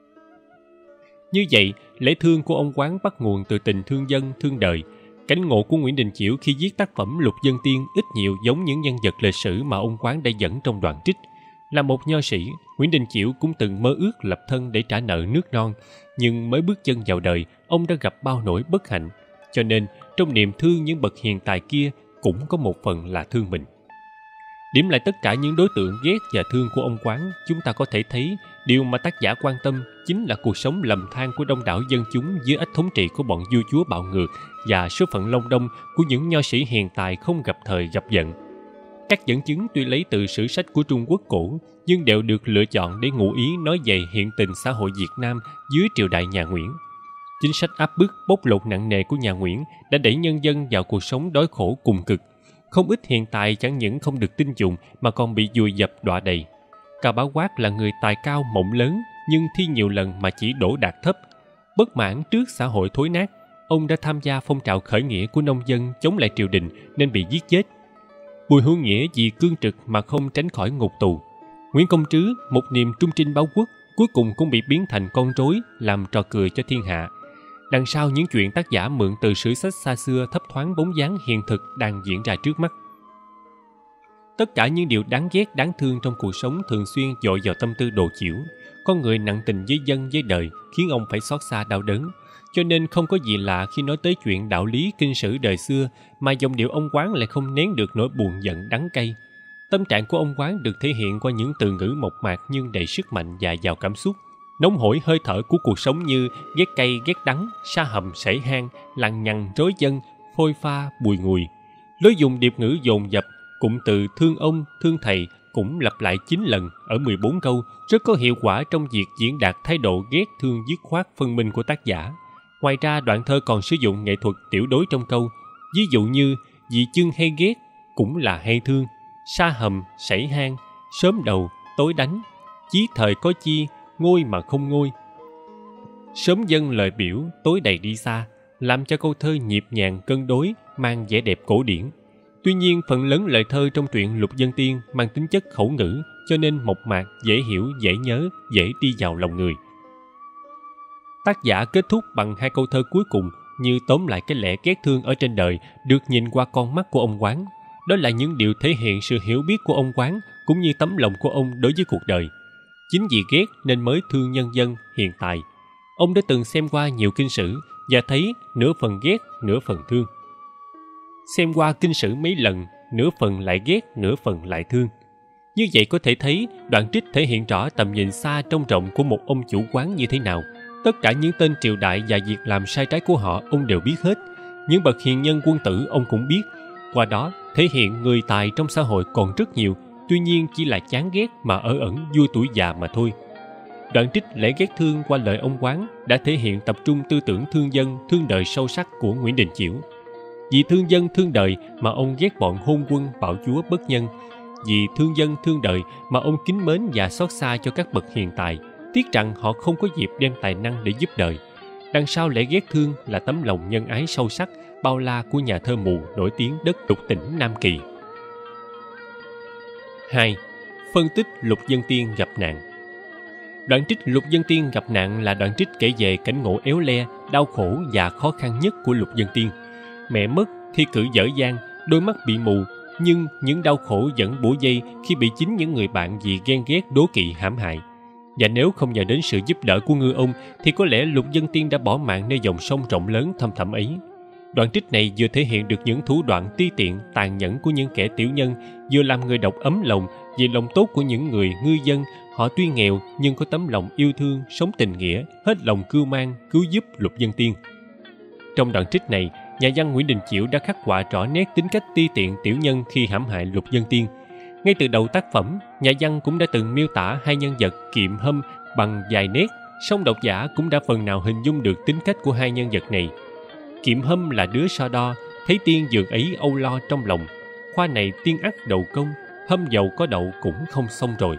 Như vậy, lẽ thương của ông Quán bắt nguồn từ tình thương dân, thương đời. Cảnh ngộ của Nguyễn Đình Chiểu khi viết tác phẩm Lục Vân Tiên ít nhiều giống những nhân vật lịch sử mà ông Quán đã dẫn trong đoạn trích. Là một nho sĩ, Nguyễn Đình Chiểu cũng từng mơ ước lập thân để trả nợ nước non, nhưng mới bước chân vào đời, ông đã gặp bao nỗi bất hạnh. Cho nên, trong niềm thương những bậc hiền tài kia cũng có một phần là thương mình. Điểm lại tất cả những đối tượng ghét và thương của ông Quán, chúng ta có thể thấy điều mà tác giả quan tâm chính là cuộc sống lầm than của đông đảo dân chúng dưới ách thống trị của bọn vua chúa bạo ngược và số phận long đong của những nho sĩ hiền tài không gặp thời gặp vận. Các dẫn chứng tuy lấy từ sử sách của Trung Quốc cổ, nhưng đều được lựa chọn để ngụ ý nói về hiện tình xã hội Việt Nam dưới triều đại nhà Nguyễn. Chính sách áp bức bóc lột nặng nề của nhà Nguyễn đã đẩy nhân dân vào cuộc sống đói khổ cùng cực. Không ít hiền tài chẳng những không được tin dùng mà còn bị vùi dập đọa đầy. Cao Bá Quát là người tài cao mộng lớn, nhưng thi nhiều lần mà chỉ đỗ đạt thấp. Bất mãn trước xã hội thối nát, ông đã tham gia phong trào khởi nghĩa của nông dân chống lại triều đình nên bị giết chết. Bùi Hữu Nghĩa vì cương trực mà không tránh khỏi ngục tù. Nguyễn Công Trứ, một niềm trung trinh báo quốc, cuối cùng cũng bị biến thành con rối làm trò cười cho thiên hạ. Đằng sau những chuyện tác giả mượn từ sử sách xa xưa thấp thoáng bóng dáng hiện thực đang diễn ra trước mắt. Tất cả những điều đáng ghét đáng thương trong cuộc sống thường xuyên dội vào tâm tư đồ chiểu. Con người nặng tình với dân với đời khiến ông phải xót xa đau đớn. Cho nên không có gì lạ khi nói tới chuyện đạo lý kinh sử đời xưa mà dòng điệu ông Quán lại không nén được nỗi buồn giận đắng cay. Tâm trạng của ông Quán được thể hiện qua những từ ngữ mộc mạc nhưng đầy sức mạnh và giàu cảm xúc. Nóng hổi hơi thở của cuộc sống như ghét cay ghét đắng, sa hầm sảy hang, lằng nhằng rối dân, phôi pha bùi ngùi. Lối dùng điệp ngữ dồn dập Cụm từ thương ông, thương thầy cũng lặp lại 9 lần ở 14 câu, rất có hiệu quả trong việc diễn đạt thái độ ghét thương dứt khoát phân minh của tác giả. Ngoài ra, đoạn thơ còn sử dụng nghệ thuật tiểu đối trong câu, ví dụ như dị chưng hay ghét cũng là hay thương, sa hầm, sảy hang, sớm đầu, tối đánh, chí thời có chi, ngôi mà không ngôi. Sớm dâng lời biểu, tối đầy đi xa, làm cho câu thơ nhịp nhàng cân đối, mang vẻ đẹp cổ điển. Tuy nhiên, phần lớn lời thơ trong truyện Lục Vân Tiên mang tính chất khẩu ngữ, cho nên mộc mạc, dễ hiểu, dễ nhớ, dễ đi vào lòng người. Tác giả kết thúc bằng 2 câu thơ cuối cùng như tóm lại cái lẽ ghét thương ở trên đời được nhìn qua con mắt của ông Quán. Đó là những điều thể hiện sự hiểu biết của ông Quán cũng như tấm lòng của ông đối với cuộc đời. Chính vì ghét nên mới thương nhân dân, hiền tài. Ông đã từng xem qua nhiều kinh sử và thấy nửa phần ghét, nửa phần thương. Xem qua kinh sử mấy lần, nửa phần lại ghét, nửa phần lại thương. Như vậy có thể thấy đoạn trích thể hiện rõ tầm nhìn xa trông rộng của một ông chủ quán như thế nào. Tất cả những tên triều đại và việc làm sai trái của họ ông đều biết hết. Những bậc hiền nhân quân tử ông cũng biết. Qua đó thể hiện người tài trong xã hội còn rất nhiều, tuy nhiên chỉ là chán ghét mà ở ẩn vui tuổi già mà thôi. Đoạn trích lễ ghét thương qua lời ông Quán đã thể hiện tập trung tư tưởng thương dân, thương đời sâu sắc của Nguyễn Đình Chiểu. Vì thương dân thương đời mà ông ghét bọn hôn quân, bạo chúa bất nhân. Vì thương dân thương đời mà ông kính mến và xót xa cho các bậc hiền tài, tiếc rằng họ không có dịp đem tài năng để giúp đời. Đằng sau lễ ghét thương là tấm lòng nhân ái sâu sắc, bao la của nhà thơ mù nổi tiếng đất Lục tỉnh Nam Kỳ. 2. Phân tích Lục Vân Tiên gặp nạn. Đoạn trích Lục Vân Tiên gặp nạn là đoạn trích kể về cảnh ngộ éo le, đau khổ và khó khăn nhất của Lục Vân Tiên. Mẹ mất, thi cử dở dang, đôi mắt bị mù, nhưng những đau khổ vẫn bủa vây khi bị chính những người bạn vì ghen ghét đố kỵ hãm hại. Và nếu không nhờ đến sự giúp đỡ của ngư ông thì có lẽ Lục Vân Tiên đã bỏ mạng nơi dòng sông rộng lớn thăm thẳm ấy. Đoạn trích này vừa thể hiện được những thủ đoạn ti tiện, tàn nhẫn của những kẻ tiểu nhân, vừa làm người đọc ấm lòng vì lòng tốt của những người ngư dân. Họ tuy nghèo nhưng có tấm lòng yêu thương, sống tình nghĩa, hết lòng cưu mang, cứu giúp Lục Vân Tiên. Trong đoạn trích này, nhà văn Nguyễn Đình Chiểu đã khắc họa rõ nét tính cách ti tiện tiểu nhân khi hãm hại Lục Vân Tiên. Ngay từ đầu tác phẩm, nhà văn cũng đã từng miêu tả hai nhân vật Kiệm Hâm bằng vài nét, song độc giả cũng đã phần nào hình dung được tính cách của hai nhân vật này. Kiệm Hâm là đứa so đo, thấy Tiên dường ấy âu lo trong lòng. Khoa này Tiên ắt đầu công, Hâm giàu có đậu cũng không xong rồi.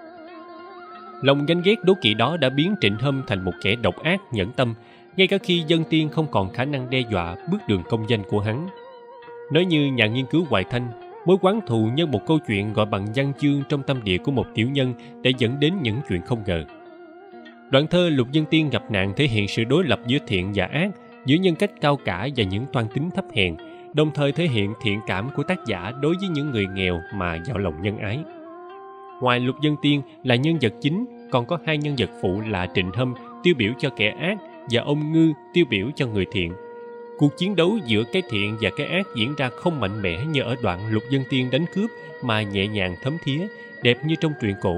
Lòng ganh ghét đố kỵ đó đã biến Trịnh Hâm thành một kẻ độc ác nhẫn tâm, ngay cả khi dân Tiên không còn khả năng đe dọa bước đường công danh của hắn. Nói như nhà nghiên cứu Hoài Thanh, mối oán thù nhân một câu chuyện gọi bằng văn chương trong tâm địa của một tiểu nhân đã dẫn đến những chuyện không ngờ. Đoạn thơ Lục Vân Tiên gặp nạn thể hiện sự đối lập giữa thiện và ác, giữa nhân cách cao cả và những toan tính thấp hèn, đồng thời thể hiện thiện cảm của tác giả đối với những người nghèo mà giàu lòng nhân ái. Ngoài Lục Vân Tiên là nhân vật chính, còn có hai nhân vật phụ là Trịnh Hâm tiêu biểu cho kẻ ác và ông Ngư tiêu biểu cho người thiện. Cuộc chiến đấu giữa cái thiện và cái ác diễn ra không mạnh mẽ như ở đoạn Lục Vân Tiên đánh cướp, mà nhẹ nhàng thấm thía, đẹp như trong truyện cổ.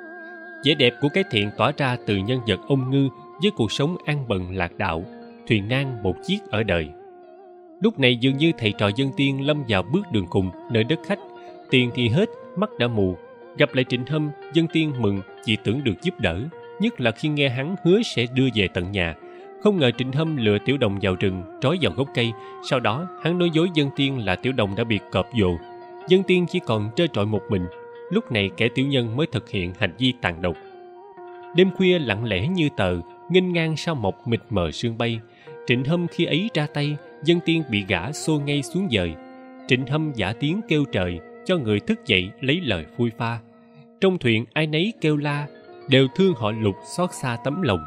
Vẻ đẹp của cái thiện tỏa ra từ nhân vật ông Ngư với cuộc sống an bần lạc đạo, thuyền nan một chiếc ở đời. Lúc này dường như thầy trò Vân Tiên lâm vào bước đường cùng nơi đất khách, tiền thì hết, mắt đã mù. Gặp lại Trịnh Hâm, Vân Tiên mừng chỉ tưởng được giúp đỡ, nhất là khi nghe hắn hứa sẽ đưa về tận nhà. Không ngờ Trịnh Hâm lừa Tiểu Đồng vào rừng, trói vào gốc cây. Sau đó hắn nói dối Vân Tiên là Tiểu Đồng đã bị cọp vồ. Vân Tiên chỉ còn trơ trọi một mình. Lúc này kẻ tiểu nhân mới thực hiện hành vi tàn độc. Đêm khuya lặng lẽ như tờ, nghênh ngang sao mộc mịt mờ sương bay. Trịnh Hâm khi ấy ra tay, Vân Tiên bị gã xô ngay xuống dời. Trịnh Hâm giả tiếng kêu trời, cho người thức dậy lấy lời phui pha. Trong thuyền ai nấy kêu la, đều thương họ Lục xót xa tấm lòng.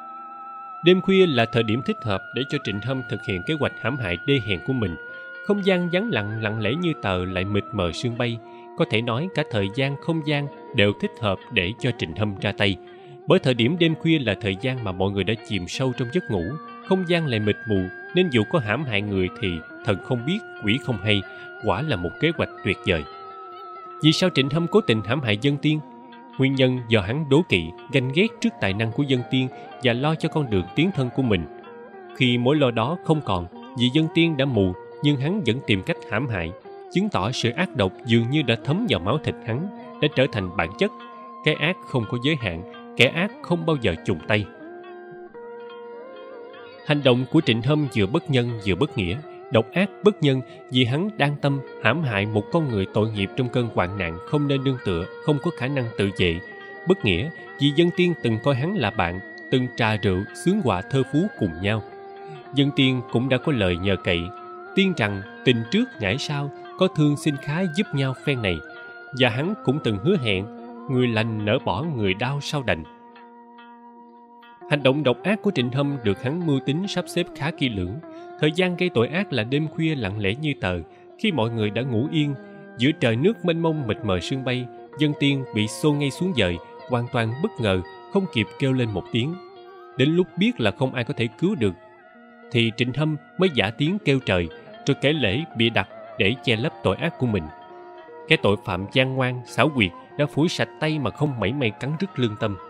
Đêm khuya là thời điểm thích hợp để cho Trịnh Hâm thực hiện kế hoạch hãm hại đê hèn của mình. Không gian vắng lặng lặng lẽ như tờ lại mịt mờ sương bay. Có thể nói cả thời gian không gian đều thích hợp để cho Trịnh Hâm ra tay. Bởi thời điểm đêm khuya là thời gian mà mọi người đã chìm sâu trong giấc ngủ, không gian lại mịt mù, nên dù có hãm hại người thì thần không biết, quỷ không hay. Quả là một kế hoạch tuyệt vời. Vì sao Trịnh Hâm cố tình hãm hại Vân Tiên? Nguyên nhân do hắn đố kỵ, ganh ghét trước tài năng của Vân Tiên và lo cho con đường tiến thân của mình. Khi mối lo đó không còn, vì Vân Tiên đã mù, nhưng hắn vẫn tìm cách hãm hại. chứng tỏ sự ác độc dường như đã thấm vào máu thịt hắn, đã trở thành bản chất. Cái ác không có giới hạn, kẻ ác không bao giờ chùng tay. Hành động của Trịnh Hâm vừa bất nhân vừa bất nghĩa. Độc ác bất nhân vì hắn đang tâm hãm hại một con người tội nghiệp trong cơn hoạn nạn không nên nương tựa, không có khả năng tự vệ. Bất nghĩa vì Dân Tiên từng coi hắn là bạn, từng trà rượu sướng họa thơ phú cùng nhau. Dân Tiên cũng đã có lời nhờ cậy, tiên rằng tình trước nhảy sau, có thương xin khá giúp nhau phen này. Và hắn cũng từng hứa hẹn, người lành nỡ bỏ người đau sao đành. Hành động độc ác của Trịnh Hâm được hắn mưu tính sắp xếp khá kỹ lưỡng. Thời gian gây tội ác là đêm khuya lặng lẽ như tờ, khi mọi người đã ngủ yên. Giữa trời nước mênh mông mịt mờ sương bay, Dân Tiên bị xô ngay xuống dời, hoàn toàn bất ngờ, không kịp kêu lên một tiếng. Đến lúc biết là không ai có thể cứu được, thì Trịnh Hâm mới giả tiếng kêu trời, rồi kể lễ bịa đặt để che lấp tội ác của mình. Cái tội phạm gian ngoan, xảo quyệt đã phủi sạch tay mà không mảy may cắn rứt lương tâm.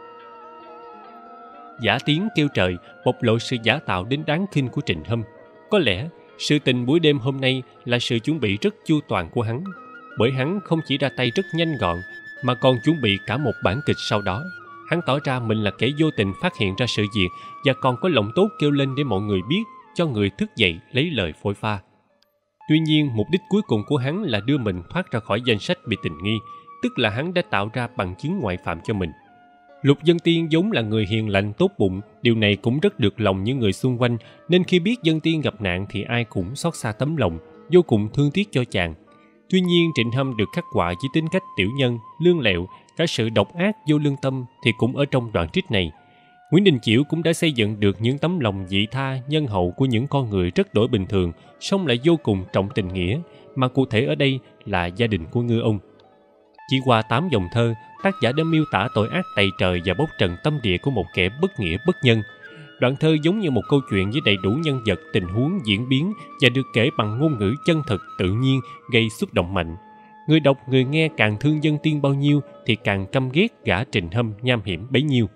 Giả tiếng kêu trời bộc lộ sự giả tạo đến đáng khinh của Trịnh Hâm. Có lẽ sự tình buổi đêm hôm nay là sự chuẩn bị rất chu toàn của hắn, bởi hắn không chỉ ra tay rất nhanh gọn mà còn chuẩn bị cả một bản kịch sau đó. Hắn tỏ ra mình là kẻ vô tình phát hiện ra sự việc và còn có lòng tốt kêu lên để mọi người biết, cho người thức dậy lấy lời phôi pha. Tuy nhiên, mục đích cuối cùng của hắn là đưa mình thoát ra khỏi danh sách bị tình nghi, tức là hắn đã tạo ra bằng chứng ngoại phạm cho mình. Lục Dân Tiên vốn là người hiền lành tốt bụng, điều này cũng rất được lòng những người xung quanh, nên khi biết Dân Tiên gặp nạn thì ai cũng xót xa tấm lòng, vô cùng thương tiếc cho chàng. Tuy nhiên, Trịnh Hâm được khắc họa với tính cách tiểu nhân, lương lẹo, cả sự độc ác vô lương tâm thì cũng ở trong đoạn trích này. Nguyễn Đình Chiểu cũng đã xây dựng được những tấm lòng vị tha, nhân hậu của những con người rất đổi bình thường, song lại vô cùng trọng tình nghĩa, mà cụ thể ở đây là gia đình của ngư ông. Chỉ qua 8 dòng thơ, tác giả đã miêu tả tội ác tày trời và bốc trần tâm địa của một kẻ bất nghĩa bất nhân. Đoạn thơ giống như một câu chuyện với đầy đủ nhân vật, tình huống, diễn biến và được kể bằng ngôn ngữ chân thực, tự nhiên, gây xúc động mạnh. Người đọc, người nghe càng thương Dân Tiên bao nhiêu thì càng căm ghét gã Trịnh Hâm nham hiểm bấy nhiêu.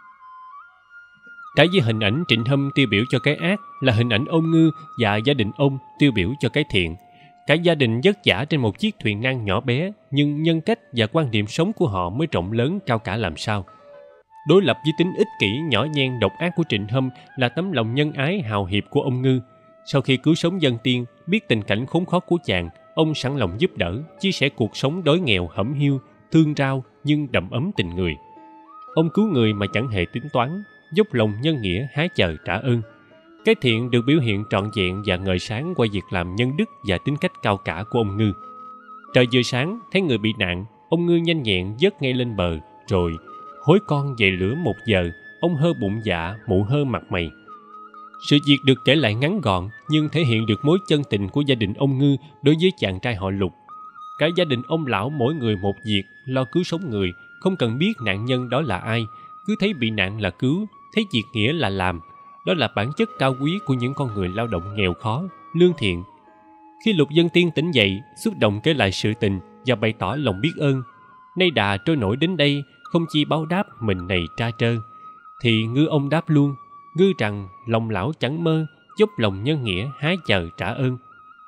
Trái với hình ảnh Trịnh Hâm tiêu biểu cho cái ác là hình ảnh ông Ngư và gia đình ông tiêu biểu cho cái thiện. Cả gia đình vất vả trên một chiếc thuyền nan nhỏ bé, nhưng nhân cách và quan điểm sống của họ mới rộng lớn cao cả làm sao. Đối lập với tính ích kỷ nhỏ nhen độc ác của Trịnh Hâm là tấm lòng nhân ái hào hiệp của ông Ngư. Sau khi cứu sống Dân Tiên, biết tình cảnh khốn khó của chàng, ông sẵn lòng giúp đỡ, chia sẻ cuộc sống đói nghèo hẩm hiu, thương rao nhưng đậm ấm tình người. Ông cứu người mà chẳng hề tính toán, dốc lòng nhân nghĩa hái chờ trả ơn. Cái thiện được biểu hiện trọn vẹn và ngời sáng qua việc làm nhân đức và tính cách cao cả của ông Ngư. Trời vừa sáng, thấy người bị nạn, ông Ngư nhanh nhẹn vớt ngay lên bờ, rồi hối con về lửa 1 giờ, ông hơ bụng dạ, mụ hơ mặt mày. Sự việc được kể lại ngắn gọn nhưng thể hiện được mối chân tình của gia đình ông Ngư đối với chàng trai họ Lục. Cả gia đình ông lão mỗi người một việc, lo cứu sống người, không cần biết nạn nhân đó là ai, cứ thấy bị nạn là cứu, thấy việc nghĩa là làm. Đó là bản chất cao quý của những con người lao động nghèo khó, lương thiện. Khi Lục Dân Tiên tỉnh dậy, xúc động kể lại sự tình và bày tỏ lòng biết ơn. Nay đà trôi nổi đến đây, không chi báo đáp mình này tra trơ. Thì Ngư ông đáp luôn, Ngư rằng lòng lão chẳng mơ, dốc lòng nhân nghĩa hái chờ trả ơn.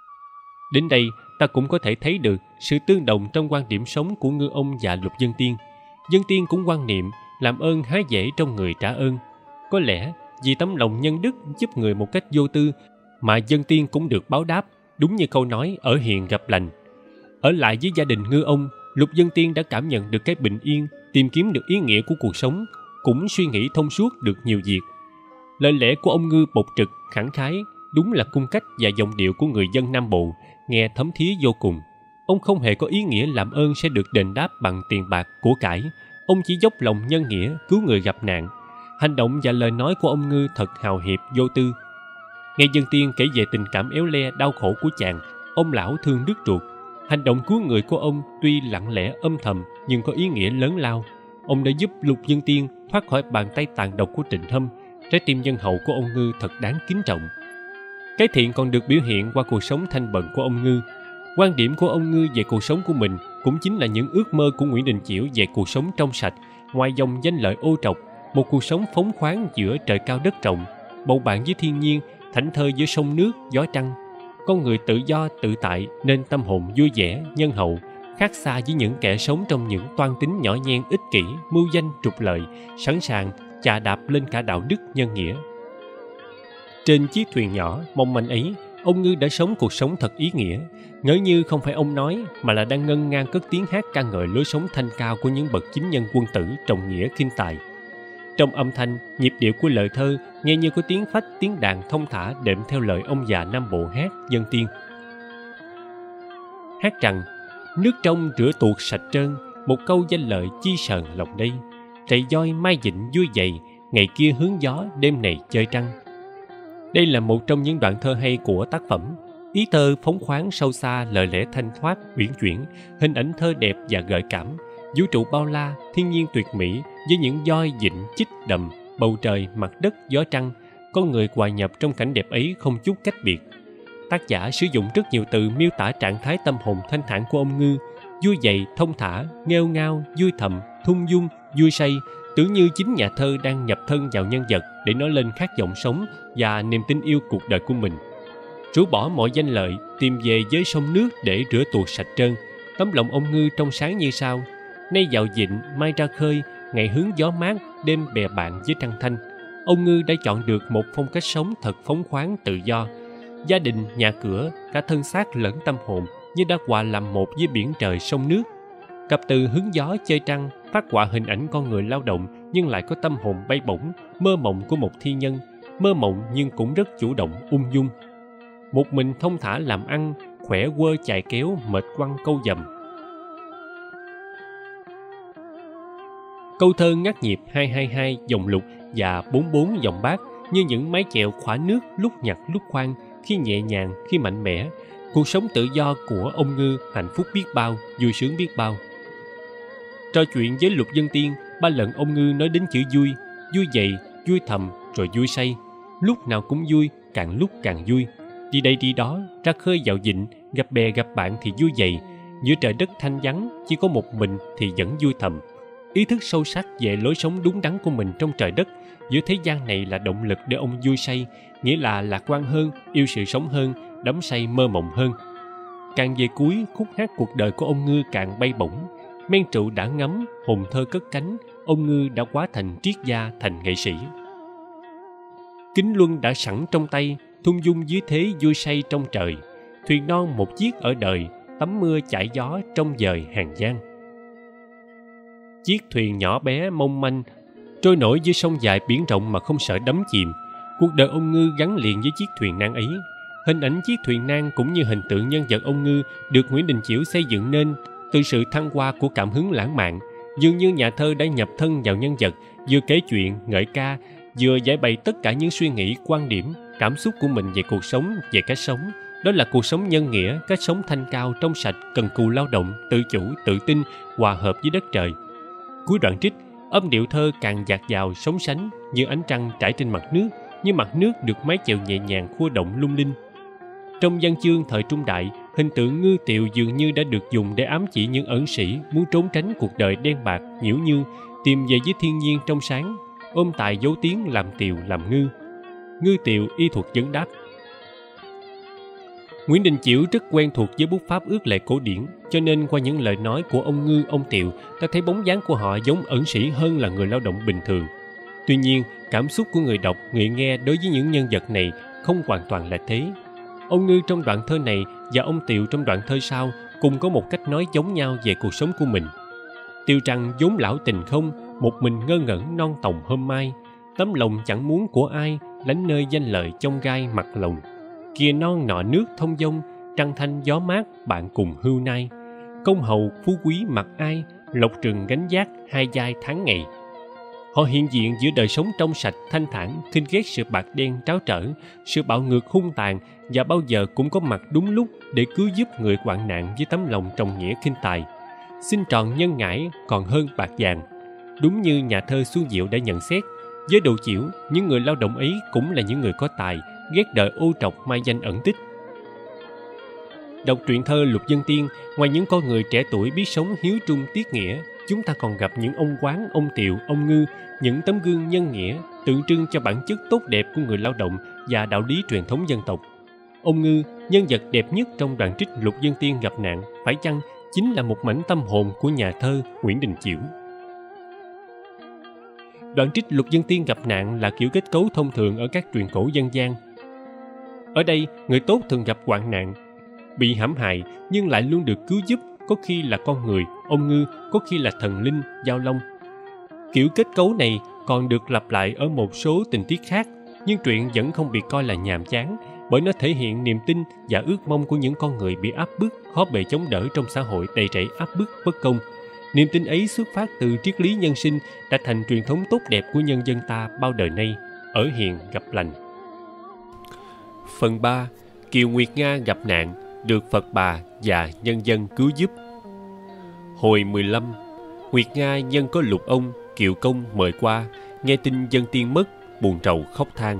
Đến đây, ta cũng có thể thấy được sự tương đồng trong quan điểm sống của Ngư ông và Lục Dân Tiên. Dân Tiên cũng quan niệm làm ơn há dễ trong người trả ơn. Có lẽ vì tấm lòng nhân đức giúp người một cách vô tư mà Dân Tiên cũng được báo đáp, đúng như câu nói ở hiền gặp lành. Ở lại với gia đình Ngư ông, Lục Dân Tiên đã cảm nhận được cái bình yên, tìm kiếm được ý nghĩa của cuộc sống, cũng suy nghĩ thông suốt được nhiều việc. Lời lẽ của ông Ngư bộc trực, khẳng khái, đúng là cung cách và giọng điệu của người dân Nam Bộ, nghe thấm thía vô cùng. Ông không hề có ý nghĩa làm ơn sẽ được đền đáp bằng tiền bạc, của cải. Ông chỉ dốc lòng nhân nghĩa, cứu người gặp nạn. Hành động và lời nói của ông Ngư thật hào hiệp, vô tư. Nghe Dân Tiên kể về tình cảm éo le, đau khổ của chàng, ông lão thương đứt ruột. Hành động cứu người của ông tuy lặng lẽ âm thầm nhưng có ý nghĩa lớn lao. Ông đã giúp Lục Dân Tiên thoát khỏi bàn tay tàn độc của Trịnh Hâm. Trái tim nhân hậu của ông Ngư thật đáng kính trọng. Cái thiện còn được biểu hiện qua cuộc sống thanh bần của ông Ngư. Quan điểm của ông Ngư về cuộc sống của mình cũng chính là những ước mơ của Nguyễn Đình Chiểu về cuộc sống trong sạch, ngoài dòng danh lợi ô trọc, một cuộc sống phóng khoáng giữa trời cao đất rộng, bầu bạn với thiên nhiên, thảnh thơi giữa sông nước, gió trăng. con người tự do tự tại nên tâm hồn vui vẻ, nhân hậu, khác xa với những kẻ sống trong những toan tính nhỏ nhen, ích kỷ, mưu danh, trục lợi, sẵn sàng chà đạp lên cả đạo đức nhân nghĩa. Trên chiếc thuyền nhỏ mong manh ấy, ông Ngư đã sống cuộc sống thật ý nghĩa, ngỡ như không phải ông nói mà là đang ngân nga cất tiếng hát ca ngợi lối sống thanh cao của những bậc chính nhân quân tử trọng nghĩa khinh tài. Trong âm thanh, nhịp điệu của lời thơ nghe như có tiếng phách, tiếng đàn thông thả đệm theo lời ông già Nam Bộ hát dân tiên. Hát rằng: nước trong rửa tuột sạch trơn, một câu danh lợi chi sờn lòng đây. Trậy voi mai dịnh vui dày, ngày kia hướng gió, đêm này chơi trăng. Đây là một trong những đoạn thơ hay của tác phẩm. Ý thơ phóng khoáng sâu xa, lời lẽ thanh thoát, uyển chuyển, hình ảnh thơ đẹp và gợi cảm, vũ trụ bao la, thiên nhiên tuyệt mỹ với những voi dịnh chích đầm, bầu trời, mặt đất, gió trăng, con người hòa nhập trong cảnh đẹp ấy không chút cách biệt. Tác giả sử dụng rất nhiều từ miêu tả trạng thái tâm hồn thanh thản của ông Ngư, vui dậy, thông thả, nghêu ngao, vui thầm, thung dung, vui say, tưởng như chính nhà thơ đang nhập thân vào nhân vật để nói lên khát vọng sống và niềm tin yêu cuộc đời của mình. Rũ bỏ mọi danh lợi, tìm về với sông nước để rửa tuột sạch trơn. Tấm lòng ông Ngư trong sáng như sao. Nay vào vịnh, mai ra khơi, ngày hướng gió mát, đêm bè bạn với trăng thanh. Ông Ngư đã chọn được một phong cách sống thật phóng khoáng tự do. Gia đình, nhà cửa, cả thân xác lẫn tâm hồn như đã hòa làm một với biển trời sông nước. Cặp từ hướng gió chơi trăng phát họa hình ảnh con người lao động nhưng lại có tâm hồn bay bổng, mơ mộng của một thi nhân, mơ mộng nhưng cũng rất chủ động, ung dung. Một mình thông thả làm ăn, khỏe quơ chạy kéo, mệt quăng câu dầm. Câu thơ ngắt nhịp 222 dòng lục và 44 dòng bát như những mái chèo khỏa nước lúc nhặt lúc khoan, khi nhẹ nhàng, khi mạnh mẽ. Cuộc sống tự do của ông Ngư hạnh phúc biết bao, vui sướng biết bao. Trò chuyện với Lục Vân Tiên, 3 lần ông Ngư nói đến chữ vui, vui dậy, vui thầm, rồi vui say. Lúc nào cũng vui, càng lúc càng vui. Đi đây đi đó, ra khơi vào vịnh, gặp bè gặp bạn thì vui dậy. Giữa trời đất thanh vắng, chỉ có một mình thì vẫn vui thầm. Ý thức sâu sắc về lối sống đúng đắn của mình trong trời đất, giữa thế gian này là động lực để ông vui say, nghĩa là lạc quan hơn, yêu sự sống hơn, đắm say mơ mộng hơn. Càng về cuối, khúc hát cuộc đời của ông Ngư càng bay bổng. Men rượu đã ngấm, hồn thơ cất cánh, ông Ngư đã hóa thành triết gia, thành nghệ sĩ. Kính luân đã sẵn trong tay, thung dung dưới thế vui say trong trời. Thuyền non một chiếc ở đời, tắm mưa chải gió trong dời hàng giang. Chiếc thuyền nhỏ bé mong manh trôi nổi dưới sông dài biển rộng mà không sợ đắm chìm. Cuộc đời ông Ngư gắn liền với chiếc thuyền nan ấy. Hình ảnh chiếc thuyền nan cũng như hình tượng nhân vật ông Ngư được Nguyễn Đình Chiểu xây dựng nên từ sự thăng hoa của cảm hứng lãng mạn. Dường như nhà thơ đã nhập thân vào nhân vật, vừa kể chuyện, ngợi ca, vừa giải bày tất cả những suy nghĩ, quan điểm, cảm xúc của mình về cuộc sống, về cách sống. Đó là cuộc sống nhân nghĩa, cách sống thanh cao, trong sạch, cần cù lao động, tự chủ, tự tin, hòa hợp với đất trời. Cuối đoạn trích, âm điệu thơ càng dạt dào, sống sánh như ánh trăng trải trên mặt nước, như mặt nước được mái chèo nhẹ nhàng khua động lung linh. Trong văn chương thời Trung Đại, hình tượng ngư tiệu dường như đã được dùng để ám chỉ những ẩn sĩ muốn trốn tránh cuộc đời đen bạc, nhiễu như, tìm về với thiên nhiên trong sáng, ôm tài dấu tiếng làm tiệu làm ngư. Ngư tiệu y thuật vấn đáp. Nguyễn Đình Chiểu rất quen thuộc với bút pháp ước lệ cổ điển, cho nên qua những lời nói của ông Ngư, ông Tiệu, ta thấy bóng dáng của họ giống ẩn sĩ hơn là người lao động bình thường. Tuy nhiên, cảm xúc của người đọc, người nghe đối với những nhân vật này không hoàn toàn là thế. Ông Ngư trong đoạn thơ này và ông Tiệu trong đoạn thơ sau cùng có một cách nói giống nhau về cuộc sống của mình. Tiệu rằng vốn lão tình không, một mình ngơ ngẩn non tòng hôm mai, tấm lòng chẳng muốn của ai, lánh nơi danh lợi trong gai mặt lòng. Kìa non nọ nước thông dông, trăng thanh gió mát bạn cùng hưu nay. Công hầu phú quý mặc ai, lộc rừng gánh vác hai vai tháng ngày. Họ hiện diện giữa đời sống trong sạch thanh thản, khinh ghét sự bạc đen tráo trở, sự bạo ngược hung tàn, và bao giờ cũng có mặt đúng lúc để cứu giúp người hoạn nạn với tấm lòng trồng nghĩa khinh tài. Xin tròn nhân ngãi còn hơn bạc vàng. Đúng như nhà thơ Xuân Diệu đã nhận xét, với Đồ Chiểu, những người lao động ấy cũng là những người có tài, ghét đời ô trọc mai danh ẩn tích. Đọc truyện thơ Lục Vân Tiên, ngoài những con người trẻ tuổi biết sống hiếu trung tiết nghĩa, chúng ta còn gặp những ông Quán, ông Tiệu, ông Ngư, những tấm gương nhân nghĩa tượng trưng cho bản chất tốt đẹp của người lao động và đạo lý truyền thống dân tộc. Ông Ngư, nhân vật đẹp nhất trong đoạn trích Lục Vân Tiên gặp nạn, phải chăng chính là một mảnh tâm hồn của nhà thơ Nguyễn Đình Chiểu? Đoạn trích Lục Vân Tiên gặp nạn là kiểu kết cấu thông thường ở các truyện cổ dân gian. Ở đây, người tốt thường gặp hoạn nạn, bị hãm hại nhưng lại luôn được cứu giúp, có khi là con người, ông Ngư, có khi là thần linh, Giao Long. Kiểu kết cấu này còn được lặp lại ở một số tình tiết khác, nhưng truyện vẫn không bị coi là nhàm chán, bởi nó thể hiện niềm tin và ước mong của những con người bị áp bức, khó bề chống đỡ trong xã hội đầy rẫy áp bức bất công. Niềm tin ấy xuất phát từ triết lý nhân sinh, đã thành truyền thống tốt đẹp của nhân dân ta bao đời nay, ở hiền gặp lành. Phần 3. Kiều Nguyệt Nga gặp nạn, được Phật Bà và nhân dân cứu giúp. Hồi 15, Nguyệt Nga nhân có Lục Ông, Kiều Công mời qua, nghe tin dân tiên mất, buồn rầu khóc than.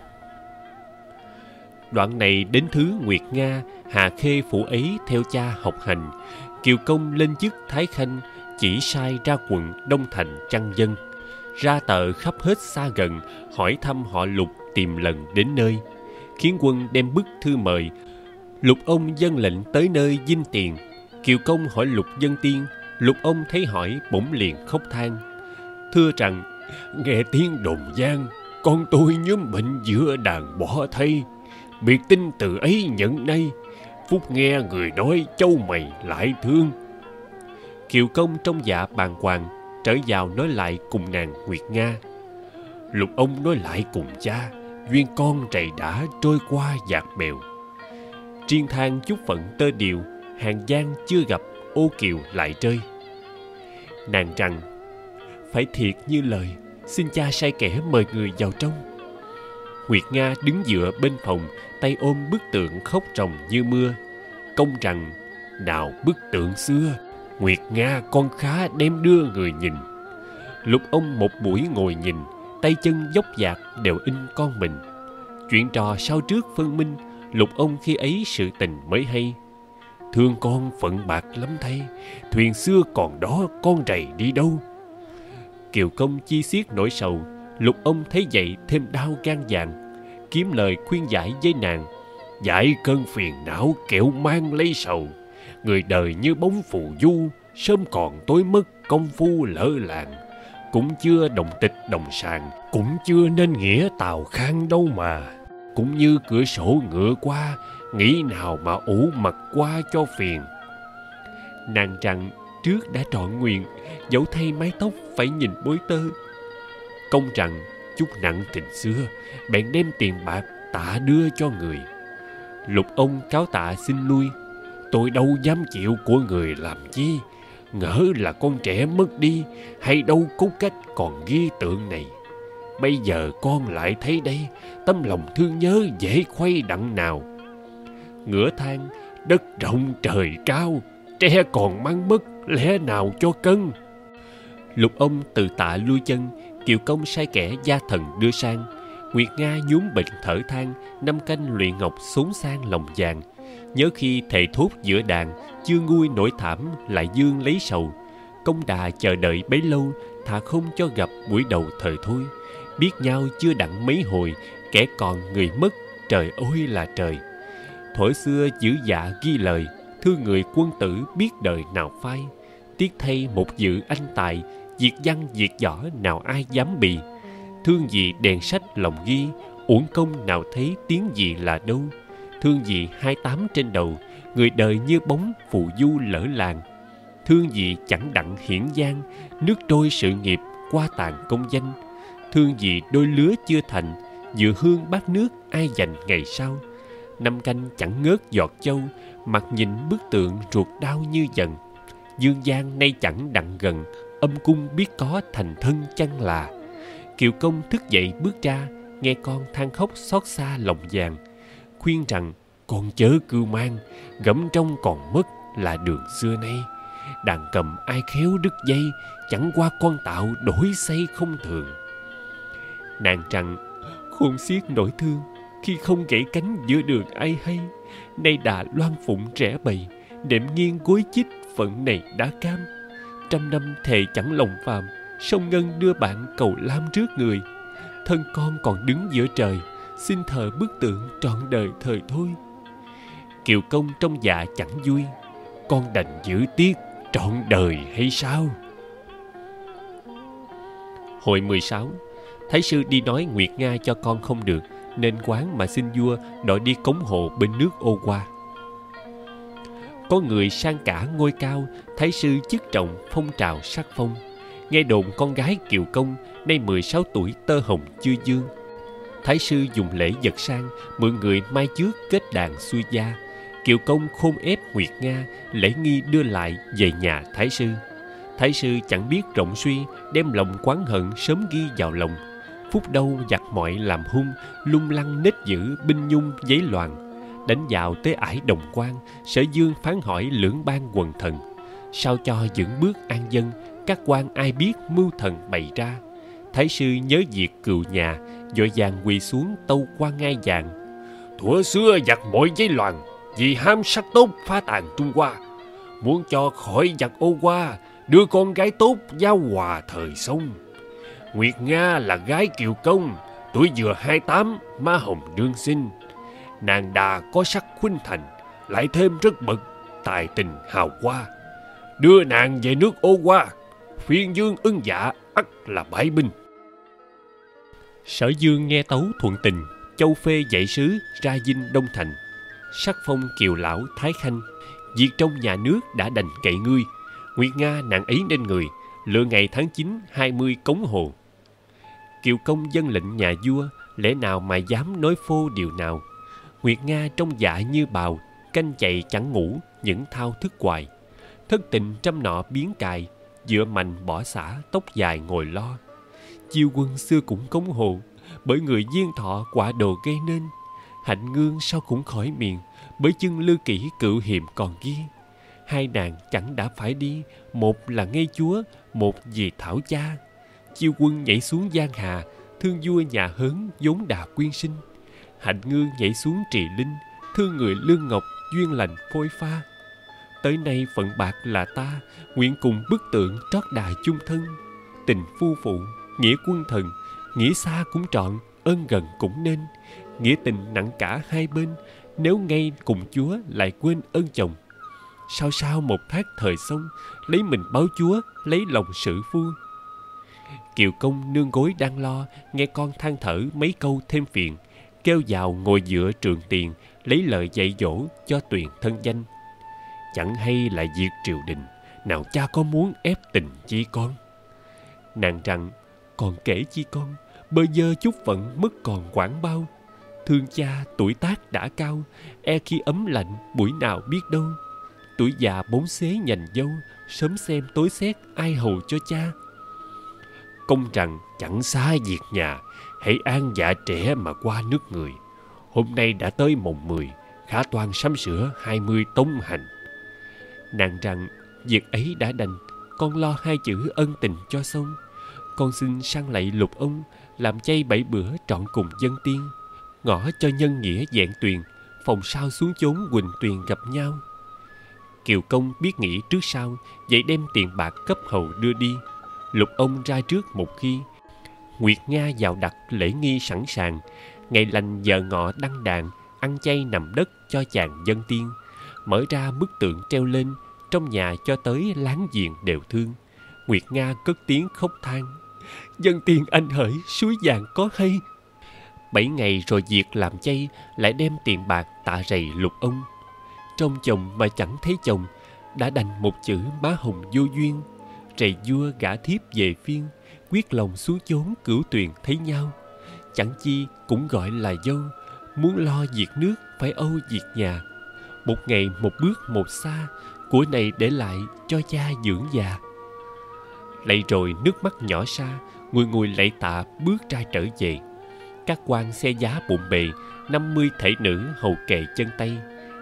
Đoạn này đến thứ Nguyệt Nga, Hà Khê phủ ấy theo cha học hành, Kiều Công lên chức Thái Khanh, chỉ sai ra quận Đông Thành chăn dân, ra tờ khắp hết xa gần, hỏi thăm họ Lục tìm lần đến nơi, khiến quân đem bức thư mời. Lục Ông dâng lệnh tới nơi dinh tiền. Kiều Công hỏi Lục Vân Tiên. Lục Ông thấy hỏi bỗng liền khóc than, thưa rằng: nghe tiếng đồn gian, con tôi nhóm bệnh giữa đàn bỏ thây, biệt tin từ ấy nhận nay, phúc nghe người nói châu mày lại thương. Kiều Công trong dạ bàng hoàng, trở vào nói lại cùng nàng Nguyệt Nga. Lục Ông nói lại cùng cha, duyên con rày đã trôi qua dạt bèo. Triên than chút phận tơ điều, hàng gian chưa gặp, ô kiều lại rơi. Nàng rằng: phải thiệt như lời, xin cha sai kẻ mời người vào trong. Nguyệt Nga đứng dựa bên phòng, tay ôm bức tượng khóc ròng như mưa. Công rằng: nào bức tượng xưa, Nguyệt Nga con khá đem đưa người nhìn. Lục Ông một buổi ngồi nhìn, tay chân dốc dạc đều in con mình. Chuyện trò sau trước phân minh, Lục Ông khi ấy sự tình mới hay. Thương con phận bạc lắm thay, thuyền xưa còn đó con rầy đi đâu. Kiều Công chi xiết nỗi sầu. Lục Ông thấy vậy thêm đau gan vàng, kiếm lời khuyên giải với nàng: giải cơn phiền não kẻo mang lấy sầu. Người đời như bóng phù du, sớm còn tối mất công phu lỡ làng. Cũng chưa đồng tịch đồng sàng, cũng chưa nên nghĩa tào khang đâu mà. Cũng như cửa sổ ngựa qua, nghĩ nào mà ủ mặt qua cho phiền. Nàng rằng trước đã trọn nguyện, dẫu thay mái tóc phải nhìn bối tơ. Công rằng chút nặng tình xưa, bèn đem tiền bạc tạ đưa cho người. Lục Ông cáo tạ xin lui. Tôi đâu dám chịu của người làm chi, ngỡ là con trẻ mất đi, hay đâu có cách còn ghi tượng này. Bây giờ con lại thấy đây, tâm lòng thương nhớ dễ khuây đặng nào. Ngửa than đất rộng trời cao, tre còn mang mất, lẽ nào cho cân. Lục Ông từ tạ lui chân. Kiều Công sai kẻ gia thần đưa sang. Nguyệt Nga nhúm bệnh thở than, 5 canh luyện ngọc xốn sang lòng vàng. Nhớ khi thề thốt giữa đàn, chưa nguôi nỗi thảm lại dương lấy sầu. Công đà chờ đợi bấy lâu, thà không cho gặp buổi đầu thời thôi. Biết nhau chưa đặng mấy hồi, kẻ còn người mất, trời ơi là trời. Thuở xưa giữ dạ ghi lời, thương người quân tử biết đời nào phai. Tiếc thay một dự anh tài, diệt văn diệt võ nào ai dám bì. Thương gì đèn sách lòng ghi, uổng công nào thấy tiếng gì là đâu. Thương gì 28 trên đầu, người đời như bóng phù du lỡ làng. Thương gì chẳng đặng hiển giang, nước trôi sự nghiệp qua tàn công danh. Thương gì đôi lứa chưa thành, dừa hương bát nước ai dành ngày sau. 5 canh chẳng ngớt giọt châu, mặt nhìn bức tượng ruột đau như dần. Dương gian nay chẳng đặng gần, âm cung biết có thành thân chăng là. Kiều Công thức dậy bước ra, nghe con than khóc xót xa lòng vàng. Khuyên rằng con chớ cưu mang, gẫm trong còn mất là đường xưa nay. Đàn cầm ai khéo đứt dây, chẳng qua con tạo đổi xây không thường. Nàng rằng khôn xiết nỗi thương, khi không gãy cánh giữa đường ai hay. Nay đà loan phụng rẽ bầy, đệm nghiêng gối chích phận này đã cam. 100 năm thề chẳng lòng phàm, sông ngân đưa bạn cầu lam trước người. Thân con còn đứng giữa trời, xin thờ bức tượng trọn đời thời thôi. Kiều Công trong dạ chẳng vui. Con đành giữ tiếc trọn đời hay sao? Hồi 16, Thái sư đi nói Nguyệt Nga cho con không được, nên quán mà xin vua đòi đi cống hộ bên nước Ô Qua. Có người sang cả ngôi cao, Thái sư chức trọng phong trào sắc phong. Nghe đồn con gái Kiều Công nay 16 tuổi tơ hồng chưa dương. Thái sư dùng lễ vật sang, mượn người mai trước kết đàn xuôi gia. Kiều Công khôn ép Nguyệt Nga, lễ nghi đưa lại về nhà Thái sư. Thái sư chẳng biết rộng suy, đem lòng oán hận sớm ghi vào lòng. Phút đâu giặc mọi làm hung, lung lăng nết giữ binh nhung giấy loạn. Đánh vào tới ải Đồng Quan, Sở Dương phán hỏi lưỡng ban quần thần. Sao cho vững bước an dân, các quan ai biết mưu thần bày ra. Thái sư nhớ việc cừu nhà, vội vàng quỳ xuống tâu qua ngai vàng. Thuở xưa giặc mọi giấy loạn, vì ham sắc tốt phá tàn Trung Hoa. Muốn cho khỏi giặc Ô Hoa, đưa con gái tốt giao hòa thời sông. Nguyệt Nga là gái Kiều Công, tuổi vừa 28, má hồng đương sinh. Nàng đà có sắc khuynh thành, lại thêm rất bậc tài tình hào hoa. Đưa nàng về nước Ô Hoa, phiên dương ưng dạ ắt là bãi binh. Sở Dương nghe tấu thuận tình, châu phê dạy sứ ra dinh Đông Thành. Sắc phong Kiều lão Thái Khanh, việc trong nhà nước đã đành kệ ngươi. Nguyệt Nga nàng ấy nên người, lựa ngày tháng 9, 20 cống hồ. Kiều Công dâng lệnh nhà vua, lẽ nào mà dám nói phô điều nào. Nguyệt Nga trong dạ như bào, canh chạy chẳng ngủ, những thao thức hoài. Thất tình trăm nọ biến cài, dựa mạnh bỏ xả tóc dài ngồi lo. Chiêu quân xưa cũng cống hồ, bởi người diên thọ quả đồ gây nên. Hạnh ngương sao cũng khỏi miền, bởi chân lư kỷ cựu hiềm còn ghi. Hai nàng chẳng đã phải đi, một là ngây chúa, một vì thảo cha. Chiêu quân nhảy xuống giang hà, thương vua nhà Hớn vốn đà quyên sinh. Hạnh ngương nhảy xuống trì linh, thương người lương ngọc duyên lành phôi pha. Tới nay phận bạc là ta, nguyện cùng bức tượng trót đà chung thân. Tình phu phụ, nghĩa quân thần, nghĩa xa cũng trọn, ơn gần cũng nên. Nghĩa tình nặng cả hai bên, nếu ngay cùng chúa lại quên ơn chồng. Sao sao một thác thời sông, lấy mình báo chúa, lấy lòng sự phu. Kiều Công nương gối đang lo, nghe con than thở mấy câu thêm phiền, kêu vào ngồi dựa trường tiền, lấy lời dạy dỗ cho tuyền thân danh. Chẳng hay là việc triều đình, nào cha có muốn ép tình chi con. Nàng rằng, còn kể chi con, bơ vơ chút phận mất còn quản bao. Thương cha tuổi tác đã cao, e khi ấm lạnh buổi nào biết đâu. Tuổi già bốn xế nhành dâu, sớm xem tối xét ai hầu cho cha. Công rằng chẳng xa việc nhà, hãy an dạ trẻ mà qua nước người. Hôm nay đã tới mồng 10, khả toàn sắm sửa 20 tống hành. Nàng rằng, việc ấy đã đành, con lo hai chữ ân tình cho xong. Con xin sang lạy lục ông, làm chay 7 bữa trọn cùng dân tiên. Ngõ cho nhân nghĩa vẹn tuyền, phòng sao xuống chốn huỳnh tuyền gặp nhau. Kiều Công biết nghĩ trước sau, vậy đem tiền bạc cấp hầu đưa đi. Lục ông ra trước một khi. Nguyệt Nga vào đặt lễ nghi sẵn sàng. Ngày lành giờ ngọ đăng đàn, ăn chay nằm đất cho chàng dân tiên. Mở ra bức tượng treo lên, trong nhà cho tới láng giềng đều thương. Nguyệt Nga cất tiếng khóc than. Dân tiên anh hỡi, suối vàng có hay. 7 ngày rồi việc làm chay, lại đem tiền bạc tạ rầy lục ông. Trong chồng mà chẳng thấy chồng, đã đành một chữ má hồng vô duyên. Rầy vua gả thiếp về phiên, quyết lòng xuống chốn cửu tuyền thấy nhau. Chẳng chi cũng gọi là dâu, muốn lo việc nước phải âu việc nhà. Một ngày một bước một xa, của này để lại cho cha dưỡng già. Lạy rồi nước mắt nhỏ xa, ngùi ngùi lạy tạ bước ra trở về. Các quan xe giá bộn bề, 50 thể nữ hầu kề chân tay.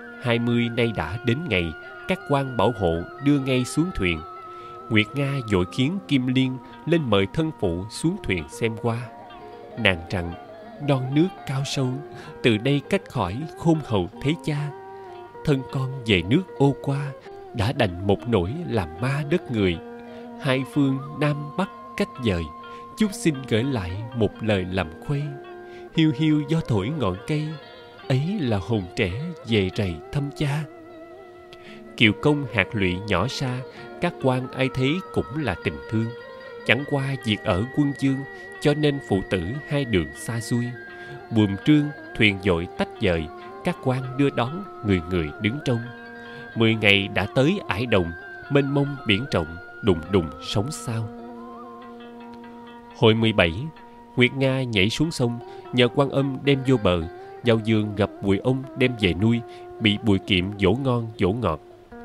20 nay đã đến ngày, các quan bảo hộ đưa ngay xuống thuyền. Nguyệt Nga vội khiến Kim Liên lên mời thân phụ xuống thuyền xem qua. Nàng rằng, non nước cao sâu, từ đây cách khỏi khôn hầu thấy cha. Thân con về nước Ô Qua, đã đành một nỗi làm ma đất người. Hai phương Nam Bắc cách dời, chúc xin gửi lại một lời làm khuây. Hiu hiu gió thổi ngọn cây, ấy là hồn trẻ về rầy thăm cha. Kiều công hạt lụy nhỏ xa, các quan ai thấy cũng là tình thương. Chẳng qua việc ở quân chương, cho nên phụ tử hai đường xa xôi. Buồm trương, thuyền dội tách dời, các quan đưa đón, người người đứng trông. 10 ngày đã tới Ải Đồng, mênh mông biển rộng, đùng đùng sóng sao. Hồi 17, Nguyệt Nga nhảy xuống sông, nhờ Quan Âm đem vô bờ, vào giường gặp Bùi Ông đem về nuôi, bị Bùi Kiệm dỗ ngon dỗ ngọt.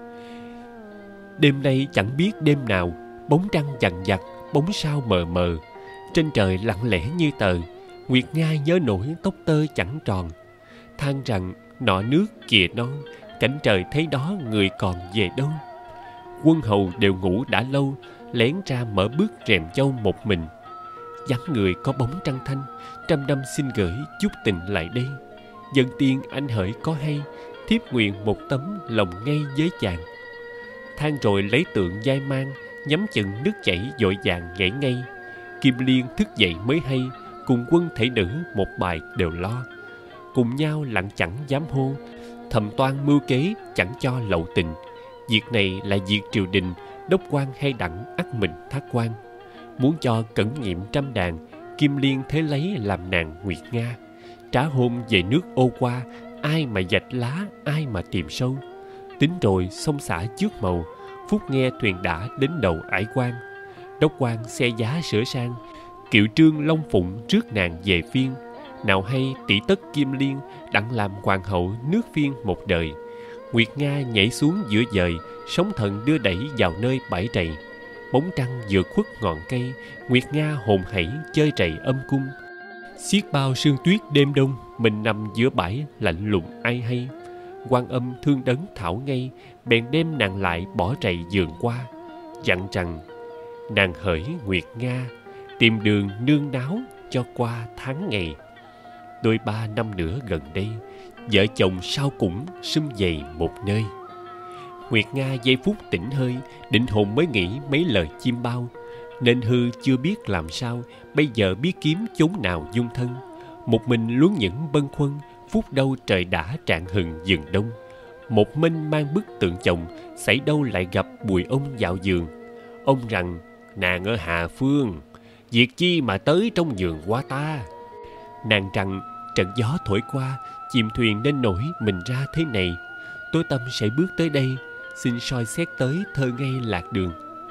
Đêm nay chẳng biết đêm nào, bóng trăng dằn vặt, bóng sao mờ mờ, trên trời lặng lẽ như tờ. Nguyệt Nga nhớ nổi tóc tơ chẳng tròn, than rằng nọ nước kìa non, cảnh trời thấy đó người còn về đâu. Quân hầu đều ngủ đã lâu, lén ra mở bước rèm châu một mình. Vắng người có bóng trăng thanh, trăm năm xin gửi chút tình lại đây. Dân tiên anh hỡi có hay, thiếp nguyện một tấm lòng ngay với chàng. Than rồi lấy tượng dai mang, nhắm chừng nước chảy vội vàng nhảy ngay. Kim Liên thức dậy mới hay, cùng quân thể nữ một bài đều lo. Cùng nhau lặng chẳng dám hô, thầm toan mưu kế chẳng cho lậu tình. Việc này là việc triều đình, đốc quan hay đặng ắt mình thác quan. Muốn cho cẩn nhiệm trăm đàn, Kim Liên thế lấy làm nàng Nguyệt Nga. Trả hôn về nước ô qua, ai mà dạch lá, ai mà tìm sâu. Tính rồi sông xả trước màu, phút nghe thuyền đã đến đầu Ải quan. Đốc quan xe giá sửa sang, kiệu trương long phụng trước nàng về phiên. Nào hay tỷ tất Kim Liên đặng làm hoàng hậu nước Phiên một đời. Nguyệt Nga nhảy xuống giữa dời, sóng thần đưa đẩy vào nơi bãi trầy. Bóng trăng vượt khuất ngọn cây, Nguyệt Nga hồn hảy chơi trầy âm cung. Xiết bao sương tuyết đêm đông, mình nằm giữa bãi lạnh lùng ai hay. Quan Âm thương đấng thảo ngay, bèn đem nàng lại bỏ trầy giường qua. Dặn rằng nàng hỡi Nguyệt Nga, tìm đường nương náo cho qua tháng ngày. Đôi 3 năm nữa gần đây, vợ chồng sao cũng sum vầy một nơi. Nguyệt Nga giây phút tỉnh hơi, định hồn mới nghĩ mấy lời chim bao. Nên hư chưa biết làm sao, bây giờ biết kiếm chốn nào dung thân. Một mình luống những bâng khuâng, phút đâu trời đã trạng hừng rừng đông. Một mình mang bức tượng chồng, xảy đâu lại gặp Bùi Ông dạo giường. Ông rằng, nàng ở Hà Phương, việc chi mà tới trong giường qua ta. Nàng rằng, trận gió thổi qua, chìm thuyền nên nổi mình ra thế này. Tối tâm sẽ bước tới đây, xin soi xét tới thơ ngay lạc đường.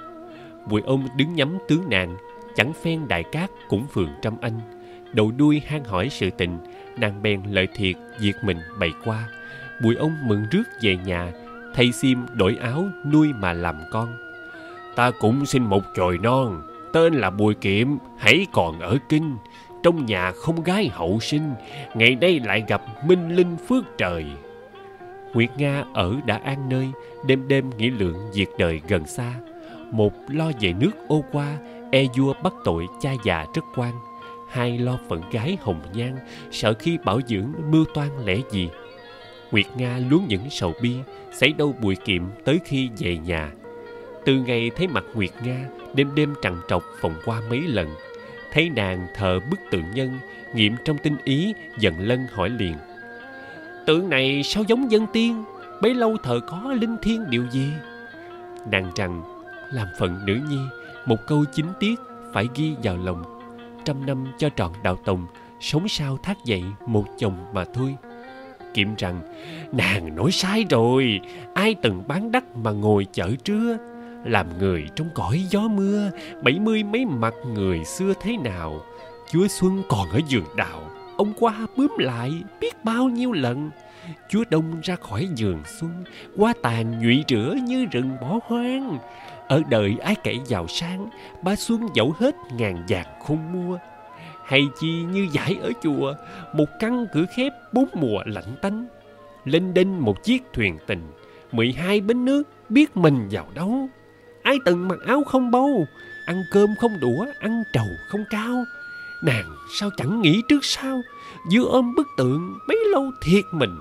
Bùi Ông đứng nhắm tướng nàng, chẳng phen đại cát cũng phường trăm anh. Đầu đuôi han hỏi sự tình, nàng bèn lợi thiệt việc mình bày qua. Bùi Ông mừng rước về nhà, thay xiêm đổi áo nuôi mà làm con. Ta cũng sinh một chồi non, tên là Bùi Kiệm, hãy còn ở kinh. Trong nhà không gái hậu sinh, ngày nay lại gặp minh linh phước trời. Nguyệt Nga ở đã an nơi, đêm đêm nghĩ lượng việc đời gần xa. Một lo về nước ô qua, e vua bắt tội cha già rất quan. Hai lo phận gái hồng nhan, sợ khi bảo dưỡng mưu toan lẽ gì. Nguyệt Nga luống những sầu bi, xảy đâu Bùi Kiệm tới khi về nhà. Từ ngày thấy mặt Nguyệt Nga, đêm đêm trằn trọc phòng qua mấy lần. Thấy nàng thờ bức tượng nhân, nghiệm trong tinh ý, dần lân hỏi liền. Tượng này sao giống dân tiên, bấy lâu thờ có linh thiêng điều gì? Nàng rằng, làm phận nữ nhi, một câu chính tiết phải ghi vào lòng. 100 năm cho trọn đạo tòng, sống sao thác dậy một chồng mà thôi. Kiệm rằng, nàng nói sai rồi, ai từng bán đắc mà ngồi chợ trưa. Làm người trong cõi gió mưa, 70 mấy mặt người xưa thế nào. Chúa Xuân còn ở vườn đào, ông qua bướm lại biết bao nhiêu lần. Chúa Đông ra khỏi vườn xuân, qua tàn nhụy rửa như rừng bỏ hoang. Ở đời ai cậy giàu sang, ba xuân dẫu hết ngàn vàng không mua. Hay chi như giải ở chùa, một căn cửa khép 4 mùa lạnh tanh. Lênh đênh một chiếc thuyền tình, 12 bến nước biết mình vào đâu. Ai từng mặc áo không bâu, ăn cơm không đũa, ăn trầu không cao. Nàng sao chẳng nghĩ trước sau, vừa ôm bức tượng bấy lâu thiệt mình.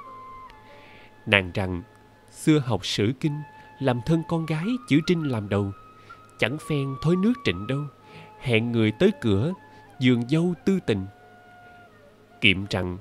Nàng rằng, xưa học sử kinh, làm thân con gái chữ Trinh làm đầu. Chẳng phen thối nước Trịnh đâu, hẹn người tới cửa, giường dâu tư tình. Kiệm rằng,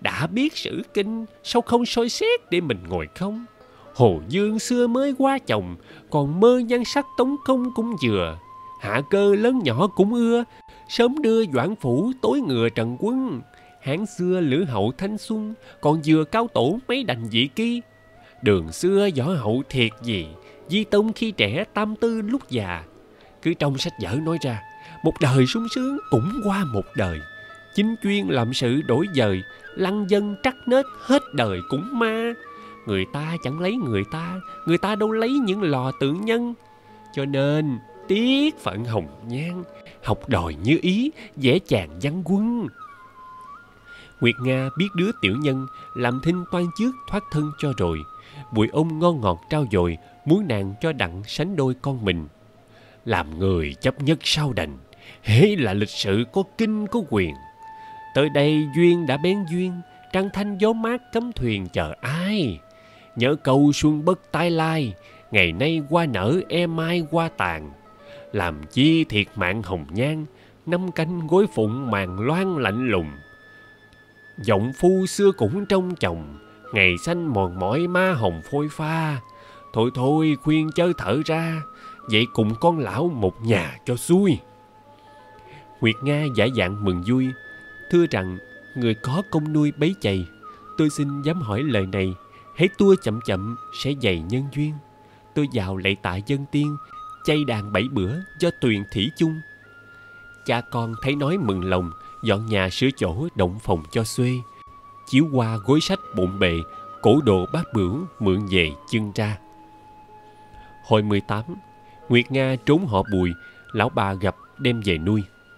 đã biết sử kinh, sao không soi xét để mình ngồi không? Hồ Dương xưa mới qua chồng, còn mơ nhan sắc tống công cũng vừa. Hạ cơ lớn nhỏ cũng ưa, sớm đưa Doãn phủ tối ngừa Trần Quân. Hán xưa lữ hậu thanh xuân, còn vừa cao tổ mấy đành dị kỳ. Đường xưa võ hậu thiệt gì, Di Tông khi trẻ tam tư lúc già. Cứ trong sách vở nói ra, một đời sung sướng cũng qua một đời. Chính chuyên làm sự đổi dời, lăng dân trắc nết hết đời cũng ma. Người ta chẳng lấy người ta đâu lấy những lò tượng nhân. Cho nên tiếc phận hồng nhan, học đòi như ý, dễ chàng văn quân. Nguyệt Nga biết đứa tiểu nhân làm thinh toan trước thoát thân cho rồi. Bụi ong ngon ngọt trao dồi, muốn nàng cho đặng sánh đôi con mình. Làm người chấp nhất sao đành, hễ là lịch sự có kinh có quyền. Tới đây duyên đã bén duyên, trăng thanh gió mát cấm thuyền chờ ai. Nhớ câu xuân bất tái lai, ngày nay hoa nở e mai hoa tàn. Làm chi thiệt mạng hồng nhan, năm canh gối phụng màn loan lạnh lùng. Giọng phu xưa cũng trong chồng, ngày xanh mòn mỏi má hồng phôi pha. Thôi thôi khuyên chớ thở ra, vậy cùng con lão một nhà cho xuôi. Nguyệt Nga giả dạng mừng vui, thưa rằng người có công nuôi bấy chày. Tôi xin dám hỏi lời này, hãy tua chậm chậm sẽ dày nhân duyên. Tôi vào lạy tạ dân tiên, chay đàn 7 bữa do tuyền thủy chung. Cha con thấy nói mừng lòng, dọn nhà sửa chỗ động phòng cho xuê. Chiếu hoa gối sách bộn bề, cổ đồ bát bửu mượn về chưng ra. Hồi 18, Nguyệt Nga trốn họ Bùi, lão bà gặp đem về nuôi.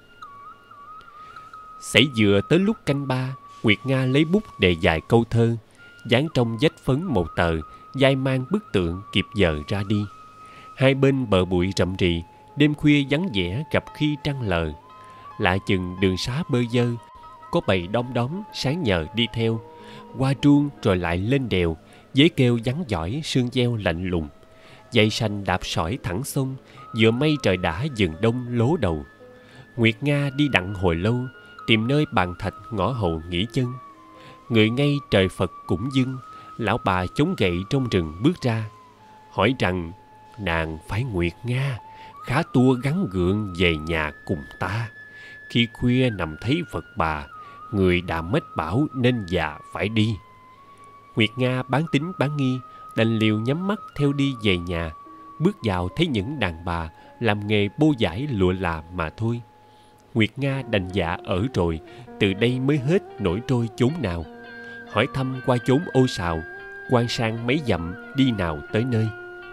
Xảy vừa tới lúc canh 3, Nguyệt Nga lấy bút đề vài câu thơ, dán trong vách phấn một tờ, dai mang bức tượng kịp giờ ra đi. Hai bên bờ bụi rậm rì, đêm khuya vắng vẻ gặp khi trăng lờ. Lạ chừng đường xá bơ vơ, có bầy đom đóm sáng nhờ đi theo. Qua truông rồi lại lên đèo, dế kêu vắng giỏi sương gieo lạnh lùng. Dây xanh đạp sỏi thẳng sông, giữa mây trời đã dừng đông lố đầu. Nguyệt Nga đi đặng hồi lâu, tìm nơi bàn thạch ngõ hậu nghỉ chân. Người ngay trời Phật cũng dưng, lão bà chống gậy trong rừng bước ra, hỏi rằng nàng phải Nguyệt Nga, khá tua gắn gượng về nhà cùng ta. Khi khuya nằm thấy Phật bà, người đã mách bảo nên già phải đi. Nguyệt Nga bán tín bán nghi, đành liều nhắm mắt theo đi về nhà. Bước vào thấy những đàn bà làm nghề bô vải lụa là mà thôi. Nguyệt Nga đành dạ ở rồi, từ đây mới hết nổi trôi chốn nào. Hỏi thăm qua chốn ô sào, quan sang mấy dặm đi nào tới nơi.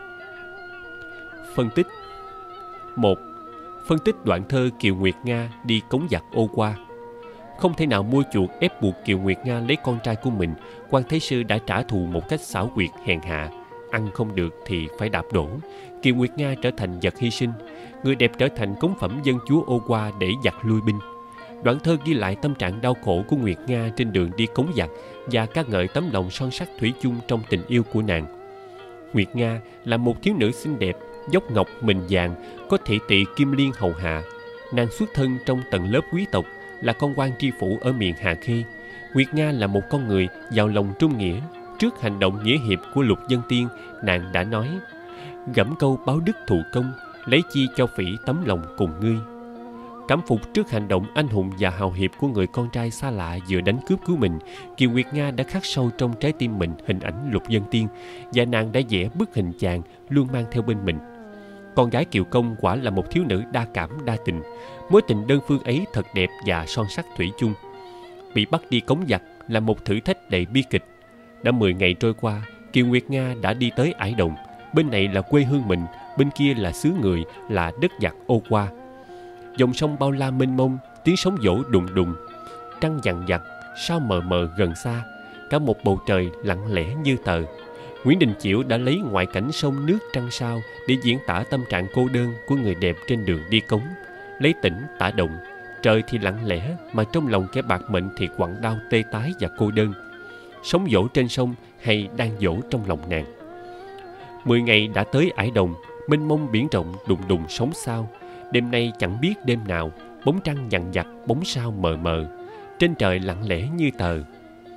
Phân tích 1. Phân tích đoạn thơ Kiều Nguyệt Nga đi cống giặc ô qua. Không thể nào mua chuộc ép buộc Kiều Nguyệt Nga lấy con trai của mình, Quan Thái Sư đã trả thù một cách xảo quyệt hèn hạ. Ăn không được thì phải đạp đổ. Kiều Nguyệt Nga trở thành vật hy sinh, người đẹp trở thành cống phẩm dân chúa ô qua để giặc lui binh. Đoạn thơ ghi lại tâm trạng đau khổ của Nguyệt Nga trên đường đi cống giặc và ca ngợi tấm lòng son sắt thủy chung trong tình yêu của nàng. Nguyệt Nga là một thiếu nữ xinh đẹp, dốc ngọc mình vàng, có thị tỵ kim liên hầu hạ. Nàng xuất thân trong tầng lớp quý tộc, là con quan tri phủ ở miền Hà Khê. Nguyệt Nga là một con người giàu lòng trung nghĩa. Trước hành động nghĩa hiệp của Lục Dân Tiên, nàng đã nói: gẫm câu báo đức thù công, lấy chi cho phỉ tấm lòng cùng ngươi. Cảm phục trước hành động anh hùng và hào hiệp của người con trai xa lạ vừa đánh cướp cứu mình, Kiều Nguyệt Nga đã khắc sâu trong trái tim mình hình ảnh Lục Dân Tiên, và nàng đã vẽ bức hình chàng luôn mang theo bên mình. Con gái Kiều Công quả là một thiếu nữ đa cảm đa tình. Mối tình đơn phương ấy thật đẹp và son sắc thủy chung. Bị bắt đi cống giặc là một thử thách đầy bi kịch. Đã 10 ngày trôi qua, Kiều Nguyệt Nga đã đi tới Ải Đồng. Bên này là quê hương mình, bên kia là xứ người, là đất giặc ô qua. Dòng sông bao la mênh mông, tiếng sóng vỗ đùng đùng, trăng dằn vặt, sao mờ mờ gần xa, cả một bầu trời lặng lẽ như tờ. Nguyễn Đình Chiểu đã lấy ngoại cảnh sông nước trăng sao để diễn tả tâm trạng cô đơn của người đẹp trên đường đi cống. Lấy tỉnh tả động, trời thì lặng lẽ mà trong lòng kẻ bạc mệnh thì quặn đau tê tái và cô đơn. Sóng vỗ trên sông hay đang vỗ trong lòng nàng. 10 ngày đã tới Ải Đồng, mênh mông biển rộng đùng đùng sóng sao. Đêm nay chẳng biết đêm nào, bóng trăng dằn vặt, bóng sao mờ mờ, trên trời lặng lẽ như tờ.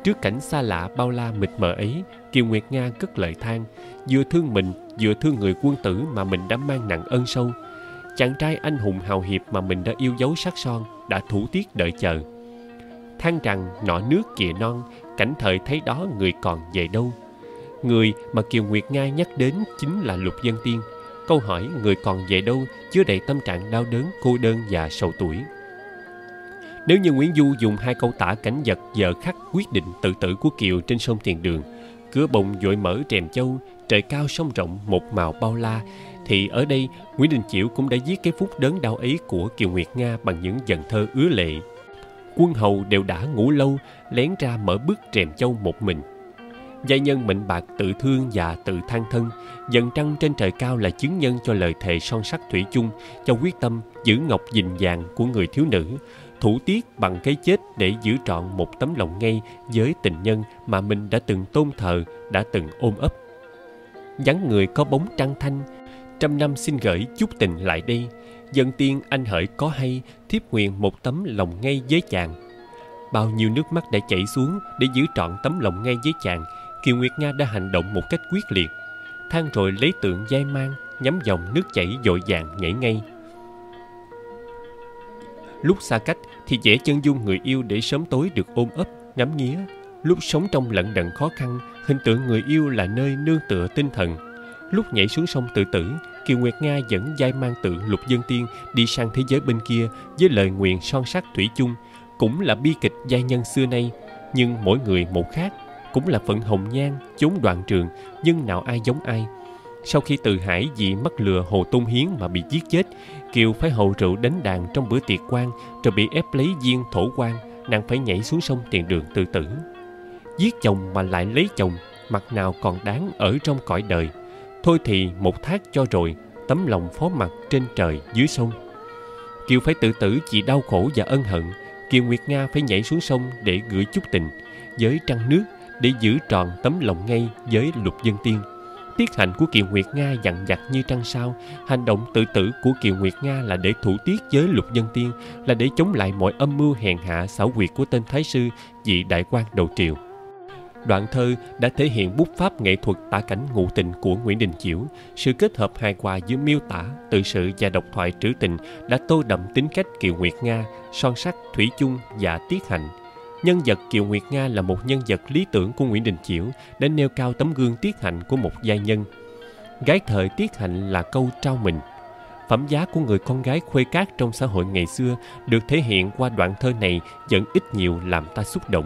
Trước cảnh xa lạ bao la mịt mờ ấy, Kiều Nguyệt Nga cất lời than, vừa thương mình, vừa thương người quân tử mà mình đã mang nặng ân sâu. Chàng trai anh hùng hào hiệp mà mình đã yêu dấu sắc son, đã thủ tiết đợi chờ. Than rằng nọ nước kìa non, cảnh thời thấy đó người còn về đâu. Người mà Kiều Nguyệt Nga nhắc đến chính là Lục Vân Tiên. Câu hỏi người còn về đâu chứa đầy tâm trạng đau đớn, cô đơn và sầu tuổi. Nếu như Nguyễn Du dùng hai câu tả cảnh vật giờ khắc quyết định tự tử của Kiều trên sông Tiền Đường, cửa bồng vội mở rèm châu, trời cao sông rộng một màu bao la, thì ở đây Nguyễn Đình Chiểu cũng đã viết cái phút đớn đau ấy của Kiều Nguyệt Nga bằng những dần thơ ứa lệ. Quân hầu đều đã ngủ lâu, lén ra mở bức rèm châu một mình. Giai nhân mệnh bạc tự thương và tự than thân, dần trăng trên trời cao là chứng nhân cho lời thề son sắt thủy chung, cho quyết tâm giữ ngọc gìn vàng của người thiếu nữ, thủ tiết bằng cái chết để giữ trọn một tấm lòng ngay với tình nhân mà mình đã từng tôn thờ, đã từng ôm ấp. Vắng người có bóng trăng thanh, trăm năm xin gửi chút tình lại đây. Dân tiên anh hỡi có hay, thiếp nguyện một tấm lòng ngay với chàng. Bao nhiêu nước mắt đã chảy xuống để giữ trọn tấm lòng ngay với chàng, Kiều Nguyệt Nga đã hành động một cách quyết liệt. Than rồi lấy tượng dai mang, nhắm dòng nước chảy vội vàng nhảy ngay. Lúc xa cách thì vẽ chân dung người yêu để sớm tối được ôm ấp, ngắm nghía. Lúc sống trong lận đận khó khăn, hình tượng người yêu là nơi nương tựa tinh thần. Lúc nhảy xuống sông tự tử, Kiều Nguyệt Nga dẫn vai mang tượng Lục Vân Tiên đi sang thế giới bên kia với lời nguyện son sắt thủy chung. Cũng là bi kịch giai nhân xưa nay, nhưng mỗi người một khác. Cũng là phận hồng nhan, chốn đoạn trường, nhưng nào ai giống ai. Sau khi Từ Hải vì mắc lừa Hồ Tôn Hiến mà bị giết chết, Kiều phải hầu rượu đánh đàn trong bữa tiệc quan, rồi bị ép lấy viên thổ quan, nàng phải nhảy xuống sông Tiền Đường tự tử. Giết chồng mà lại lấy chồng, mặt nào còn đáng ở trong cõi đời. Thôi thì một thác cho rồi, tấm lòng phó mặc trên trời dưới sông. Kiều phải tự tử vì đau khổ và ân hận. Kiều Nguyệt Nga phải nhảy xuống sông để gửi chút tình với trăng nước, để giữ tròn tấm lòng ngay với Lục Vân Tiên. Tiết hạnh của Kiều Nguyệt Nga dằn vặt như trăng sao. Hành động tự tử của Kiều Nguyệt Nga là để thủ tiết với Lục Vân Tiên, là để chống lại mọi âm mưu hèn hạ xảo quyệt của tên thái sư vị đại quan đầu triều. Đoạn thơ đã thể hiện bút pháp nghệ thuật tả cảnh ngụ tình của Nguyễn Đình Chiểu. Sự kết hợp hài hòa giữa miêu tả, tự sự và độc thoại trữ tình đã tô đậm tính cách Kiều Nguyệt Nga, son sắt, thủy chung và tiết hạnh. Nhân vật Kiều Nguyệt Nga là một nhân vật lý tưởng của Nguyễn Đình Chiểu, đã nêu cao tấm gương tiết hạnh của một giai nhân. Gái thời tiết hạnh là câu trao mình. Phẩm giá của người con gái khuê cát trong xã hội ngày xưa được thể hiện qua đoạn thơ này vẫn ít nhiều làm ta xúc động.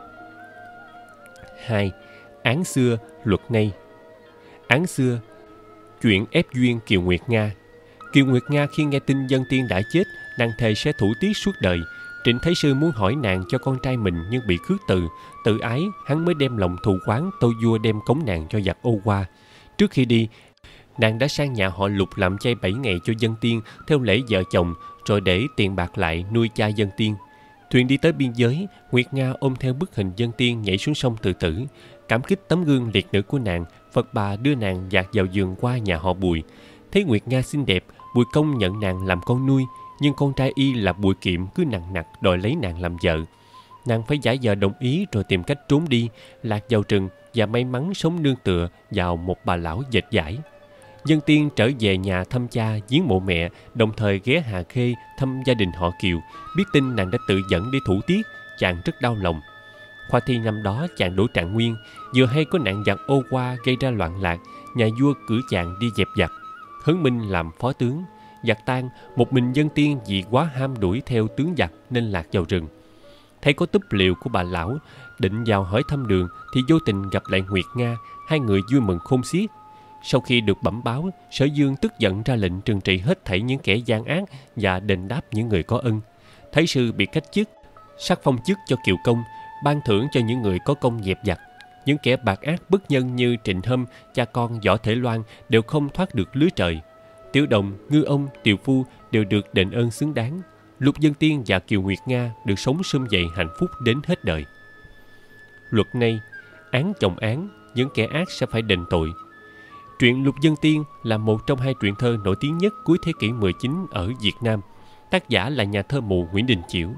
2. Án xưa, luật nay. Án xưa, chuyện ép duyên Kiều Nguyệt Nga. Kiều Nguyệt Nga khi nghe tin Vân Tiên đã chết, nàng thề sẽ thủ tiết suốt đời. Trịnh Thái Sư muốn hỏi nàng cho con trai mình nhưng bị khước từ. Tự ái, hắn mới đem lòng thù oán tâu vua đem cống nàng cho giặc Ô Hoa. Trước khi đi, nàng đã sang nhà họ Lục làm chay 7 ngày cho Vân Tiên theo lễ vợ chồng, rồi để tiền bạc lại nuôi cha Vân Tiên. Thuyền đi tới biên giới, Nguyệt Nga ôm theo bức hình Vân Tiên nhảy xuống sông tự tử. Cảm kích tấm gương liệt nữ của nàng, Phật bà đưa nàng dạt vào giường qua nhà họ Bùi. Thấy Nguyệt Nga xinh đẹp, Bùi Công nhận nàng làm con nuôi, nhưng con trai y là Bùi Kiệm cứ nằng nặc đòi lấy nàng làm vợ. Nàng phải giả vờ đồng ý rồi tìm cách trốn đi, lạc vào rừng và may mắn sống nương tựa vào một bà lão dệt vải. Vân Tiên trở về nhà thăm cha, viếng mộ mẹ, đồng thời ghé Hà Khê thăm gia đình họ Kiều. Biết tin nàng đã tự dẫn để thủ tiết, chàng rất đau lòng. Khoa thi năm đó chàng đỗ trạng nguyên, vừa hay có nạn giặc Ô Hoa gây ra loạn lạc, nhà vua cử chàng đi dẹp giặc. Hớn Minh làm phó tướng. Giặc tan, một mình Vân Tiên vì quá ham đuổi theo tướng giặc nên lạc vào rừng. Thấy có túp liều của bà lão, định vào hỏi thăm đường thì vô tình gặp lại Nguyệt Nga, hai người vui mừng khôn xiết. Sau khi được bẩm báo, Sở Dương tức giận ra lệnh trừng trị hết thảy những kẻ gian ác và đền đáp những người có ân. Thái sư bị cách chức, sắc phong chức cho Kiều Công, ban thưởng cho những người có công dẹp giặc. Những kẻ bạc ác bất nhân như Trịnh Hâm, cha con Võ Thể Loan đều không thoát được lưới trời. Tiểu Đồng, Ngư Ông, Tiều Phu đều được đền ơn xứng đáng. Lục Vân Tiên và Kiều Nguyệt Nga được sống sum vầy hạnh phúc đến hết đời. Luật nay, án chồng án, những kẻ ác sẽ phải đền tội. Truyện Lục Vân Tiên là một trong hai truyện thơ nổi tiếng nhất cuối thế kỷ 19 ở Việt Nam. Tác giả là nhà thơ mù Nguyễn Đình Chiểu.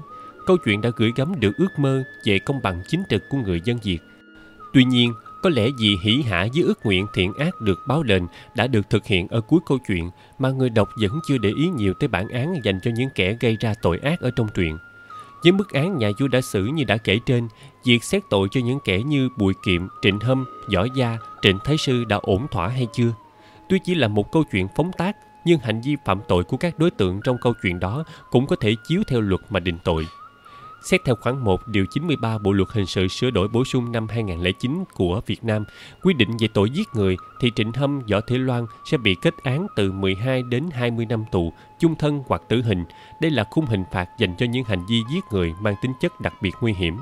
câu chuyện đã gửi gắm được ước mơ về công bằng chính trực của người dân Việt. Tuy nhiên, có lẽ vì hỉ hả với ước nguyện thiện ác được báo đền đã được thực hiện ở cuối câu chuyện mà người đọc vẫn chưa để ý nhiều tới bản án dành cho những kẻ gây ra tội ác ở trong truyện. Với mức án nhà vua đã xử như đã kể trên, việc xét tội cho những kẻ như Bùi Kiệm, Trịnh Hâm, Võ Gia, Trịnh Thái Sư đã ổn thỏa hay chưa? Tuy chỉ là một câu chuyện phóng tác, nhưng hành vi phạm tội của các đối tượng trong câu chuyện đó cũng có thể chiếu theo luật mà định tội. Xét theo khoản 1 điều 93 Bộ luật hình sự sửa đổi bổ sung năm 2009 của Việt Nam, quy định về tội giết người thì Trịnh Hâm, Võ Thị Loan sẽ bị kết án từ 12 đến 20 năm tù, chung thân hoặc tử hình. Đây là khung hình phạt dành cho những hành vi giết người mang tính chất đặc biệt nguy hiểm.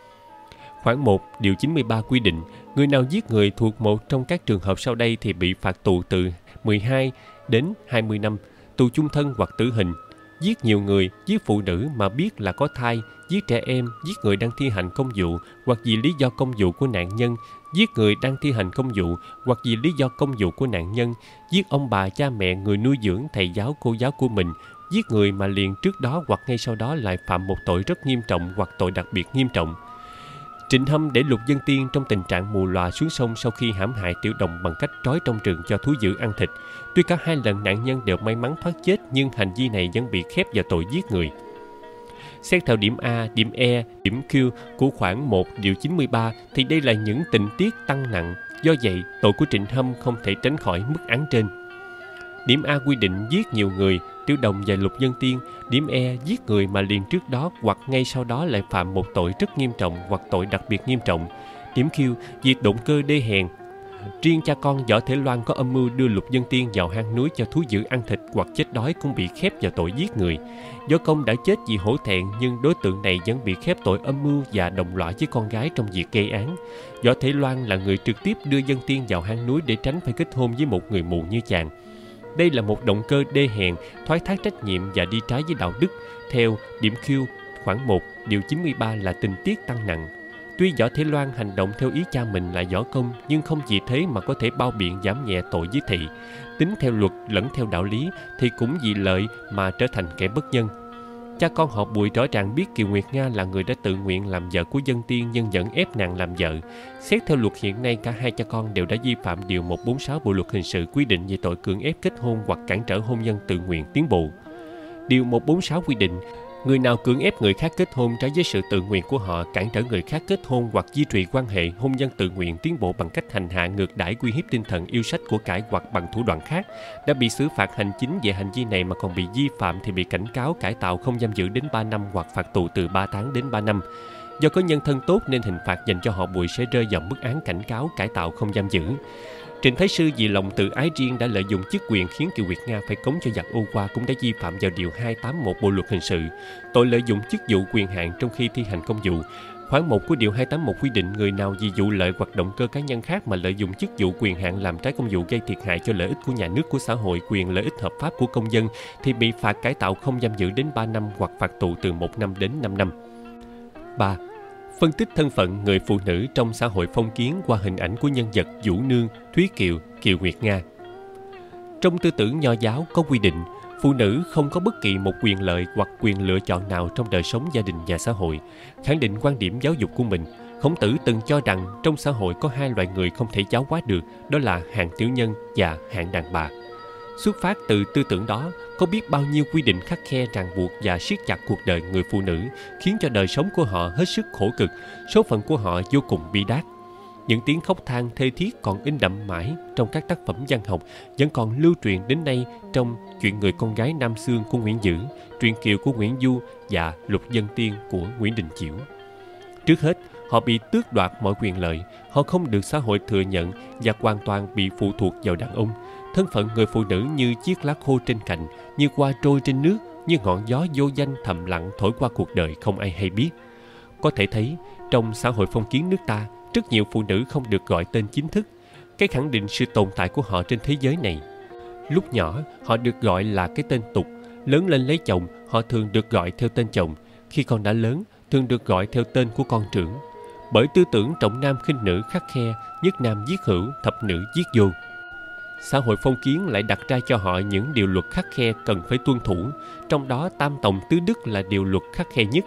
Khoản 1 điều 93 quy định, người nào giết người thuộc một trong các trường hợp sau đây thì bị phạt tù từ 12 đến 20 năm, tù chung thân hoặc tử hình. Giết nhiều người, giết phụ nữ mà biết là có thai, giết trẻ em, giết người đang thi hành công vụ hoặc vì lý do công vụ của nạn nhân, giết người đang thi hành công vụ hoặc vì lý do công vụ của nạn nhân, giết ông bà, cha mẹ, người nuôi dưỡng, thầy giáo, cô giáo của mình, giết người mà liền trước đó hoặc ngay sau đó lại phạm một tội rất nghiêm trọng hoặc tội đặc biệt nghiêm trọng. Trịnh Hâm để Lục Vân Tiên trong tình trạng mù lòa xuống sông sau khi hãm hại Tiểu Đồng bằng cách trói trong rừng cho thú dữ ăn thịt. Tuy cả hai lần nạn nhân đều may mắn thoát chết, nhưng hành vi này vẫn bị khép vào tội giết người. Xét theo điểm A, điểm E, điểm Q của khoản 1 điều 93 thì đây là những tình tiết tăng nặng. Do vậy, tội của Trịnh Hâm không thể tránh khỏi mức án trên. Điểm A quy định giết nhiều người, Tiểu Đồng và Lục Vân Tiên. Điểm E giết người mà liền trước đó hoặc ngay sau đó lại phạm một tội rất nghiêm trọng hoặc tội đặc biệt nghiêm trọng. Điểm Q vì động cơ đê hèn. Riêng cha con Võ Thể Loan có âm mưu đưa Lục Vân Tiên vào hang núi cho thú dữ ăn thịt hoặc chết đói cũng bị khép vào tội giết người. Võ Công đã chết vì hổ thẹn, nhưng đối tượng này vẫn bị khép tội âm mưu và đồng lõa với con gái trong việc gây án. Võ Thể Loan là người trực tiếp đưa Vân Tiên vào hang núi để tránh phải kết hôn với một người mù như chàng. Đây là một động cơ đê hèn, thoái thác trách nhiệm và đi trái với đạo đức. Theo điểm Q, khoản 1, điều 93 là tình tiết tăng nặng. Tuy Võ Thể Loan hành động theo ý cha mình là Võ Công, nhưng không vì thế mà có thể bao biện giảm nhẹ tội với thị. Tính theo luật lẫn theo đạo lý thì cũng vì lợi mà trở thành kẻ bất nhân. Cha con họ Bùi rõ ràng biết Kiều Nguyệt Nga là người đã tự nguyện làm vợ của Vân Tiên nhưng vẫn ép nàng làm vợ. Xét theo luật hiện nay, cả hai cha con đều đã vi phạm điều 146 Bộ luật hình sự quy định về tội cưỡng ép kết hôn hoặc cản trở hôn nhân tự nguyện tiến bộ. Điều 146 quy định, người nào cưỡng ép người khác kết hôn trái với sự tự nguyện của họ, cản trở người khác kết hôn hoặc duy trì quan hệ hôn nhân tự nguyện tiến bộ bằng cách hành hạ, ngược đãi, uy hiếp tinh thần, yêu sách của cải hoặc bằng thủ đoạn khác, đã bị xử phạt hành chính về hành vi này mà còn bị vi phạm thì bị cảnh cáo, cải tạo không giam giữ đến 3 năm hoặc phạt tù từ 3 tháng đến 3 năm. Do có nhân thân tốt nên hình phạt dành cho họ Bùi sẽ rơi vào mức án cảnh cáo, cải tạo không giam giữ. Trịnh Thái Sư vì lòng tự ái riêng đã lợi dụng chức quyền khiến Kiều Nguyệt Nga phải cống cho giặc ô qua cũng đã vi phạm vào điều 281 Bộ luật hình sự, tội lợi dụng chức vụ quyền hạn trong khi thi hành công vụ. Khoản 1 của điều 281 quy định người nào vì vụ lợi hoặc động cơ cá nhân khác mà lợi dụng chức vụ quyền hạn làm trái công vụ gây thiệt hại cho lợi ích của nhà nước, của xã hội, quyền lợi ích hợp pháp của công dân thì bị phạt cải tạo không giam giữ đến 3 năm hoặc phạt tù từ 1 năm đến 5 năm. 3. Phân tích thân phận người phụ nữ trong xã hội phong kiến qua hình ảnh của nhân vật Vũ Nương, Thúy Kiều, Kiều Nguyệt Nga. Trong tư tưởng nho giáo có quy định, phụ nữ không có bất kỳ một quyền lợi hoặc quyền lựa chọn nào trong đời sống gia đình và xã hội. Khẳng định quan điểm giáo dục của mình, Khổng Tử từng cho rằng trong xã hội có hai loại người không thể giáo hóa được, đó là hạng tiểu nhân và hạng đàn bà. Xuất phát từ tư tưởng đó, có biết bao nhiêu quy định khắt khe ràng buộc và siết chặt cuộc đời người phụ nữ, khiến cho đời sống của họ hết sức khổ cực, số phận của họ vô cùng bi đát. Những tiếng khóc than thê thiết còn in đậm mãi trong các tác phẩm văn học, vẫn còn lưu truyền đến nay trong Chuyện người con gái Nam Xương của Nguyễn Dữ, Truyện Kiều của Nguyễn Du và Lục Vân Tiên của Nguyễn Đình Chiểu. Trước hết, họ bị tước đoạt mọi quyền lợi, họ không được xã hội thừa nhận và hoàn toàn bị phụ thuộc vào đàn ông. Thân phận người phụ nữ như chiếc lá khô trên cành, như hoa trôi trên nước, như ngọn gió vô danh thầm lặng thổi qua cuộc đời không ai hay biết. Có thể thấy, trong xã hội phong kiến nước ta, rất nhiều phụ nữ không được gọi tên chính thức, cái khẳng định sự tồn tại của họ trên thế giới này. Lúc nhỏ, họ được gọi là cái tên tục, lớn lên lấy chồng, họ thường được gọi theo tên chồng, khi con đã lớn, thường được gọi theo tên của con trưởng. Bởi tư tưởng trọng nam khinh nữ khắt khe, nhất nam giết hữu, thập nữ giết vô. Xã hội phong kiến lại đặt ra cho họ những điều luật khắt khe cần phải tuân thủ, trong đó tam tòng tứ đức là điều luật khắt khe nhất.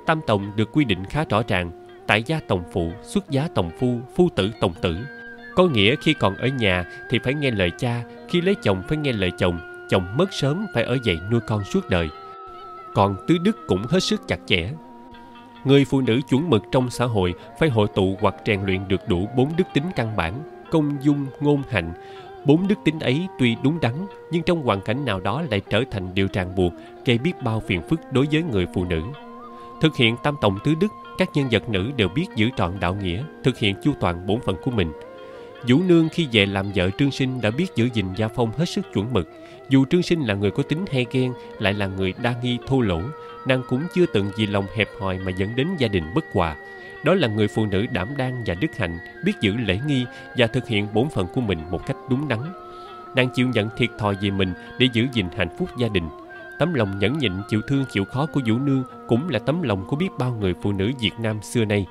Tam tòng được quy định khá rõ ràng: tại gia tòng phụ, xuất giá tòng phu, phu tử tòng tử. Có nghĩa khi còn ở nhà thì phải nghe lời cha, khi lấy chồng phải nghe lời chồng, chồng mất sớm phải ở dậy nuôi con suốt đời. Còn tứ đức cũng hết sức chặt chẽ. Người phụ nữ chuẩn mực trong xã hội phải hội tụ hoặc rèn luyện được đủ 4 đức tính căn bản: công, dung, ngôn, hạnh. 4 đức tính ấy tuy đúng đắn, nhưng trong hoàn cảnh nào đó lại trở thành điều ràng buộc, gây biết bao phiền phức đối với người phụ nữ. Thực hiện tam tòng tứ đức, các nhân vật nữ đều biết giữ trọn đạo nghĩa, thực hiện chu toàn bổn phận của mình. Vũ Nương khi về làm vợ Trương Sinh đã biết giữ gìn gia phong hết sức chuẩn mực. Dù Trương Sinh là người có tính hay ghen, lại là người đa nghi thô lỗ, nàng cũng chưa từng vì lòng hẹp hòi mà dẫn đến gia đình bất hòa. Đó là người phụ nữ đảm đang và đức hạnh, biết giữ lễ nghi và thực hiện bổn phận của mình một cách đúng đắn. Nàng chịu nhận thiệt thòi về mình để giữ gìn hạnh phúc gia đình. Tấm lòng nhẫn nhịn chịu thương chịu khó của Vũ Nương cũng là tấm lòng của biết bao người phụ nữ Việt Nam xưa nay.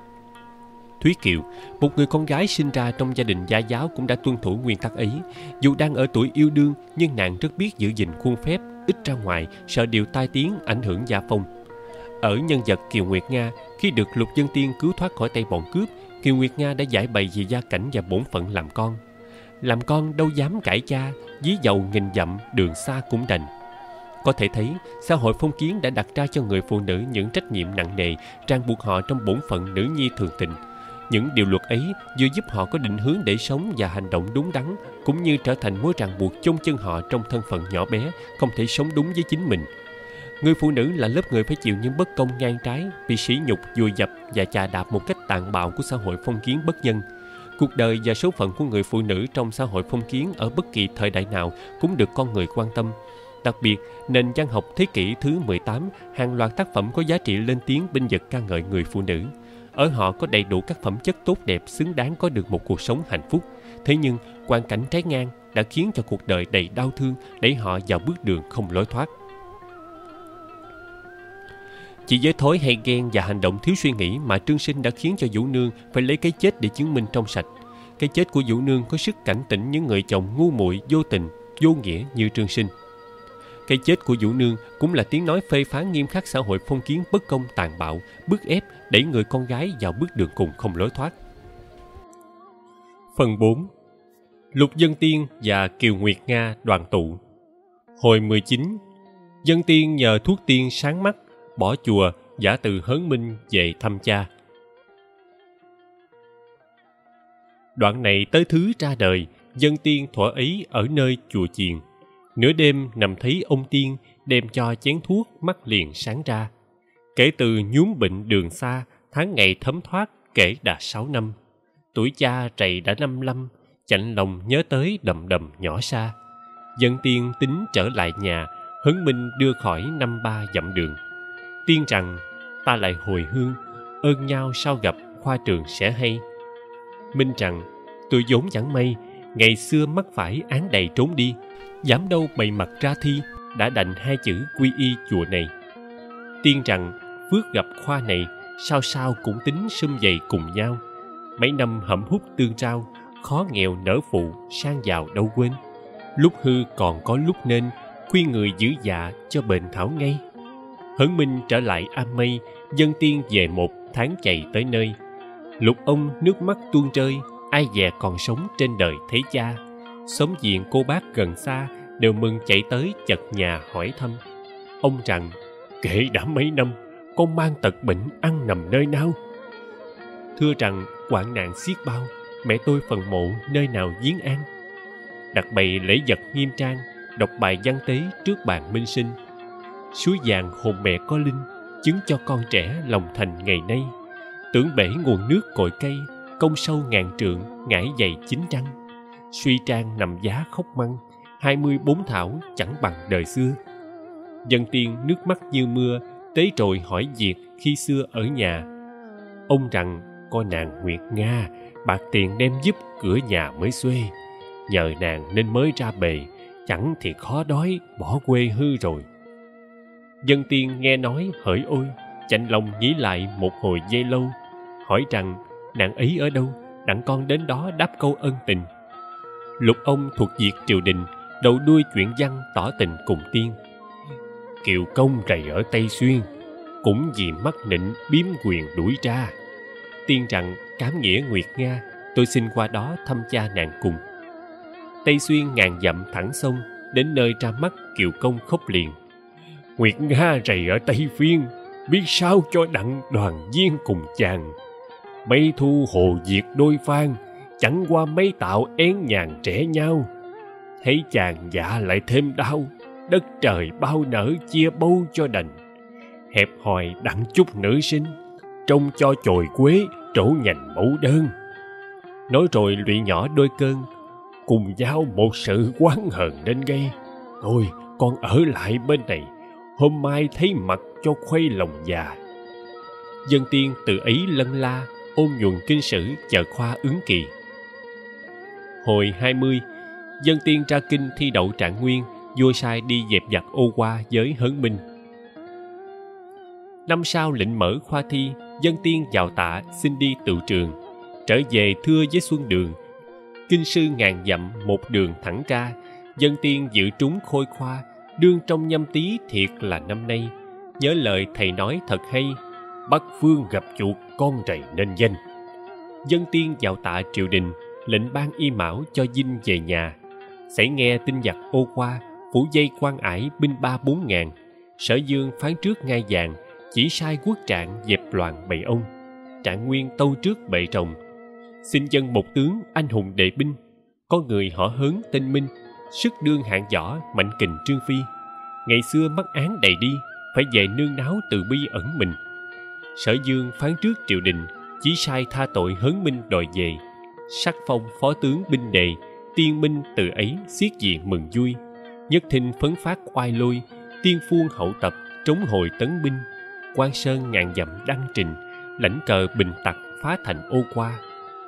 Thúy Kiều, một người con gái sinh ra trong gia đình gia giáo, cũng đã tuân thủ nguyên tắc ấy. Dù đang ở tuổi yêu đương, nhưng nàng rất biết giữ gìn khuôn phép, ít ra ngoài, sợ điều tai tiếng ảnh hưởng gia phong. Ở nhân vật Kiều Nguyệt Nga, khi được Lục Vân Tiên cứu thoát khỏi tay bọn cướp, Kiều Nguyệt Nga đã giải bày về gia cảnh và bổn phận làm con. Làm con đâu dám cãi cha, dí dầu nghìn dặm, đường xa cũng đành. Có thể thấy, xã hội phong kiến đã đặt ra cho người phụ nữ những trách nhiệm nặng nề, ràng buộc họ trong bổn phận nữ nhi thường tình. Những điều luật ấy vừa giúp họ có định hướng để sống và hành động đúng đắn, cũng như trở thành mối ràng buộc chôn chân họ trong thân phận nhỏ bé, không thể sống đúng với chính mình. Người phụ nữ là lớp người phải chịu những bất công ngang trái, bị sỉ nhục, vùi dập và chà đạp một cách tàn bạo của xã hội phong kiến bất nhân. Cuộc đời và số phận của người phụ nữ trong xã hội phong kiến ở bất kỳ thời đại nào cũng được con người quan tâm. Đặc biệt, nền văn học thế kỷ thứ 18, hàng loạt tác phẩm có giá trị lên tiếng binh vực ca ngợi người phụ nữ. Ở họ có đầy đủ các phẩm chất tốt đẹp xứng đáng có được một cuộc sống hạnh phúc. Thế nhưng, hoàn cảnh trái ngang đã khiến cho cuộc đời đầy đau thương, đẩy họ vào bước đường không lối thoát. Chỉ với thói hay ghen và hành động thiếu suy nghĩ mà Trương Sinh đã khiến cho Vũ Nương phải lấy cái chết để chứng minh trong sạch. Cái chết của Vũ Nương có sức cảnh tỉnh những người chồng ngu muội, vô tình, vô nghĩa như Trương Sinh. Cái chết của Vũ Nương cũng là tiếng nói phê phán nghiêm khắc xã hội phong kiến bất công tàn bạo, bức ép đẩy người con gái vào bước đường cùng không lối thoát. Phần 4. Lục Vân Tiên và Kiều Nguyệt Nga đoàn tụ. Hồi 19, Vân Tiên nhờ thuốc tiên sáng mắt, bỏ chùa, giả từ Hớn Minh về thăm cha. Đoạn này tới thứ ra đời, Vân Tiên thuở ấy ở nơi chùa chiền. Nửa đêm nằm thấy ông Tiên đem cho chén thuốc, mắt liền sáng ra. Kể từ nhuốm bệnh đường xa, tháng ngày thấm thoát kể đã 6 năm. Tuổi cha trầy đã 55, chạnh lòng nhớ tới đầm đầm nhỏ xa. Vân Tiên tính trở lại nhà, Hớn Minh đưa khỏi 5-3 dặm đường. Tiên rằng, ta lại hồi hương, ơn nhau sau gặp khoa trường sẽ hay. Minh rằng, tôi vốn chẳng may, ngày xưa mắc phải án đầy trốn đi, dám đâu bày mặt ra thi, đã đành 2 chữ quy y chùa này. Tiên rằng, phước gặp khoa này, sao sao cũng tính sum vầy cùng nhau. Mấy năm hẩm hút tương trao, khó nghèo nở phụ, sang giàu đâu quên. Lúc hư còn có lúc nên, khuyên người giữ dạ cho bền thảo ngay. Hớn Minh trở lại Am Mây, Vân Tiên về 1 tháng chạy tới nơi. Lục ông nước mắt tuôn rơi, ai dè còn sống trên đời thấy cha. Xóm diện cô bác gần xa đều mừng chạy tới chật nhà hỏi thăm. Ông rằng, kể đã mấy năm, con mang tật bệnh ăn nằm nơi nào? Thưa rằng, hoạn nạn xiết bao, mẹ tôi phần mộ nơi nào viếng an. Đặt bày lễ vật nghiêm trang, đọc bài văn tế trước bàn minh sinh. Suối vàng hồn mẹ có linh, chứng cho con trẻ lòng thành ngày nay. Tưởng bể nguồn nước cội cây, công sâu ngàn trượng, ngải dày 9 trăng. Suy trang nằm giá khóc măng, 24 thảo chẳng bằng đời xưa. Vân Tiên nước mắt như mưa, tế rồi hỏi việc khi xưa ở nhà. Ông rằng, có nàng Nguyệt Nga, bạc tiền đem giúp cửa nhà mới xuê. Nhờ nàng nên mới ra bề, chẳng thì khó đói, bỏ quê hư rồi. Vân Tiên nghe nói hỡi ôi, chạnh lòng nghĩ lại một hồi giây lâu. Hỏi rằng, nàng ấy ở đâu, đặng con đến đó đáp câu ân tình. Lục ông thuộc việc triều đình, đầu đuôi chuyện văn tỏ tình cùng Tiên. Kiều công rày ở Tây Xuyên, cũng vì mắc nịnh biếm quyền đuổi ra. Tiên rằng cám nghĩa Nguyệt Nga, tôi xin qua đó thăm cha nàng cùng. Tây xuyên ngàn dặm thẳng sông, đến nơi ra mắt Kiều Công khóc liền. Nguyệt Nga rày ở Tây Phiên, biết sao cho đặng đoàn viên cùng chàng. Mấy thu hồ diệt đôi phan, chẳng qua mấy tạo én nhàn trẻ nhau. Thấy chàng dạ lại thêm đau, đất trời bao nở chia bâu cho đành. Hẹp hòi đặng chút nữ sinh, trông cho chồi quế trổ nhành mẫu đơn. Nói rồi lụy nhỏ đôi cơn, cùng giao một sự oán hờn nên gây. Thôi con ở lại bên này, hôm mai thấy mặt cho khuây lòng già. Dân tiên từ ấy lân la, ôn nhuần kinh sử chờ khoa ứng kỳ. Hồi 20, dân tiên ra kinh thi đậu trạng nguyên, vua sai đi dẹp giặc ô qua với Hớn Minh. Năm sau lệnh mở khoa thi, dân tiên vào tạ xin đi tựu trường. Trở về thưa với Xuân Đường, kinh sư ngàn dặm một đường thẳng ra. Dân tiên dự trúng khôi khoa, đương trong nhâm tý thiệt là năm nay. Nhớ lời thầy nói thật hay, Bắc phương gặp chuột con rầy nên danh. Dân tiên vào tạ triều đình, lệnh ban y mão cho dinh về nhà. Xảy nghe tin giặc ô qua, phủ dây quan ải binh 3-4 ngàn. Sở Dương phán trước ngai vàng, chỉ sai quốc trạng dẹp loạn bầy ông. Trạng Nguyên tâu trước bệ rồng, xin dân một tướng anh hùng đệ binh. Có người họ Hớn tên Minh, sức đương hạng võ mạnh kình Trương Phi. Ngày xưa mắc án đầy đi, phải về nương náu từ bi ẩn mình. Sở Dương phán trước triều đình, chỉ sai tha tội Hớn Minh đòi về. Sắc phong phó tướng binh đề, tiên minh từ ấy xiết gì mừng vui. Nhất thinh phấn phát oai lôi, tiên phuông hậu tập trống hồi tấn binh. Quan Sơn ngàn dặm đăng trình, lãnh cờ bình tặc phá thành ô qua.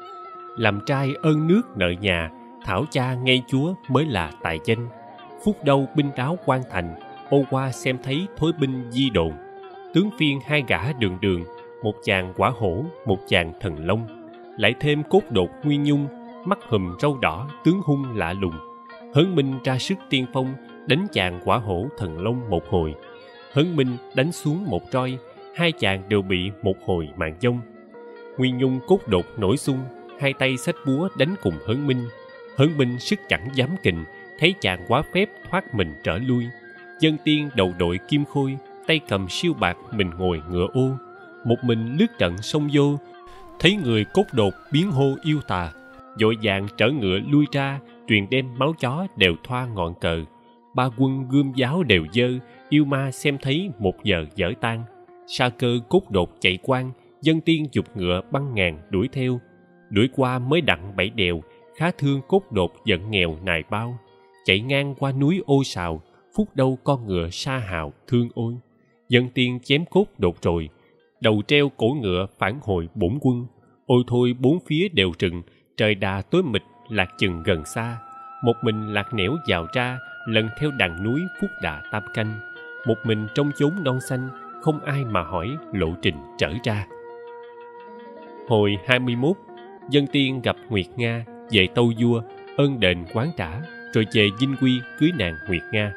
Làm trai ơn nước nợ nhà, thảo cha ngay chúa mới là tài danh. Phúc đâu binh đáo quan thành, ô qua xem thấy thối binh di đồn. Tướng phiên hai gã đường đường, một chàng quả hổ, một chàng thần long. Lại thêm cốt đột Nguyên Nhung, mắt hùm râu đỏ, tướng hung lạ lùng. Hớn Minh ra sức tiên phong, đánh chàng quả hổ thần long một hồi. Hớn Minh đánh xuống một roi, hai chàng đều bị một hồi mạng vong. Nguyên Nhung cốt đột nổi xung, hai tay xách búa đánh cùng Hớn Minh. Hớn Minh sức chẳng dám kình, thấy chàng quá phép thoát mình trở lui. Dân tiên đầu đội kim khôi, tay cầm siêu bạc mình ngồi ngựa ô. Một mình lướt trận sông vô, thấy người cốt đột biến hô yêu tà. Vội vàng trở ngựa lui ra, truyền đem máu chó đều thoa ngọn cờ. Ba quân gươm giáo đều dơ, yêu ma xem thấy một giờ dở tan. Sa cơ cốt đột chạy quan, dân tiên giục ngựa băng ngàn đuổi theo. Đuổi qua mới đặng 7 đèo, khá thương cốt đột giận nghèo nài bao. Chạy ngang qua núi ô sào, phút đâu con ngựa sa hào thương ôi. Dân tiên chém cốt đột rồi, đầu treo cổ ngựa phản hồi bổn quân. Ôi thôi bốn phía đều rừng, trời đà tối mịt lạc chừng gần xa. Một mình lạc nẻo vào ra, lần theo đàn núi phúc đà tam canh. Một mình trong chốn non xanh, không ai mà hỏi lộ trình trở ra. Hồi 21, dân tiên gặp Nguyệt Nga, về tâu vua, ơn đền quán trả, rồi về Vinh Quy cưới nàng Nguyệt Nga.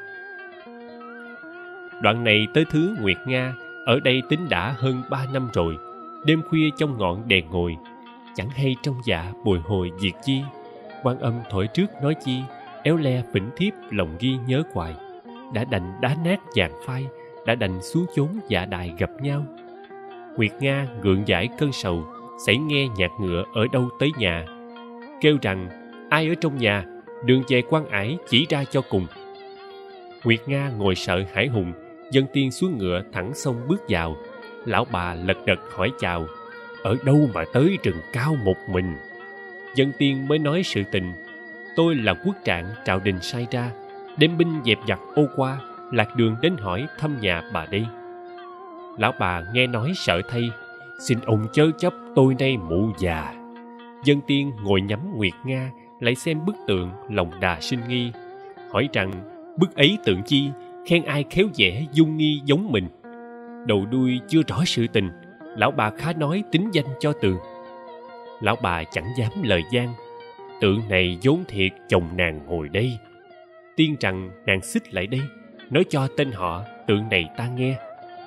Đoạn này tới thứ Nguyệt Nga, ở đây tính đã hơn 3 năm rồi. Đêm khuya trong ngọn đèn ngồi, chẳng hay trong dạ bồi hồi việc chi. Quan âm thổi trước nói chi, éo le phỉnh thiếp lòng ghi nhớ hoài. Đã đành đá nát vàng phai, đã đành xuống chốn dạ đài gặp nhau. Nguyệt Nga gượng giải cơn sầu, xảy nghe nhạc ngựa ở đâu tới nhà. Kêu rằng, ai ở trong nhà, đường về quan ải chỉ ra cho cùng. Nguyệt Nga ngồi sợ hãi hùng, dân tiên xuống ngựa thẳng sông bước vào. Lão bà lật đật hỏi chào, ở đâu mà tới rừng cao một mình. Dân tiên mới nói sự tình, tôi là quốc trạng Trạo Đình sai ra, đem binh dẹp giặc ô qua, lạc đường đến hỏi thăm nhà bà đây. Lão bà nghe nói sợ thay, xin ông chớ chấp tôi nay mụ già. Dân tiên ngồi nhắm Nguyệt Nga, lại xem bức tượng lòng đà sinh nghi, hỏi rằng bức ấy tượng chi, khen ai khéo vẽ dung nghi giống mình. Đầu đuôi chưa rõ sự tình, lão bà khá nói tính danh cho tường. Lão bà chẳng dám lời gian, tượng này vốn thiệt chồng nàng hồi đây. Tiên rằng nàng xích lại đây, nói cho tên họ tượng này ta nghe.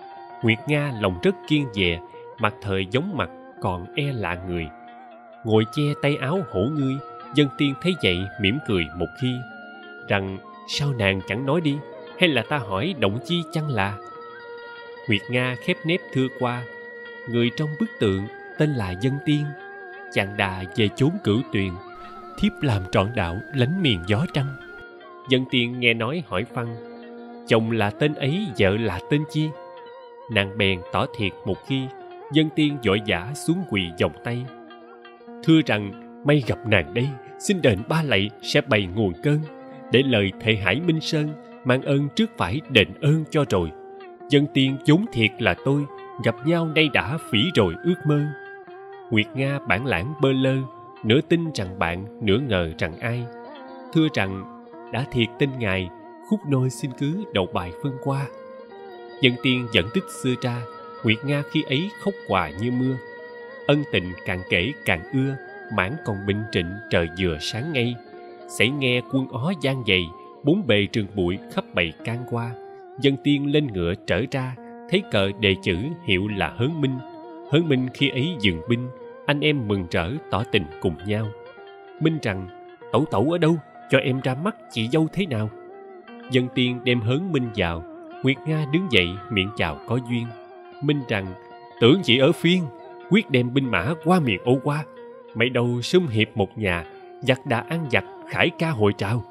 Nguyệt Nga lòng rất kiêng dè, mặt thời giống mặt còn e lạ người. Ngồi che tay áo hổ ngươi, Dân Tiên thấy vậy mỉm cười một khi, rằng sao nàng chẳng nói đi, hay là ta hỏi động chi chăng là. Nguyệt Nga khép nép thưa qua, người trong bức tượng tên là Dân Tiên, chàng đà về chốn cửu tuyền, thiếp làm trọn đạo lánh miền gió trăng. Dân Tiên nghe nói hỏi phân, chồng là tên ấy, vợ là tên chi? Nàng bèn tỏ thiệt một khi. Dân Tiên vội vã xuống quỳ vòng tay, thưa rằng may gặp nàng đây, xin đền ba lạy sẽ bày nguồn cơn, để lời thệ Hải Minh Sơn mang ơn trước phải đền ơn cho rồi. Dân Tiên vốn thiệt là tôi, gặp nhau nay đã phỉ rồi ước mơ. Nguyệt Nga bản lãng bơ lơ, nửa tin rằng bạn, nửa ngờ rằng ai. Thưa rằng đã thiệt tin ngài, khúc nôi xin cứ đậu bài phân qua. Dân Tiên dẫn tích xưa ra, Nguyệt Nga khi ấy khóc hòa như mưa. Ân tình càng kể càng ưa, mãn còn bình trịnh trời vừa sáng ngay. Xảy nghe quân ó gian dày, bốn bề trường bụi khắp bầy can qua. Dân Tiên lên ngựa trở ra, thấy cờ đề chữ hiệu là Hớn Minh. Hớn Minh khi ấy dừng binh, anh em mừng rỡ tỏ tình cùng nhau. Minh rằng, tẩu tẩu ở đâu, cho em ra mắt chị dâu thế nào. Dân Tiên đem Hớn Minh vào. Nguyệt Nga đứng dậy miệng chào có duyên. Minh rằng, tưởng chị ở Phiên, quyết đem binh mã qua miền Ô Qua. Mấy đầu sum hiệp một nhà, giặc đã ăn giặc, khải ca hội trào.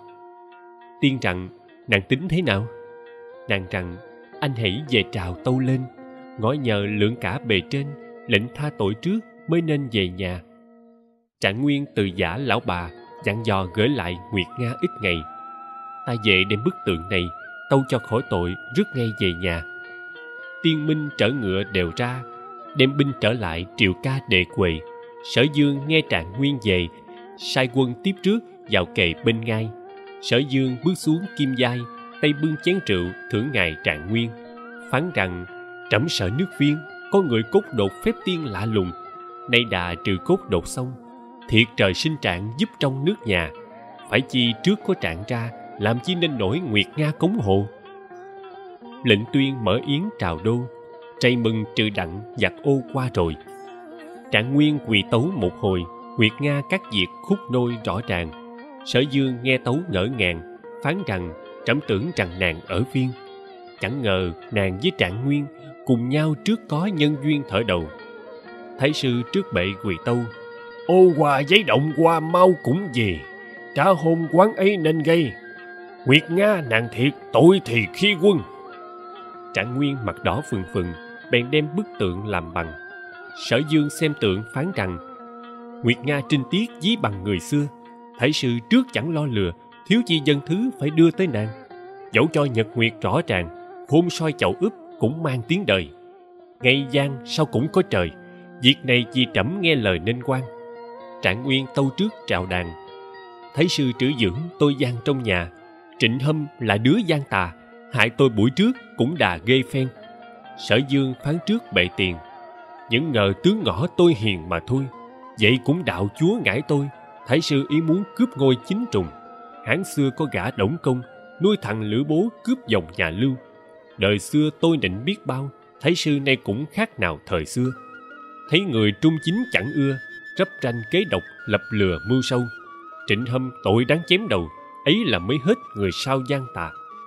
Tiên rằng, nàng tính thế nào? Nàng rằng, anh hãy về trào tâu lên, ngõ nhờ lượng cả bề trên, lệnh tha tội trước mới nên về nhà. Trạng Nguyên từ giả lão bà, dặn dò gửi lại Nguyệt Nga ít ngày. Ta về đem bức tượng này, tâu cho khỏi tội, rước ngay về nhà. Tiên Minh trở ngựa đều ra, đem binh trở lại triệu ca đệ quầy. Sở Dương nghe Trạng Nguyên về, sai quân tiếp trước vào kề bên ngai. Sở Dương bước xuống kim giai, tay bưng chén rượu thưởng ngài Trạng Nguyên, phán rằng trẫm sợ nước Viên có người cốt đột phép tiên lạ lùng, nay đà trừ cốt đột xong, thiệt trời sinh Trạng giúp trong nước nhà, phải chi trước có Trạng ra, làm chi nên nổi Nguyệt Nga cống hộ. Lệnh Tuyên mở yến trào đô, trai mừng trừ đặng giặc Ô qua rồi. Trạng Nguyên quỳ tấu một hồi, Nguyệt Nga các việc khúc nôi rõ ràng. Sở Dương nghe tấu ngỡ ngàng, phán rằng trẫm tưởng rằng nàng ở Viên, chẳng ngờ nàng với Trạng Nguyên cùng nhau trước có nhân duyên thở đầu. Thái sư trước bệ quỳ tâu, Ô Hòa giấy động qua mau cũng về, trả hôn quán ấy nên gây. Nguyệt Nga nàng thiệt tội thì khi quân. Trạng Nguyên mặt đỏ phừng phừng, bèn đem bức tượng làm bằng. Sở Dương xem tượng phán rằng, Nguyệt Nga trinh tiết dí bằng người xưa, thái sư trước chẳng lo lừa, thiếu chi dân thứ phải đưa tới nàng. Dẫu cho nhật nguyệt rõ ràng, khôn soi chậu úp cũng mang tiếng đời. Ngày gian sao cũng có trời, việc này vì trẫm nghe lời nên quan. Trạng Nguyên tâu trước trạo đàn, thái sư trữ dưỡng tôi gian trong nhà, Trịnh Hâm là đứa gian tà, hại tôi buổi trước cũng đà ghê phen. Sở Dương phán trước bệ tiền, những ngờ tướng ngõ tôi hiền mà thôi, vậy cũng đạo chúa ngãi tôi. Thái sư ý muốn cướp ngôi chính trùng. Hán xưa có gã Đổng Công, nuôi thằng Lữ Bố cướp dòng nhà Lưu. Đời xưa tôi định biết bao, thái sư nay cũng khác nào thời xưa. Thấy người trung chính chẳng ưa, rắp ranh kế độc lập lừa mưu sâu. Trịnh Hâm tội đáng chém đầu, ấy là mới hết người sao gian tà.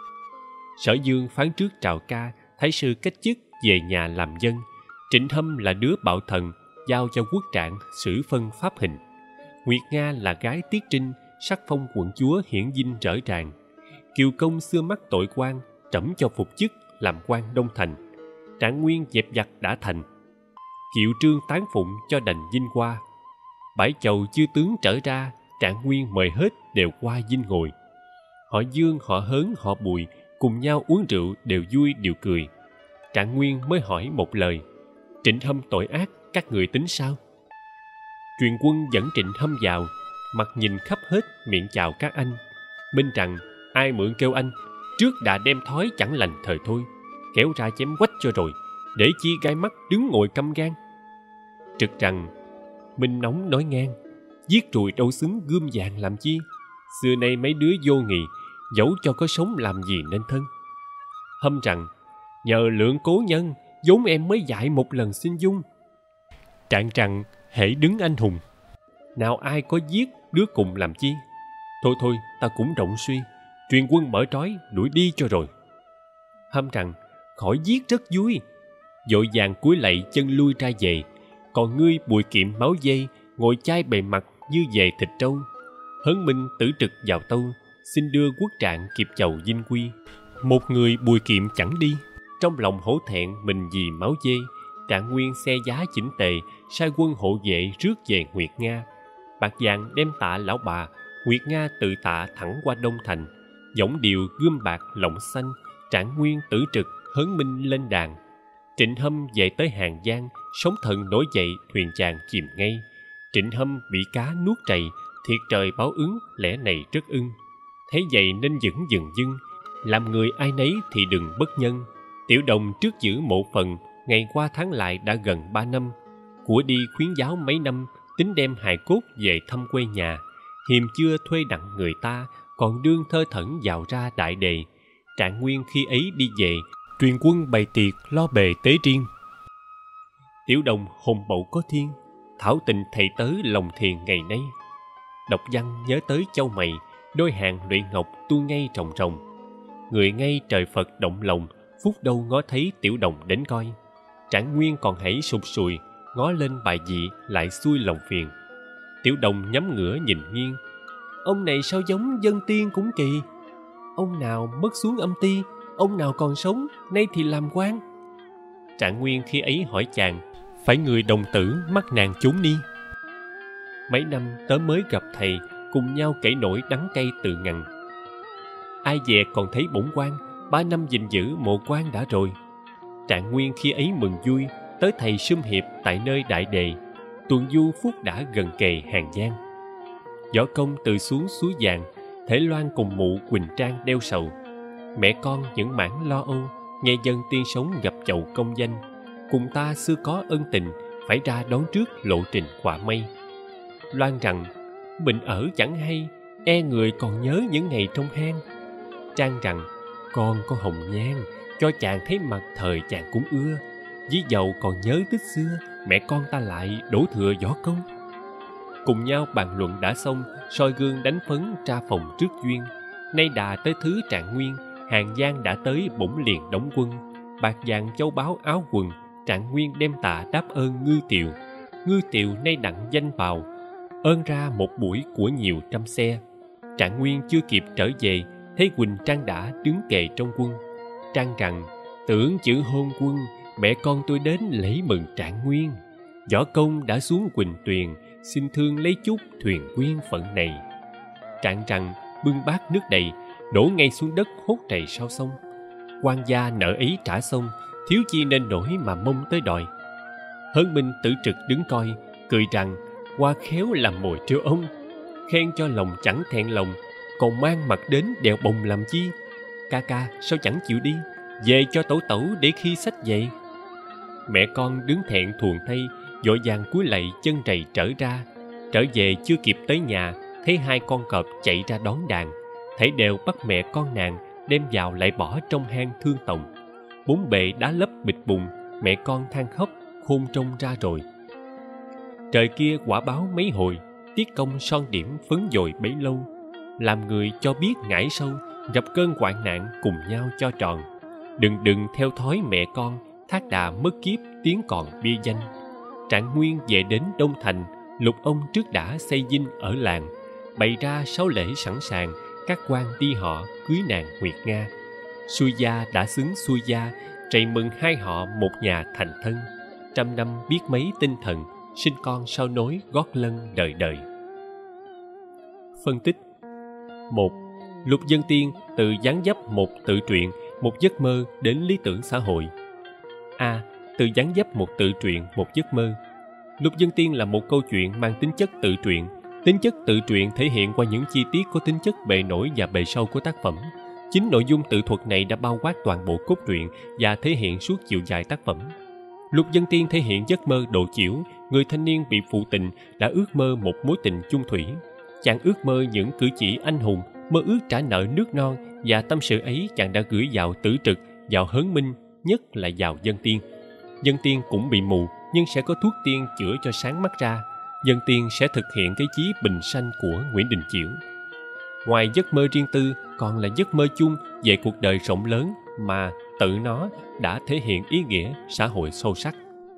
Sở Dương phán trước trào ca, thái sư cách chức về nhà làm dân. Trịnh Hâm là đứa bạo thần, giao cho quốc trạng xử phân pháp hình. Nguyệt Nga là gái Tiết Trinh, sắc phong quận chúa hiển dinh rỡ ràng. Kiều Công xưa mắc tội quan, trẫm cho phục chức làm quan Đông Thành. Trạng Nguyên dẹp giặc đã thành, Kiệu Trương tán phụng cho đành dinh qua. Bãi chầu chư tướng trở ra, Trạng Nguyên mời hết đều qua dinh ngồi. Họ Dương, họ Hớn, họ Bùi cùng nhau uống rượu đều vui đều cười. Trạng Nguyên mới hỏi một lời, Trịnh Hâm tội ác các người tính sao? Truyền quân dẫn Trịnh Hâm vào, mặt nhìn khắp hết miệng chào các anh. Minh rằng ai mượn kêu anh, trước đã đem thói chẳng lành thời thôi, kéo ra chém quách cho rồi, để chi gai mắt đứng ngồi căm gan. Trực rằng Minh nóng nói ngang, giết ruồi đâu xứng gươm vàng làm chi, xưa nay mấy đứa vô nghị, dẫu cho có sống làm gì nên thân. Hâm rằng nhờ lượng cố nhân, vốn em mới dạy một lần xin dung. Trạng rằng hễ đứng anh hùng, Nào ai có giết đứa cùng làm chi? thôi thôi, ta cũng rộng suy, truyền quân mở trói đuổi đi cho rồi. Hâm rằng khỏi giết rất vui, vội vàng cúi lạy chân lui ra về. Còn ngươi Bùi Kiệm máu dây, ngồi chai bề mặt như về thịt trâu. Hớn Minh Tử Trực vào tâu, xin đưa quốc trạng kịp chầu dinh quy. Một người Bùi Kiệm chẳng đi, Trong lòng hổ thẹn mình vì máu dê, Trạng Nguyên xe giá chỉnh tề, sai quân hộ vệ rước về Nguyệt Nga. Bạc vàng đem tạ lão bà, Nguyệt Nga tự tạ thẳng qua Đông Thành. Dõng điệu gươm bạc lộng xanh, Trạng Nguyên Tử Trực Hớn Minh lên đàn. Trịnh Hâm về tới Hàng Giang, sóng thần nổi dậy, thuyền chàng chìm ngay. Trịnh Hâm bị cá nuốt trầy, thiệt trời báo ứng, lẽ này rất ưng. Thế vậy nên vững dừng dưng, làm người ai nấy thì đừng bất nhân. Tiểu Đồng trước giữ mộ phần, ngày qua tháng lại đã gần 3 năm. Của đi khuyến giáo mấy năm, tính đem hài cốt về thăm quê nhà. Hiềm chưa thuê đặng người ta, còn đương thơ thẩn vào ra đại đề. Trạng Nguyên khi ấy đi về, truyền quân bày tiệc lo bề tế riêng. Tiểu Đồng hồn bậu có thiên, thảo tình thầy tớ lòng thiền ngày nay. Đọc văn nhớ tới châu mày, đôi hàng lụy ngọc tu ngay trồng trồng. Người ngay trời Phật động lòng, phút đâu ngó thấy Tiểu Đồng đến coi. Trạng Nguyên còn hãy sụt sùi, ngó lên bài dị lại xuôi lòng phiền. Tiểu Đồng nhắm ngửa nhìn nghiêng, ông này sao giống dân tiên cũng kỳ. Ông nào mất xuống âm ti, ông nào còn sống, nay thì làm quan. Trạng Nguyên khi ấy hỏi chàng, Phải người đồng tử mắc nàng trốn đi. mấy năm tớ mới gặp thầy, cùng nhau kể nỗi đắng cay từ ngằn. Ai dè còn thấy bổn quan, 3 năm gìn giữ mộ quan đã rồi. Trạng Nguyên khi ấy mừng vui, tới thầy sum hiệp tại nơi đại đề. Tuần du phúc đã gần kề Hàng Giang. Võ Công từ xuống suối vàng, Thể Loan cùng mụ Quỳnh Trang đeo sầu. Mẹ con những mãn lo âu, nghe dân tiên sống gặp chầu công danh. Cùng ta xưa có ân tình, phải ra đón trước lộ trình quả mây. Loan rằng, bệnh ở chẳng hay, e người còn nhớ những ngày trong hang. Trang rằng, con có hồng nhan, cho chàng thấy mặt thời chàng cũng ưa. Dí dầu còn nhớ tích xưa, mẹ con ta lại đổ thừa võ công. Cùng nhau bàn luận đã xong, soi gương đánh phấn tra phòng trước duyên. Nay đà tới thứ Trạng Nguyên, Hàng Giang đã tới bổn liền đóng quân. Bạc vàng châu báu áo quần, Trạng Nguyên đem tạ đáp ơn Ngư Tiều. Ngư Tiều nay đặng danh vào, ơn ra một buổi của nhiều trăm xe. Trạng Nguyên chưa kịp trở về, thấy Quỳnh Trang đã đứng kề trong quân. Trang rằng, tưởng chữ hôn quân, mẹ con tôi đến lễ mừng Trạng Nguyên. Võ công đã xuống Quỳnh Tuyền, xin thương lấy chút thuyền quyên phận này. Trạng rằng, bưng bát nước đầy, đổ ngay xuống đất hốt trầy sau sông. Quan gia nợ ấy trả xong, thiếu chi nên nổi mà mong tới đòi. Hớn Minh Tử Trực đứng coi, cười rằng, qua khéo làm mồi trêu ông. Khen cho lòng chẳng thẹn lòng, còn mang mặt đến đèo bồng làm chi? Ca ca sao chẳng chịu đi, về cho tẩu tẩu để khi xách về. Mẹ con đứng thẹn thuồng thay, vội vàng cúi lạy chân trầy trở ra. Trở về chưa kịp tới nhà, thấy 2 con cọp chạy ra đón đàn. Thảy đều bắt mẹ con nàng đem vào lại bỏ trong hang thương tòng. 4 bệ đá lấp bịch bùng, mẹ con than khóc khôn trông ra rồi. Trời kia quả báo mấy hồi, tiết công son điểm phấn dồi bấy lâu. Làm người cho biết ngải sâu, gặp cơn hoạn nạn cùng nhau cho tròn. Đừng theo thói mẹ con, thác đà mất kiếp tiếng còn bia danh. Trạng Nguyên về đến Đông Thành, lục ông trước đã xây dinh ở làng, bày ra 6 lễ sẵn sàng, các quan đi họ cưới nàng Nguyệt Nga. Xuôi gia đã xứng xuôi gia, trầy mừng 2 họ một nhà thành thân. 100 năm biết mấy tinh thần, sinh con sau nối gót lân đời đời. Phân tích 1. Lục Vân Tiên từ dáng dấp một tự truyện, một giấc mơ đến lý tưởng xã hội. A. Từ dáng dấp một tự truyện, một giấc mơ. Lục Vân Tiên là một câu chuyện mang tính chất tự truyện. Tính chất tự truyện thể hiện qua những chi tiết có tính chất bề nổi và bề sâu của tác phẩm. Chính nội dung tự thuật này đã bao quát toàn bộ cốt truyện và thể hiện suốt chiều dài tác phẩm. Lục Vân Tiên thể hiện giấc mơ độ chiểu, người thanh niên bị phụ tình đã ước mơ một mối tình chung thủy. Chàng ước mơ những cử chỉ anh hùng, mơ ước trả nợ nước non, và tâm sự ấy chàng đã gửi vào Tử Trực, vào Hớn Minh, nhất là vào Vân Tiên. dân tiên cũng bị mù, nhưng sẽ có thuốc tiên chữa cho sáng mắt ra. Dân tiên sẽ thực hiện cái chí bình sanh của Nguyễn Đình Chiểu. Ngoài giấc mơ riêng tư, còn là giấc mơ chung về cuộc đời rộng lớn mà tự nó đã thể hiện ý nghĩa xã hội sâu sắc.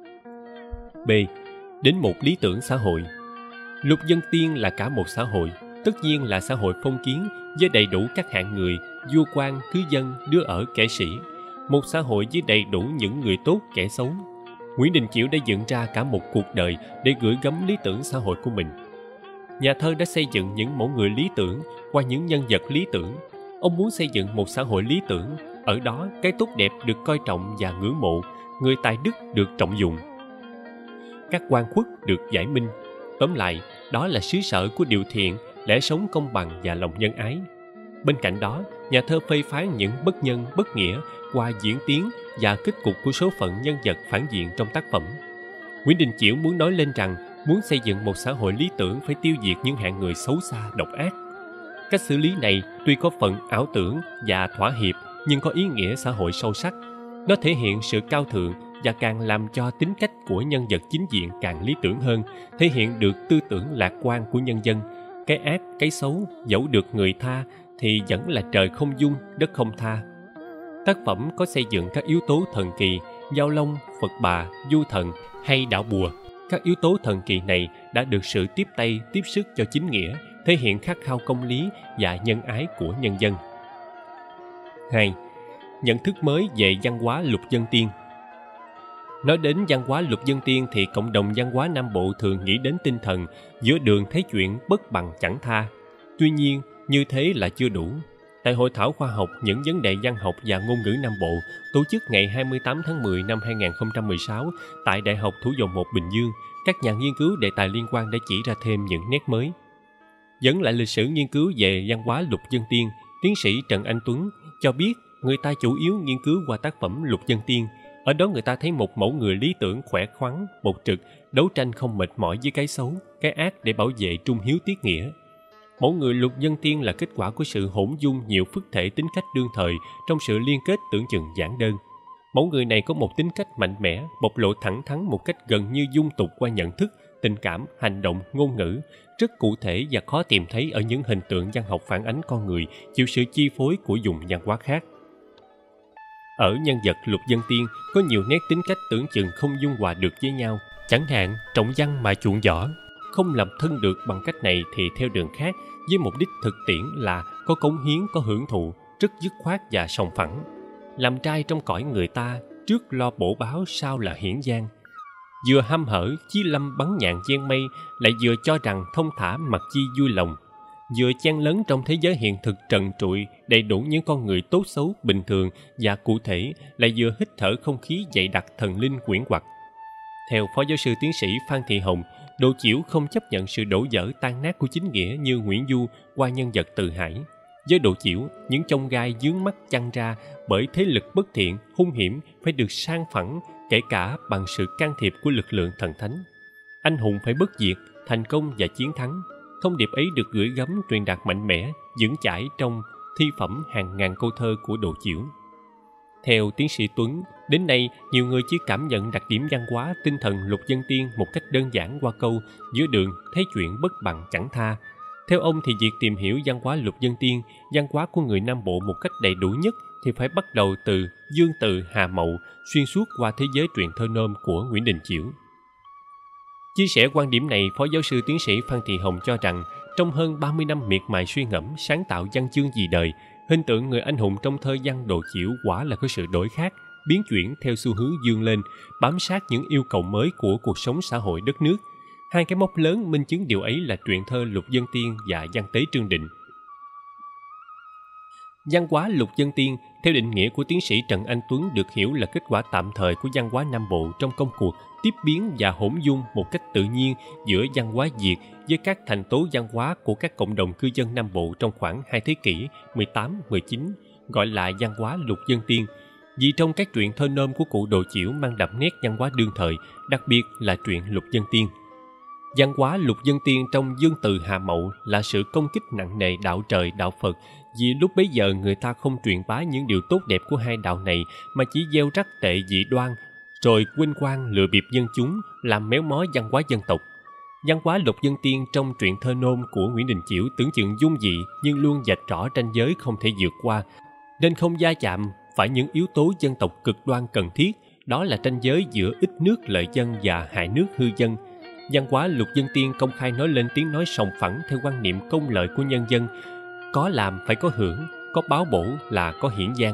B. Đến một lý tưởng xã hội. Lục Dân Tiên là cả một xã hội, tất nhiên là xã hội phong kiến với đầy đủ các hạng người, vua quan, thứ dân, đứa ở, kẻ sĩ. Một xã hội với đầy đủ những người tốt, kẻ xấu. Nguyễn Đình Chiểu đã dựng ra cả một cuộc đời để gửi gắm lý tưởng xã hội của mình. Nhà thơ đã xây dựng những mẫu người lý tưởng qua những nhân vật lý tưởng. Ông muốn xây dựng một xã hội lý tưởng, ở đó cái tốt đẹp được coi trọng và ngưỡng mộ, người tài đức được trọng dụng, các oan khuất được giải minh. Tóm lại, đó là xứ sở của điều thiện, lẽ sống công bằng và lòng nhân ái. Bên cạnh đó, nhà thơ phê phán những bất nhân, bất nghĩa qua diễn tiến và kết cục của số phận nhân vật phản diện trong tác phẩm. Nguyễn Đình Chiểu muốn nói lên rằng muốn xây dựng một xã hội lý tưởng phải tiêu diệt những hạng người xấu xa, độc ác. Cách xử lý này tuy có phần ảo tưởng và thỏa hiệp nhưng có ý nghĩa xã hội sâu sắc. Nó thể hiện sự cao thượng và càng làm cho tính cách của nhân vật chính diện càng lý tưởng hơn, thể hiện được tư tưởng lạc quan của nhân dân. Cái ác, cái xấu, dẫu được người tha thì vẫn là trời không dung, đất không tha. Tác phẩm có xây dựng các yếu tố thần kỳ, Giao Long, Phật Bà, Du Thần hay đạo bùa. Các yếu tố thần kỳ này đã được sự tiếp tay, tiếp sức cho chính nghĩa, thể hiện khát khao công lý và nhân ái của nhân dân. 2. Nhận thức mới về văn hóa Lục Dân Tiên. Nói đến văn hóa Lục Dân Tiên thì cộng đồng văn hóa Nam Bộ thường nghĩ đến tinh thần giữa đường thấy chuyện bất bằng chẳng tha. Tuy nhiên, như thế là chưa đủ. Tại Hội thảo khoa học những vấn đề văn học và ngôn ngữ Nam Bộ tổ chức ngày 28 tháng 10 năm 2016 tại Đại học Thủ dầu Một Bình Dương, các nhà nghiên cứu đề tài liên quan đã chỉ ra thêm những nét mới. Dẫn lại lịch sử nghiên cứu về văn hóa Lục Dân Tiên, tiến sĩ Trần Anh Tuấn cho biết người ta chủ yếu nghiên cứu qua tác phẩm Lục Dân Tiên. Ở đó người ta thấy một mẫu người lý tưởng khỏe khoắn, bộc trực, đấu tranh không mệt mỏi với cái xấu, cái ác để bảo vệ trung hiếu tiết nghĩa. Mẫu người Lục Dân Tiên là kết quả của sự hỗn dung nhiều phức thể tính cách đương thời trong sự liên kết tưởng chừng giản đơn. Mẫu người này có một tính cách mạnh mẽ, bộc lộ thẳng thắn một cách gần như dung tục qua nhận thức, tình cảm, hành động, ngôn ngữ, rất cụ thể và khó tìm thấy ở những hình tượng văn học phản ánh con người chịu sự chi phối của vùng văn hóa khác. Ở nhân vật Lục Dân Tiên có nhiều nét tính cách tưởng chừng không dung hòa được với nhau, chẳng hạn trọng văn mà chuộng võ. Không làm thân được bằng cách này thì theo đường khác, với mục đích thực tiễn là có cống hiến, có hưởng thụ, rất dứt khoát và sòng phẳng. Làm trai trong cõi người ta, trước lo bổ báo sau là hiển giang. Vừa hăm hở, chí lâm bắn nhạn gian mây, lại vừa cho rằng thông thả mặc chi vui lòng. Vừa chen lấn trong thế giới hiện thực trần trụi, đầy đủ những con người tốt xấu, bình thường và cụ thể, lại vừa hít thở không khí dày đặc thần linh quyển quặt. Theo Phó Giáo sư Tiến sĩ Phan Thị Hồng, Đồ Chiểu không chấp nhận sự đổ vỡ tan nát của chính nghĩa như Nguyễn Du qua nhân vật Từ Hải. Với Đồ Chiểu, những chông gai dướng mắt chăn ra bởi thế lực bất thiện, hung hiểm phải được san phẳng, kể cả bằng sự can thiệp của lực lượng thần thánh. Anh hùng phải bất diệt, thành công và chiến thắng. Thông điệp ấy được gửi gắm truyền đạt mạnh mẽ, vững chãi trong thi phẩm hàng ngàn câu thơ của Đồ Chiểu. Theo tiến sĩ Tuấn, đến nay nhiều người chỉ cảm nhận đặc điểm văn hóa tinh thần Lục Dân Tiên một cách đơn giản qua câu giữa đường thấy chuyện bất bằng chẳng tha. Theo ông thì việc tìm hiểu văn hóa Lục Dân Tiên, văn hóa của người Nam Bộ một cách đầy đủ nhất thì phải bắt đầu từ Dương Từ Hà Mậu, xuyên suốt qua thế giới truyện thơ nôm của Nguyễn Đình Chiểu. Chia sẻ quan điểm này, Phó Giáo sư Tiến sĩ Phan Thị Hồng cho rằng trong hơn 30 năm miệt mài suy ngẫm, sáng tạo văn chương vì đời, hình tượng người anh hùng trong thơ văn Đồ Chiểu quả là có sự đổi khác, biến chuyển theo xu hướng vươn lên, bám sát những yêu cầu mới của cuộc sống xã hội đất nước. Hai cái mốc lớn minh chứng điều ấy là truyện thơ Lục Dân Tiên và Văn Tế Trương Định. Văn hóa Lục Dân Tiên, theo định nghĩa của tiến sĩ Trần Anh Tuấn, được hiểu là kết quả tạm thời của văn hóa Nam Bộ trong công cuộc tiếp biến và hỗn dung một cách tự nhiên giữa văn hóa Việt với các thành tố văn hóa của các cộng đồng cư dân Nam Bộ trong khoảng 2 thế kỷ 18-19, gọi là văn hóa Lục Dân Tiên. Vì trong các truyện thơ nôm của cụ Đồ Chiểu mang đậm nét văn hóa đương thời, đặc biệt là truyện Lục Dân Tiên. Văn hóa Lục Dân Tiên trong Dương Từ Hà Mậu là sự công kích nặng nề đạo trời, đạo Phật, vì lúc bấy giờ người ta không truyền bá những điều tốt đẹp của hai đạo này mà chỉ gieo rắc tệ dị đoan, rồi quên quang lừa bịp dân chúng, làm méo mó văn hóa dân tộc. Văn hóa Lục Vân Tiên trong truyện thơ nôm của Nguyễn Đình Chiểu tưởng chừng dung dị nhưng luôn vạch rõ ranh giới không thể vượt qua, nên không va chạm phải những yếu tố dân tộc cực đoan cần thiết, đó là ranh giới giữa ích nước lợi dân và hại nước hư dân. Văn hóa Lục Vân Tiên công khai nói lên tiếng nói sòng phẳng theo quan niệm công lợi của nhân dân, có làm phải có hưởng, có báo bổ là có hiển giang.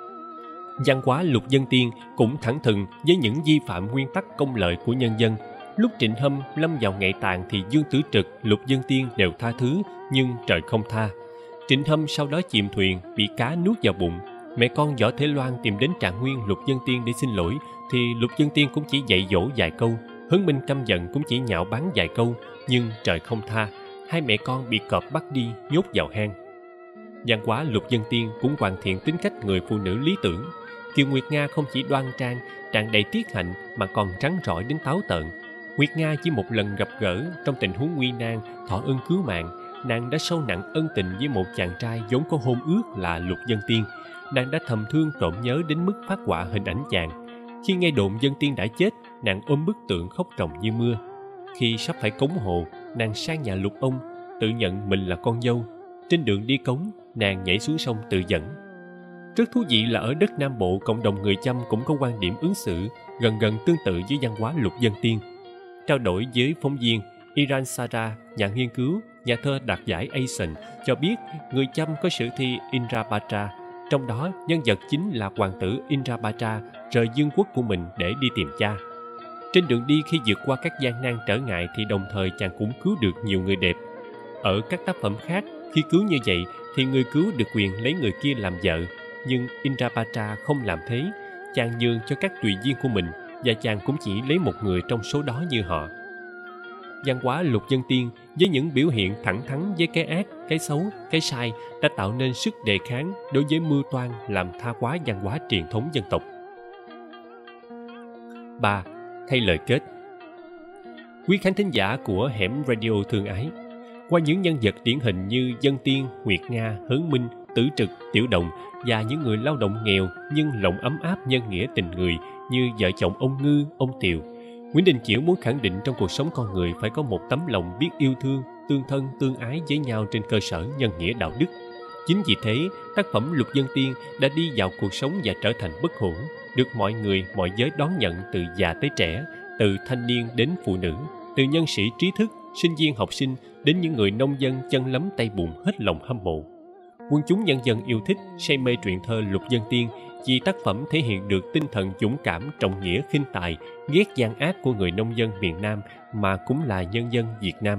Văn hóa Lục Vân Tiên cũng thẳng thừng với những vi phạm nguyên tắc công lợi của nhân dân. Lúc Trịnh Hâm lâm vào ngậy tàn thì Dương Tử Trực, Lục Vân Tiên đều tha thứ, nhưng trời không tha. Trịnh Hâm sau đó chìm thuyền, bị cá nuốt vào bụng. Mẹ con Võ Thế Loan tìm đến Trạng Nguyên Lục Vân Tiên để xin lỗi, thì Lục Vân Tiên cũng chỉ dạy dỗ vài câu. Hớn Minh căm giận cũng chỉ nhạo báng vài câu, nhưng trời không tha. Hai mẹ con bị cọp bắt đi, nhốt vào hang. Văn hóa Lục Vân Tiên cũng hoàn thiện tính cách người phụ nữ lý tưởng. Kiều Nguyệt Nga không chỉ đoan trang, tràn đầy tiết hạnh mà còn trắng trỏi đến táo tợn. Nguyệt Nga chỉ một lần gặp gỡ trong tình huống nguy nan, thọ ơn cứu mạng, nàng đã sâu nặng ân tình với một chàng trai vốn có hôn ước là Lục Vân Tiên. Nàng đã thầm thương trộm nhớ đến mức phát họa hình ảnh chàng. Khi nghe đồn Vân Tiên đã chết, nàng ôm bức tượng khóc ròng như mưa. Khi sắp phải cống hồ, nàng sang nhà Lục ông, tự nhận mình là con dâu. Trên đường đi cống, nàng nhảy xuống sông tự dẫn. Rất thú vị là ở đất Nam Bộ, cộng đồng người Chăm cũng có quan điểm ứng xử gần gần tương tự với văn hóa Lục Vân Tiên. Trao đổi với phóng viên, Iran Sara, nhà nghiên cứu, nhà thơ đạt giải Asian, cho biết người Chăm có sử thi Indrabhadra, trong đó nhân vật chính là hoàng tử Indrabhadra rời vương quốc của mình để đi tìm cha. Trên đường đi, khi vượt qua các gian nan trở ngại thì đồng thời chàng cũng cứu được nhiều người đẹp. Ở các tác phẩm khác, khi cứu như vậy thì người cứu được quyền lấy người kia làm vợ, nhưng Indrabhadra không làm thế. Chàng nhường cho các tùy viên của mình, và chàng cũng chỉ lấy một người trong số đó như họ. Văn hóa Lục Vân Tiên với những biểu hiện thẳng thắn với cái ác, cái xấu, cái sai đã tạo nên sức đề kháng đối với mưu toan làm tha hóa văn hóa truyền thống dân tộc. 3. Thay lời kết. Quý khán thính giả của Hẻm Radio thương ái, qua những nhân vật điển hình như Vân Tiên, Nguyệt Nga, Hớn Minh, Tử Trực, Tiểu Đồng và những người lao động nghèo nhưng lòng ấm áp nhân nghĩa tình người như vợ chồng ông Ngư, ông Tiều, Nguyễn Đình Chiểu muốn khẳng định trong cuộc sống con người phải có một tấm lòng biết yêu thương, tương thân, tương ái với nhau trên cơ sở nhân nghĩa đạo đức. Chính vì thế, tác phẩm Lục Vân Tiên đã đi vào cuộc sống và trở thành bất hủ, được mọi người, mọi giới đón nhận từ già tới trẻ, từ thanh niên đến phụ nữ, từ nhân sĩ trí thức, sinh viên học sinh đến những người nông dân chân lấm tay bùn hết lòng hâm mộ. Quân chúng nhân dân yêu thích, say mê truyện thơ Lục Vân Tiên vì tác phẩm thể hiện được tinh thần dũng cảm, trọng nghĩa, khinh tài, ghét gian ác của người nông dân miền Nam mà cũng là nhân dân Việt Nam.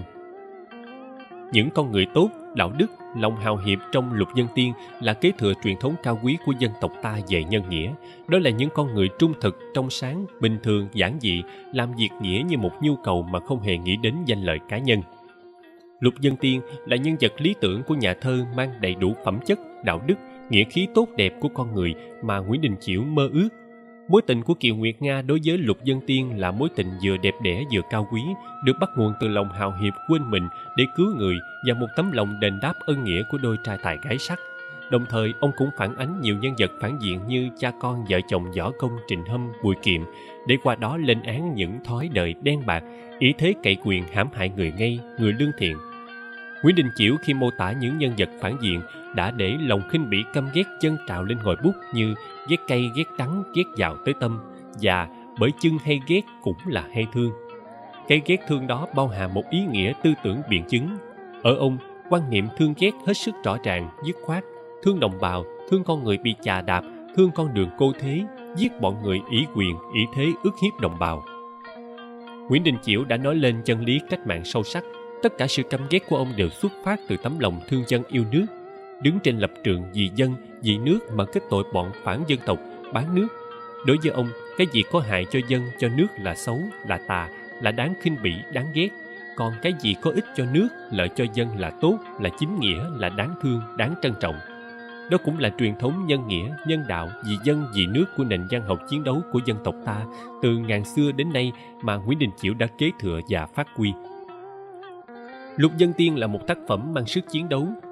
Những con người tốt, đạo đức, lòng hào hiệp trong Lục Vân Tiên là kế thừa truyền thống cao quý của dân tộc ta về nhân nghĩa. Đó là những con người trung thực, trong sáng, bình thường, giản dị, làm việc nghĩa như một nhu cầu mà không hề nghĩ đến danh lợi cá nhân. Lục Vân Tiên là nhân vật lý tưởng của nhà thơ mang đầy đủ phẩm chất, đạo đức, nghĩa khí tốt đẹp của con người mà Nguyễn Đình Chiểu mơ ước. Mối tình của Kiều Nguyệt Nga đối với Lục Vân Tiên là mối tình vừa đẹp đẽ vừa cao quý, được bắt nguồn từ lòng hào hiệp quên mình để cứu người và một tấm lòng đền đáp ân nghĩa của đôi trai tài gái sắc. Đồng thời, ông cũng phản ánh nhiều nhân vật phản diện như cha con vợ chồng Võ Công, Trịnh Hâm, Bùi Kiệm, để qua đó lên án những thói đời đen bạc, ý thế cậy quyền hãm hại người ngây, người lương thiện. Nguyễn Đình Chiểu khi mô tả những nhân vật phản diện đã để lòng khinh bỉ căm ghét dâng trào lên ngòi bút như ghét cay, ghét đắng, ghét vào tới tâm, và bởi chưng hay ghét cũng là hay thương. Cái ghét thương đó bao hàm một ý nghĩa tư tưởng biện chứng. Ở ông, quan niệm thương ghét hết sức rõ ràng, dứt khoát, thương đồng bào, thương con người bị chà đạp, thương con đường cô thế, giết bọn người ỷ quyền, ỷ thế ức hiếp đồng bào. Nguyễn Đình Chiểu đã nói lên chân lý cách mạng sâu sắc. Tất cả sự căm ghét của ông đều xuất phát từ tấm lòng thương dân yêu nước, đứng trên lập trường vì dân, vì nước mà kết tội bọn phản dân tộc, bán nước. Đối với ông, cái gì có hại cho dân, cho nước là xấu, là tà, là đáng khinh bỉ, đáng ghét. Còn cái gì có ích cho nước, lợi cho dân là tốt, là chính nghĩa, là đáng thương, đáng trân trọng. Đó cũng là truyền thống nhân nghĩa, nhân đạo, vì dân, vì nước của nền văn học chiến đấu của dân tộc ta từ ngàn xưa đến nay mà Nguyễn Đình Chiểu đã kế thừa và phát huy. Lục Vân Tiên là một tác phẩm mang sức chiến đấu.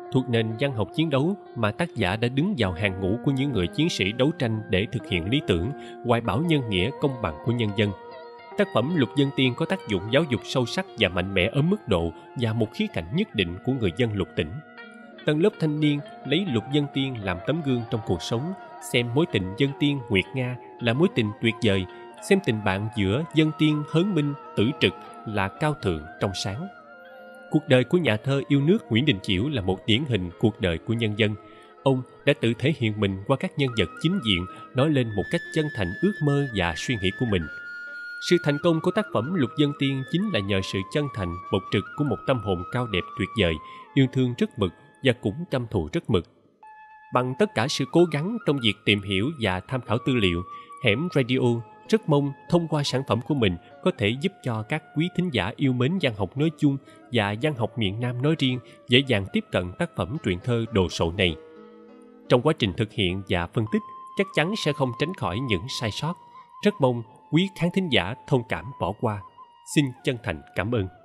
Thuộc nền văn học chiến đấu mà tác giả đã đứng vào hàng ngũ của những người chiến sĩ đấu tranh để thực hiện lý tưởng, hoài bão nhân nghĩa công bằng của nhân dân. Tác phẩm Lục Vân Tiên có tác dụng giáo dục sâu sắc và mạnh mẽ ở mức độ và một khía cạnh nhất định của người dân lục tỉnh. Tầng lớp thanh niên lấy Lục Vân Tiên làm tấm gương trong cuộc sống, xem mối tình Vân Tiên Nguyệt Nga là mối tình tuyệt vời, xem tình bạn giữa Vân Tiên Hớn Minh Tử Trực là cao thượng trong sáng. Cuộc đời của nhà thơ yêu nước Nguyễn Đình Chiểu là một điển hình cuộc đời của nhân dân. Ông đã tự thể hiện mình qua các nhân vật chính diện, nói lên một cách chân thành ước mơ và suy nghĩ của mình. Sự thành công của tác phẩm Lục Vân Tiên chính là nhờ sự chân thành, bộc trực của một tâm hồn cao đẹp tuyệt vời, yêu thương rất mực và cũng căm thù rất mực. Bằng tất cả sự cố gắng trong việc tìm hiểu và tham khảo tư liệu, Hẻm Radio rất mong thông qua sản phẩm của mình có thể giúp cho các quý thính giả yêu mến văn học nói chung và văn học miền Nam nói riêng dễ dàng tiếp cận tác phẩm truyện thơ đồ sộ này. Trong quá trình thực hiện và phân tích, chắc chắn sẽ không tránh khỏi những sai sót. Rất mong quý khán thính giả thông cảm bỏ qua. Xin chân thành cảm ơn.